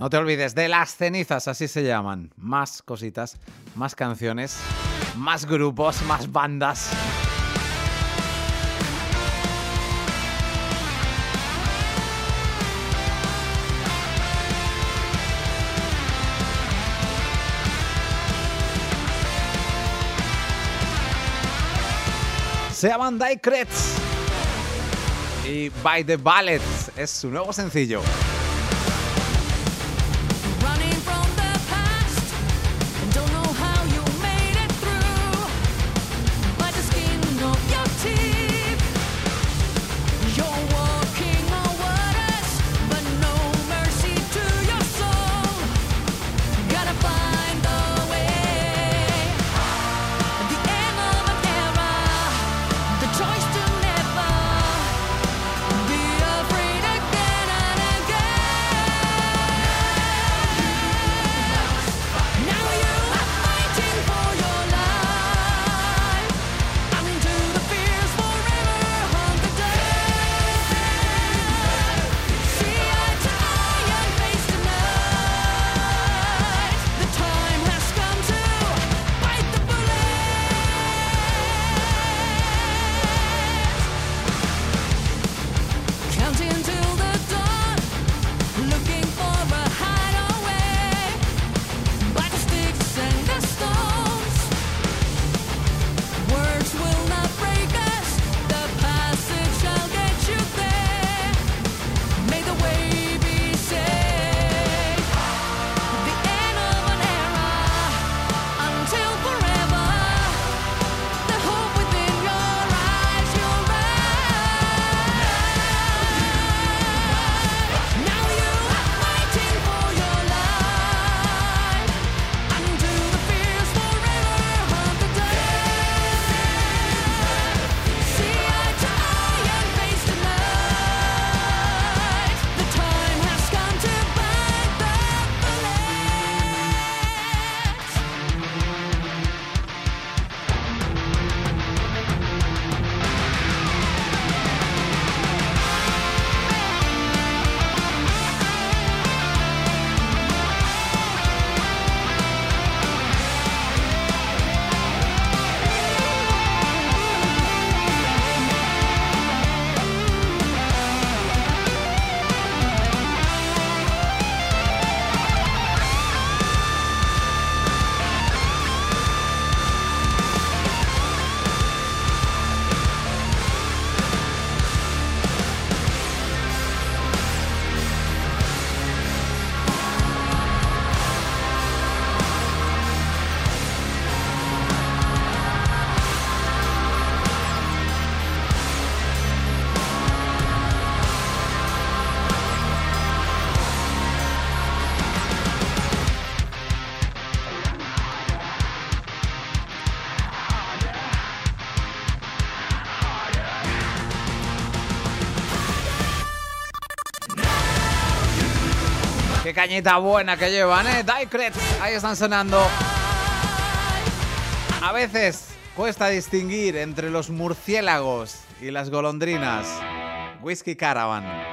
No te olvides de las cenizas, así se llaman. Más cositas, más canciones, más grupos, más bandas. Se llaman Die Crets y By the Ballet es su nuevo sencillo. Qué cañita buena que llevan, Die Crets, ahí están sonando. A veces cuesta distinguir entre los murciélagos y las golondrinas. Whiskey Caravan.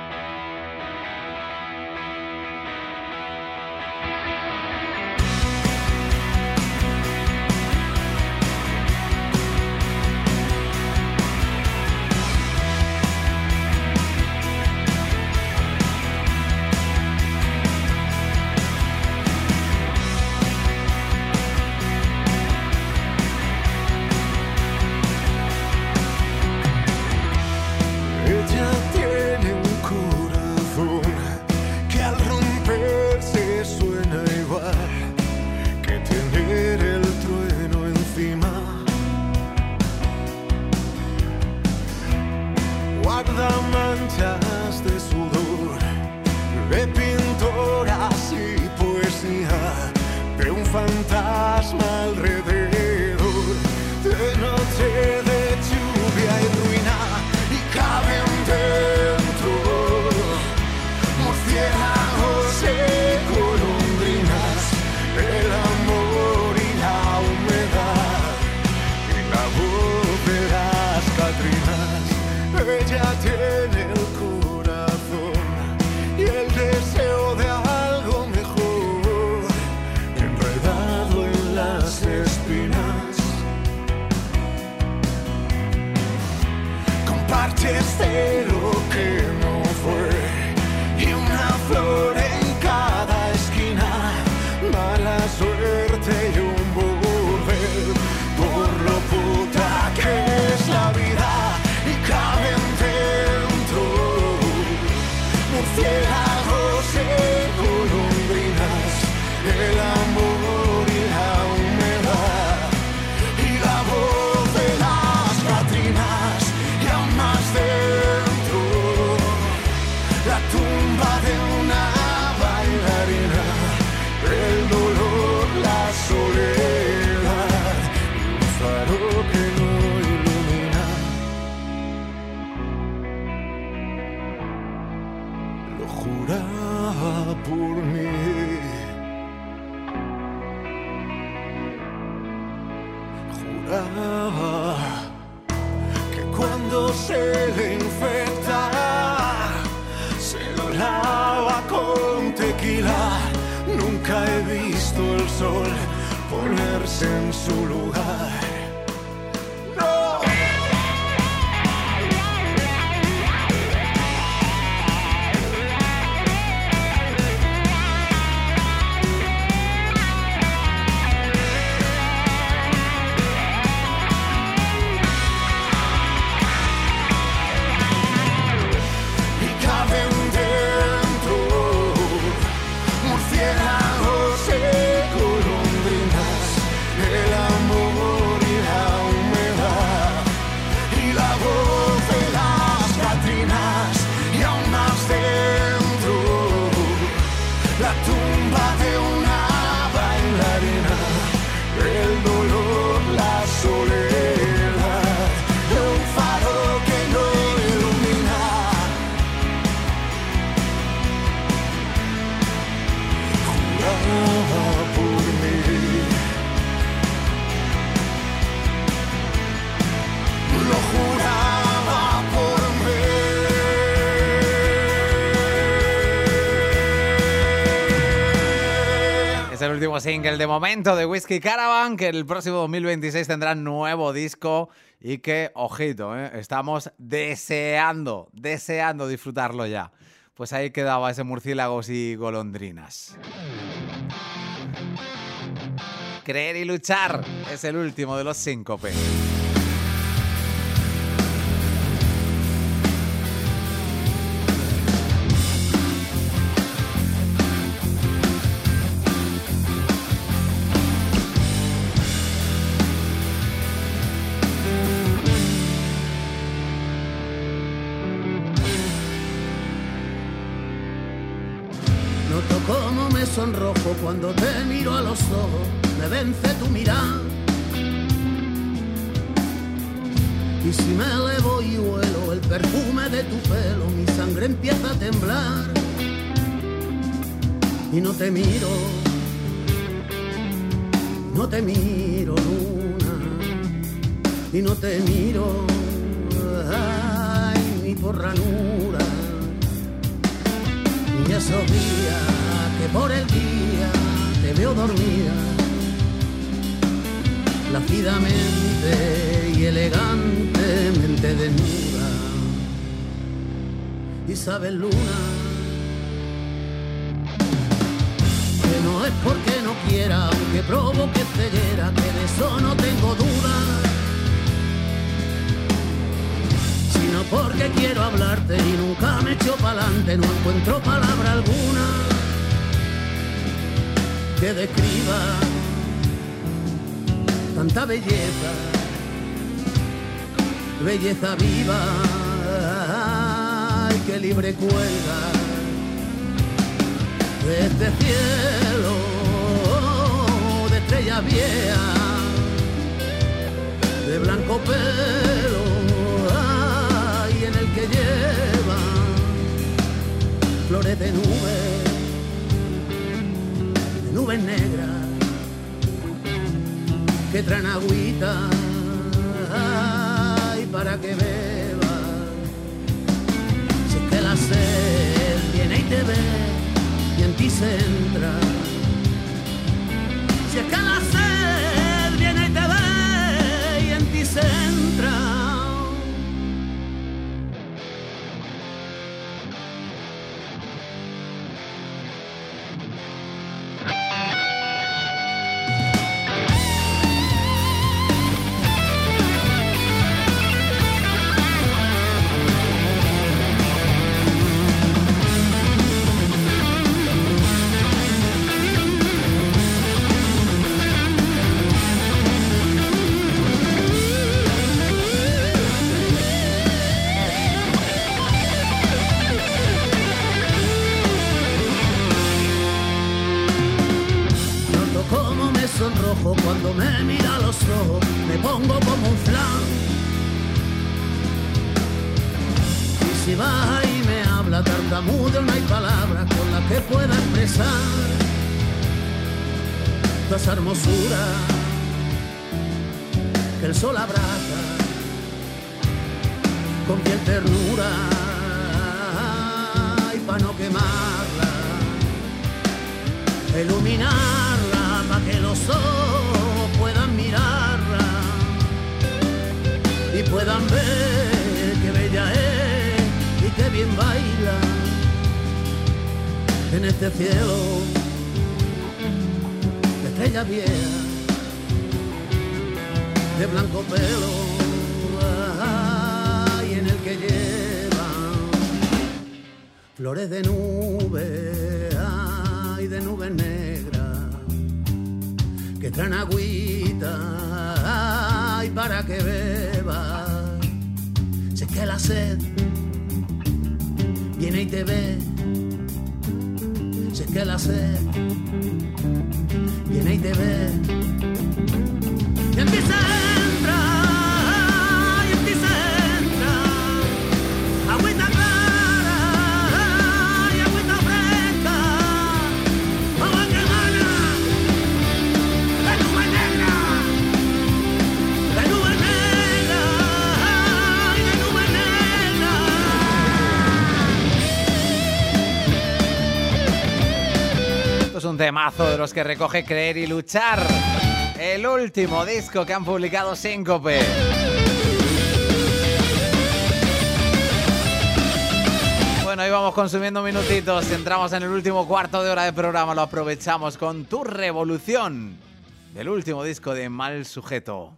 Tiene el corazón y el deseo de algo mejor. Juraba que cuando se le infecta se lo lava con tequila. Nunca he visto el sol ponerse en su lugar. No. El último single de momento de Whiskey Caravan, que el próximo 2026 tendrá nuevo disco y que, ojito, estamos deseando disfrutarlo ya. Pues ahí quedaba ese Murciélagos y Golondrinas. Creer y luchar es el último de los Síncope. Cómo me sonrojo cuando te miro a los ojos, me vence tu mirada. Y si me elevo y huelo el perfume de tu pelo, mi sangre empieza a temblar. Y no te miro luna, y no te miro, ay, ni por ranura. Y esos días que por el día te veo dormida, plácidamente y elegantemente desnuda. Y sabes, luna, que no es porque no quiera, aunque provoque ceguera, que de eso no tengo duda, sino porque quiero hablarte y nunca me echo pa'lante, no encuentro palabra alguna que describa tanta belleza, belleza viva, ay, que libre cuelga de este cielo de estrella vieja, de blanco pelo, ay, en el que lleva flores de nubes negras que traen agüita, ay, para que bebas. Si es que la sed viene y te ve y en ti se entra. Si es que la sed viene y te ve y en ti se entra. Sonrojo cuando me mira a los ojos, me pongo como un flan. Y si baja y me habla tartamudo, no hay palabras con las que pueda expresar toda esa hermosura que el sol abraza con fiel ternura y para no quemarla, iluminarla para que los ojos puedan mirarla y puedan ver qué bella es y qué bien baila en este cielo de estrellas viejas, de blanco pelo, y en el que llevan flores de nube y de nubes negras que traen agüita y para que bebas. Sé que la sed viene y te ve, sé que la sed viene y te ve. Y en ti se entra, y en ti se entra, agüita clara y agüita fresca, agua que emana de nube negra, de nube negra y de nube negra. Esto es un temazo de los que recoge Creer y Luchar, el último disco que han publicado Síncope. Bueno, ahí vamos consumiendo minutitos. Entramos en el último cuarto de hora de programa. Lo aprovechamos con Tu Revolución, del último disco de Mal Sujeto.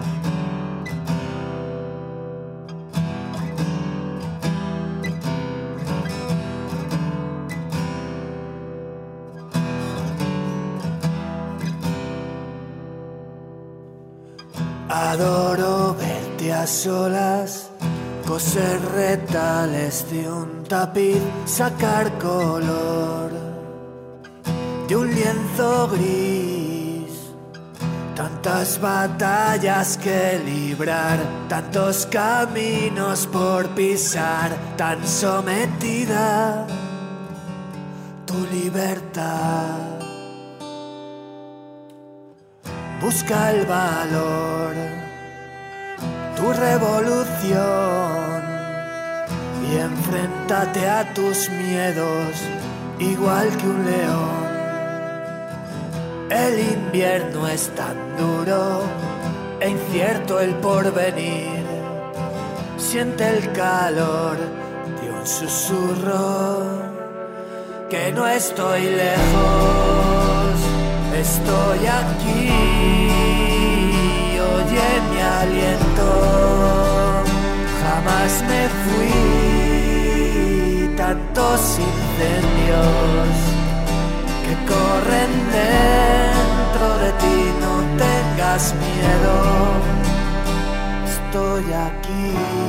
Adoro verte a solas, coser retales de un tapiz, sacar color de un lienzo gris. Tantas batallas que librar, tantos caminos por pisar, tan sometida tu libertad. Busca el valor, tu revolución, y enfréntate a tus miedos igual que un león. El invierno es tan duro e incierto el porvenir. Siente el calor de un susurro, que no estoy lejos, estoy aquí. Oye mi aliento, jamás me fui. Tantos incendios que corren dentro de ti, no tengas miedo, estoy aquí.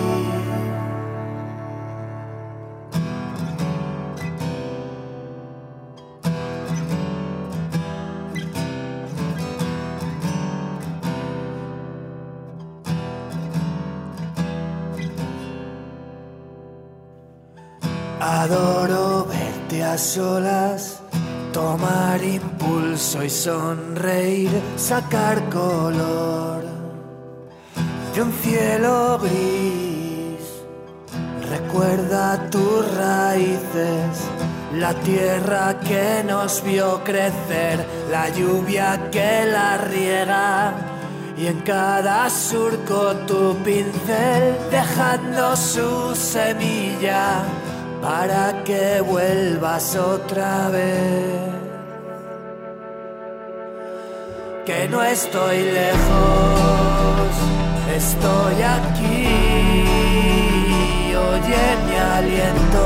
Adoro verte a solas, tomar impulso y sonreír, sacar color de un cielo gris. Recuerda tus raíces, la tierra que nos vio crecer, la lluvia que la riega, y en cada surco tu pincel, dejando su semilla para que vuelvas otra vez. Que no estoy lejos, estoy aquí. Oye mi aliento,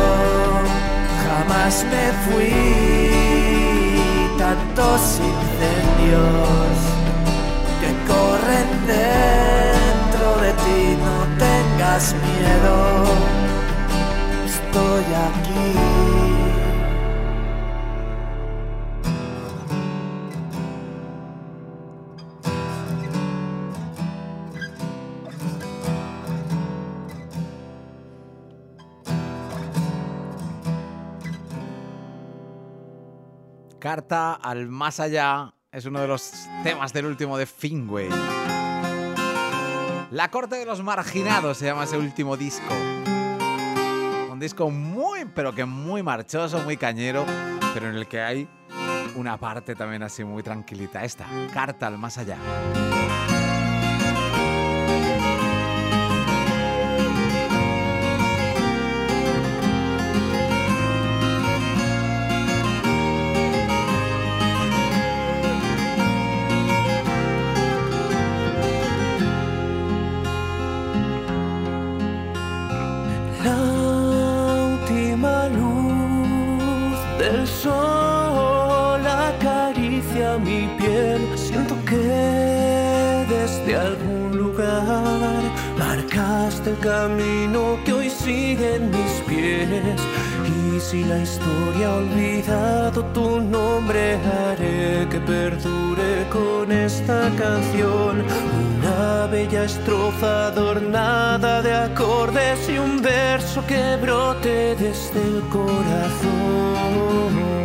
jamás me fui. Tantos incendios que corren dentro de ti, no tengas miedo, estoy aquí. Carta al más allá es uno de los temas del último de Finway. La corte de los marginados se llama ese último disco. Un disco muy, pero que muy marchoso, muy cañero, pero en el que hay una parte también así muy tranquilita. Esta, Carta al más allá. El sol acaricia mi piel, siento que desde algún lugar marcaste el camino que hoy siguen mis pies. Y si la historia ha olvidado tu nombre, haré que perdure con esta canción. Una bella estrofa adornada de acordes y un verso que brote desde el corazón.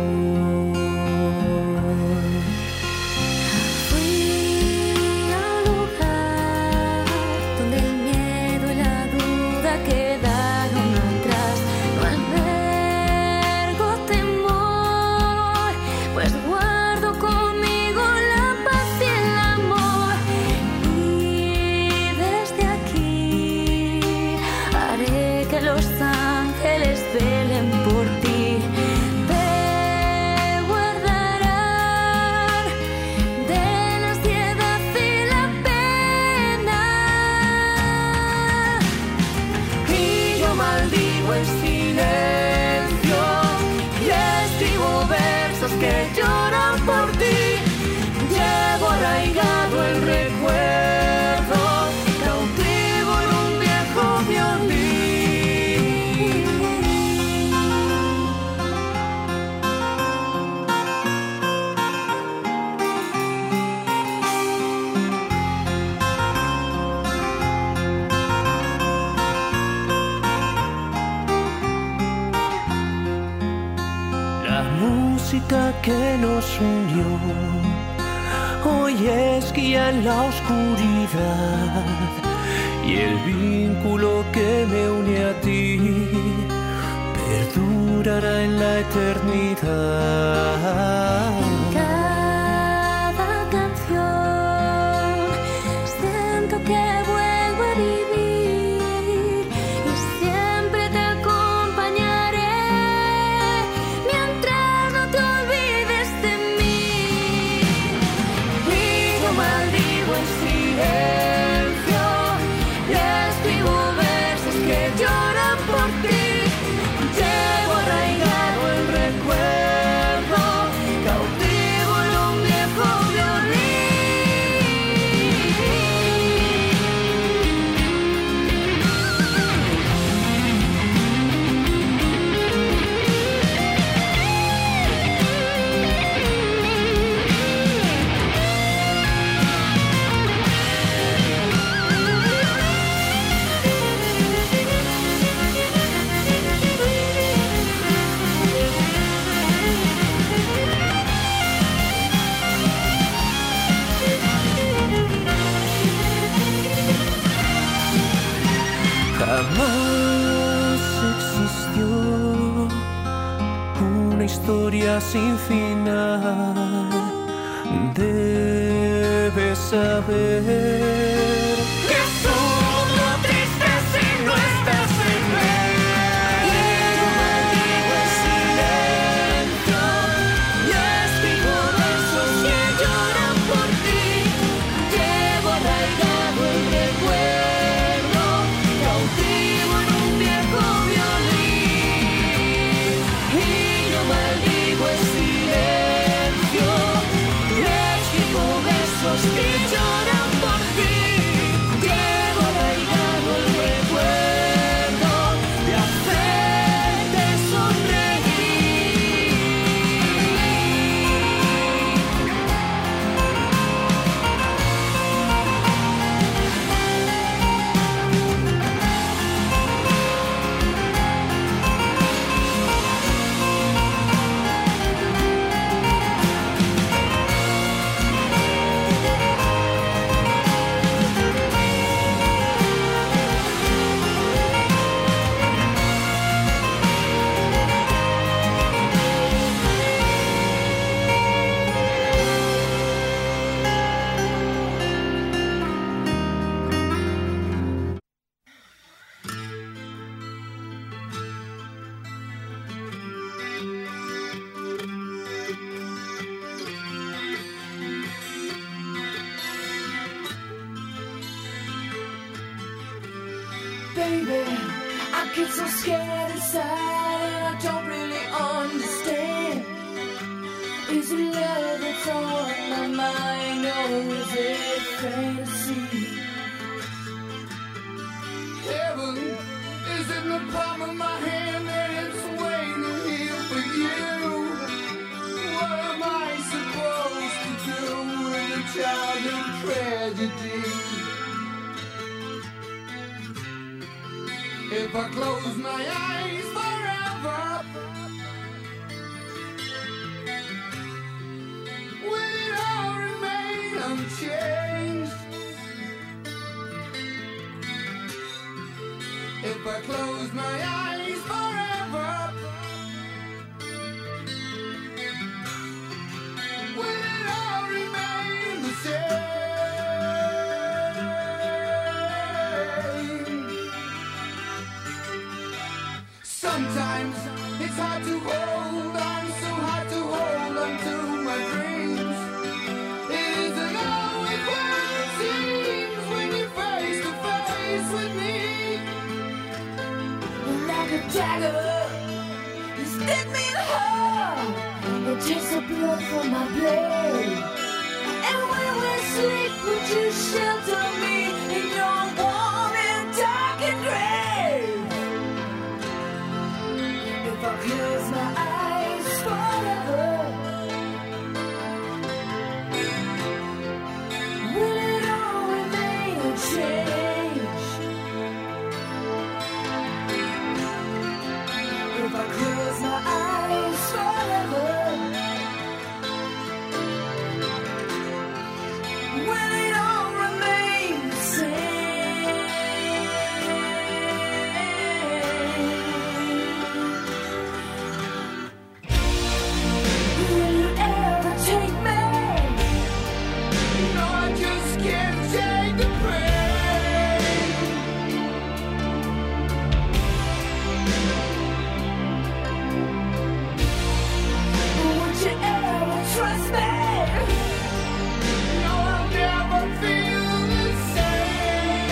Que lloran por ti, llevo arraigado el recuerdo, cautivo en un viejo que nos unió, hoy es guía en la oscuridad, y el vínculo que me une a ti perdurará en la eternidad. Cada canción siento que vuelvo a vivir y siempre te acompañaré mientras no te olvides de mí. Y yo maldigo en silencio y escribo versos que lloran por ti. Llevo arraigado el recuerdo, cautivo en un viejo Jamás existió una historia sin final. Debes saber que solo triste si no estás en él. Yo maldigo el silencio y escribo versos que lloran por ti. Llevo arraigado el recuerdo, cautivo en un viejo violín. Y yo maldigo el silencio y escribo versos que lloran por ti. Llevo arraigado el recuerdo de hacerte baby, I get so scared inside and I don't really understand. Is it love that's on my mind or is it fantasy? Heaven is in the palm of my hand and it's waiting here for you. What am I supposed to do with a childhood tragedy? If I close my eyes forever, will it all remain unchanged? If I close my eyes forever, will it all remain the same? Sometimes it's hard to hold on, so hard to hold on to my dreams. It isn't always what it seems when you're face to face with me. Like a dagger, you stab me in the heart. It takes the blood from my blade. And when we sleep, would you shelter me in your warm and darkened grave? If I close my eyes forever, will it all remain unchanged? If I close my eyes forever, will it all remain the same? Will you ever take me? No, I just can't take the pain. Would you ever trust me? No, I'll never feel the same.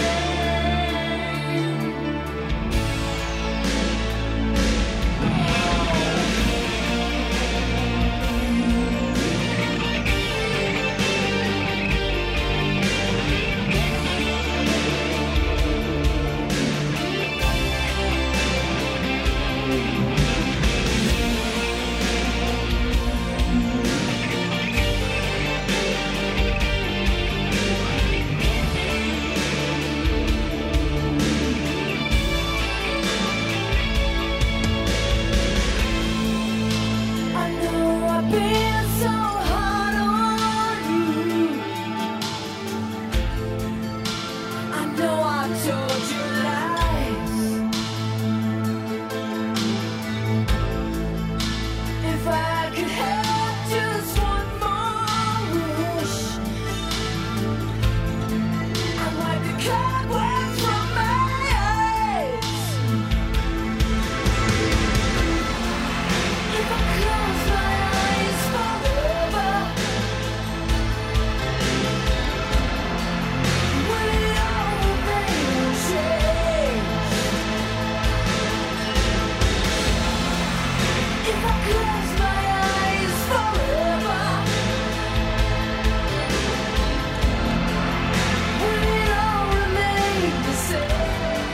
I know I've been so hard on you. I know I've told you lies. If I could have just one more wish, I'd wipe the cobwebs from my eyes. If I close my eyes forever, will it all remain unchanged? If I close my eyes forever, will it all remain the same?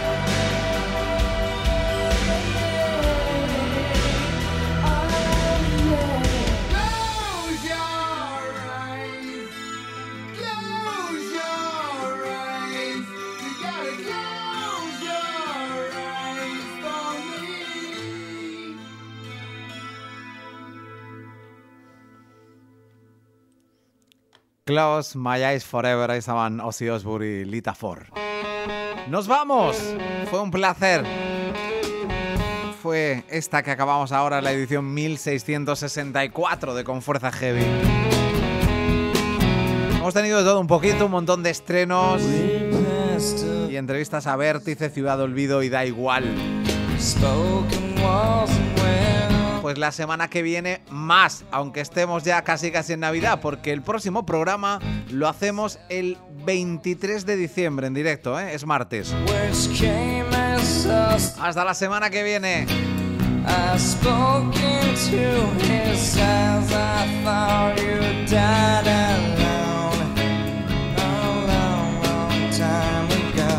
Close your eyes. Close your eyes. You gotta close your eyes for me. Close My Eyes Forever, ahí estaban Ozzy Osbourne y Lita Ford. ¡Nos vamos! Fue un placer. Fue esta que acabamos ahora, la edición 1664 de Con Fuerza Heavy. Hemos tenido de todo un poquito, un montón de estrenos y entrevistas a Vértice, Ciudad Olvido y Da Igual. Pues la semana que viene más, aunque estemos ya casi en Navidad, porque el próximo programa lo hacemos el 23 de diciembre en directo, ¿eh? Es martes. Hasta la semana que viene. I spoke into his eyes. I thought you died alone a long, long time ago.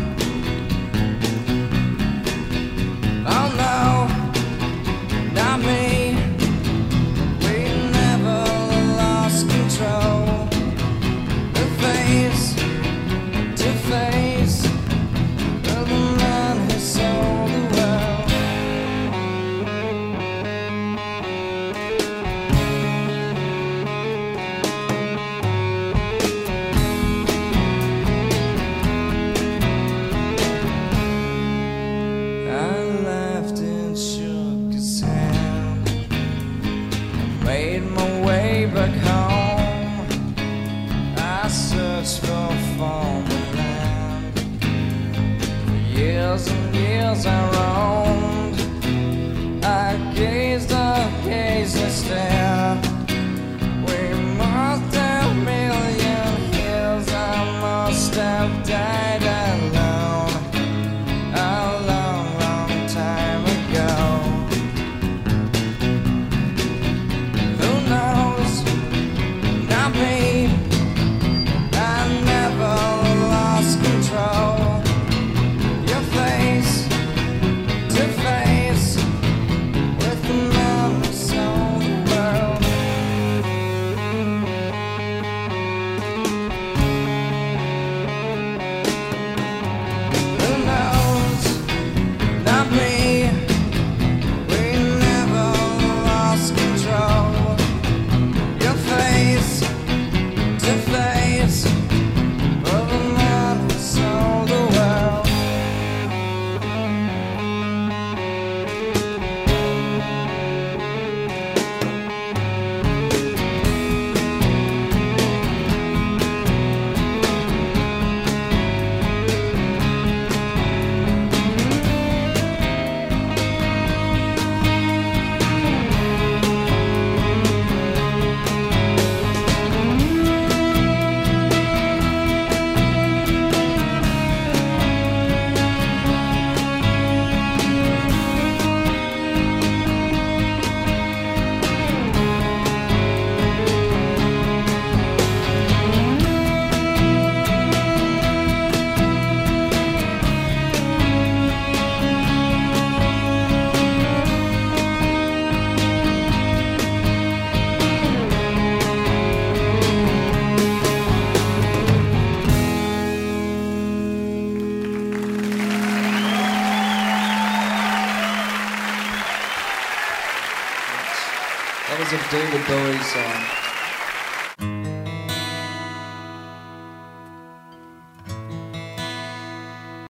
Oh no, not me. We never lost control. The face to face of the man who sold the world. I laughed and shook his hand. I made my way back home. I searched for foreign land. For years and years I roamed. I gazed and stared. We must have million years. I must have died alone a long, long time ago. Who knows? Not me. I never lost control. Your face to face with the man who sold the world. Who knows? Not me. We never lost control. Your face to face with the man who sold the world. That was a David Bowie song.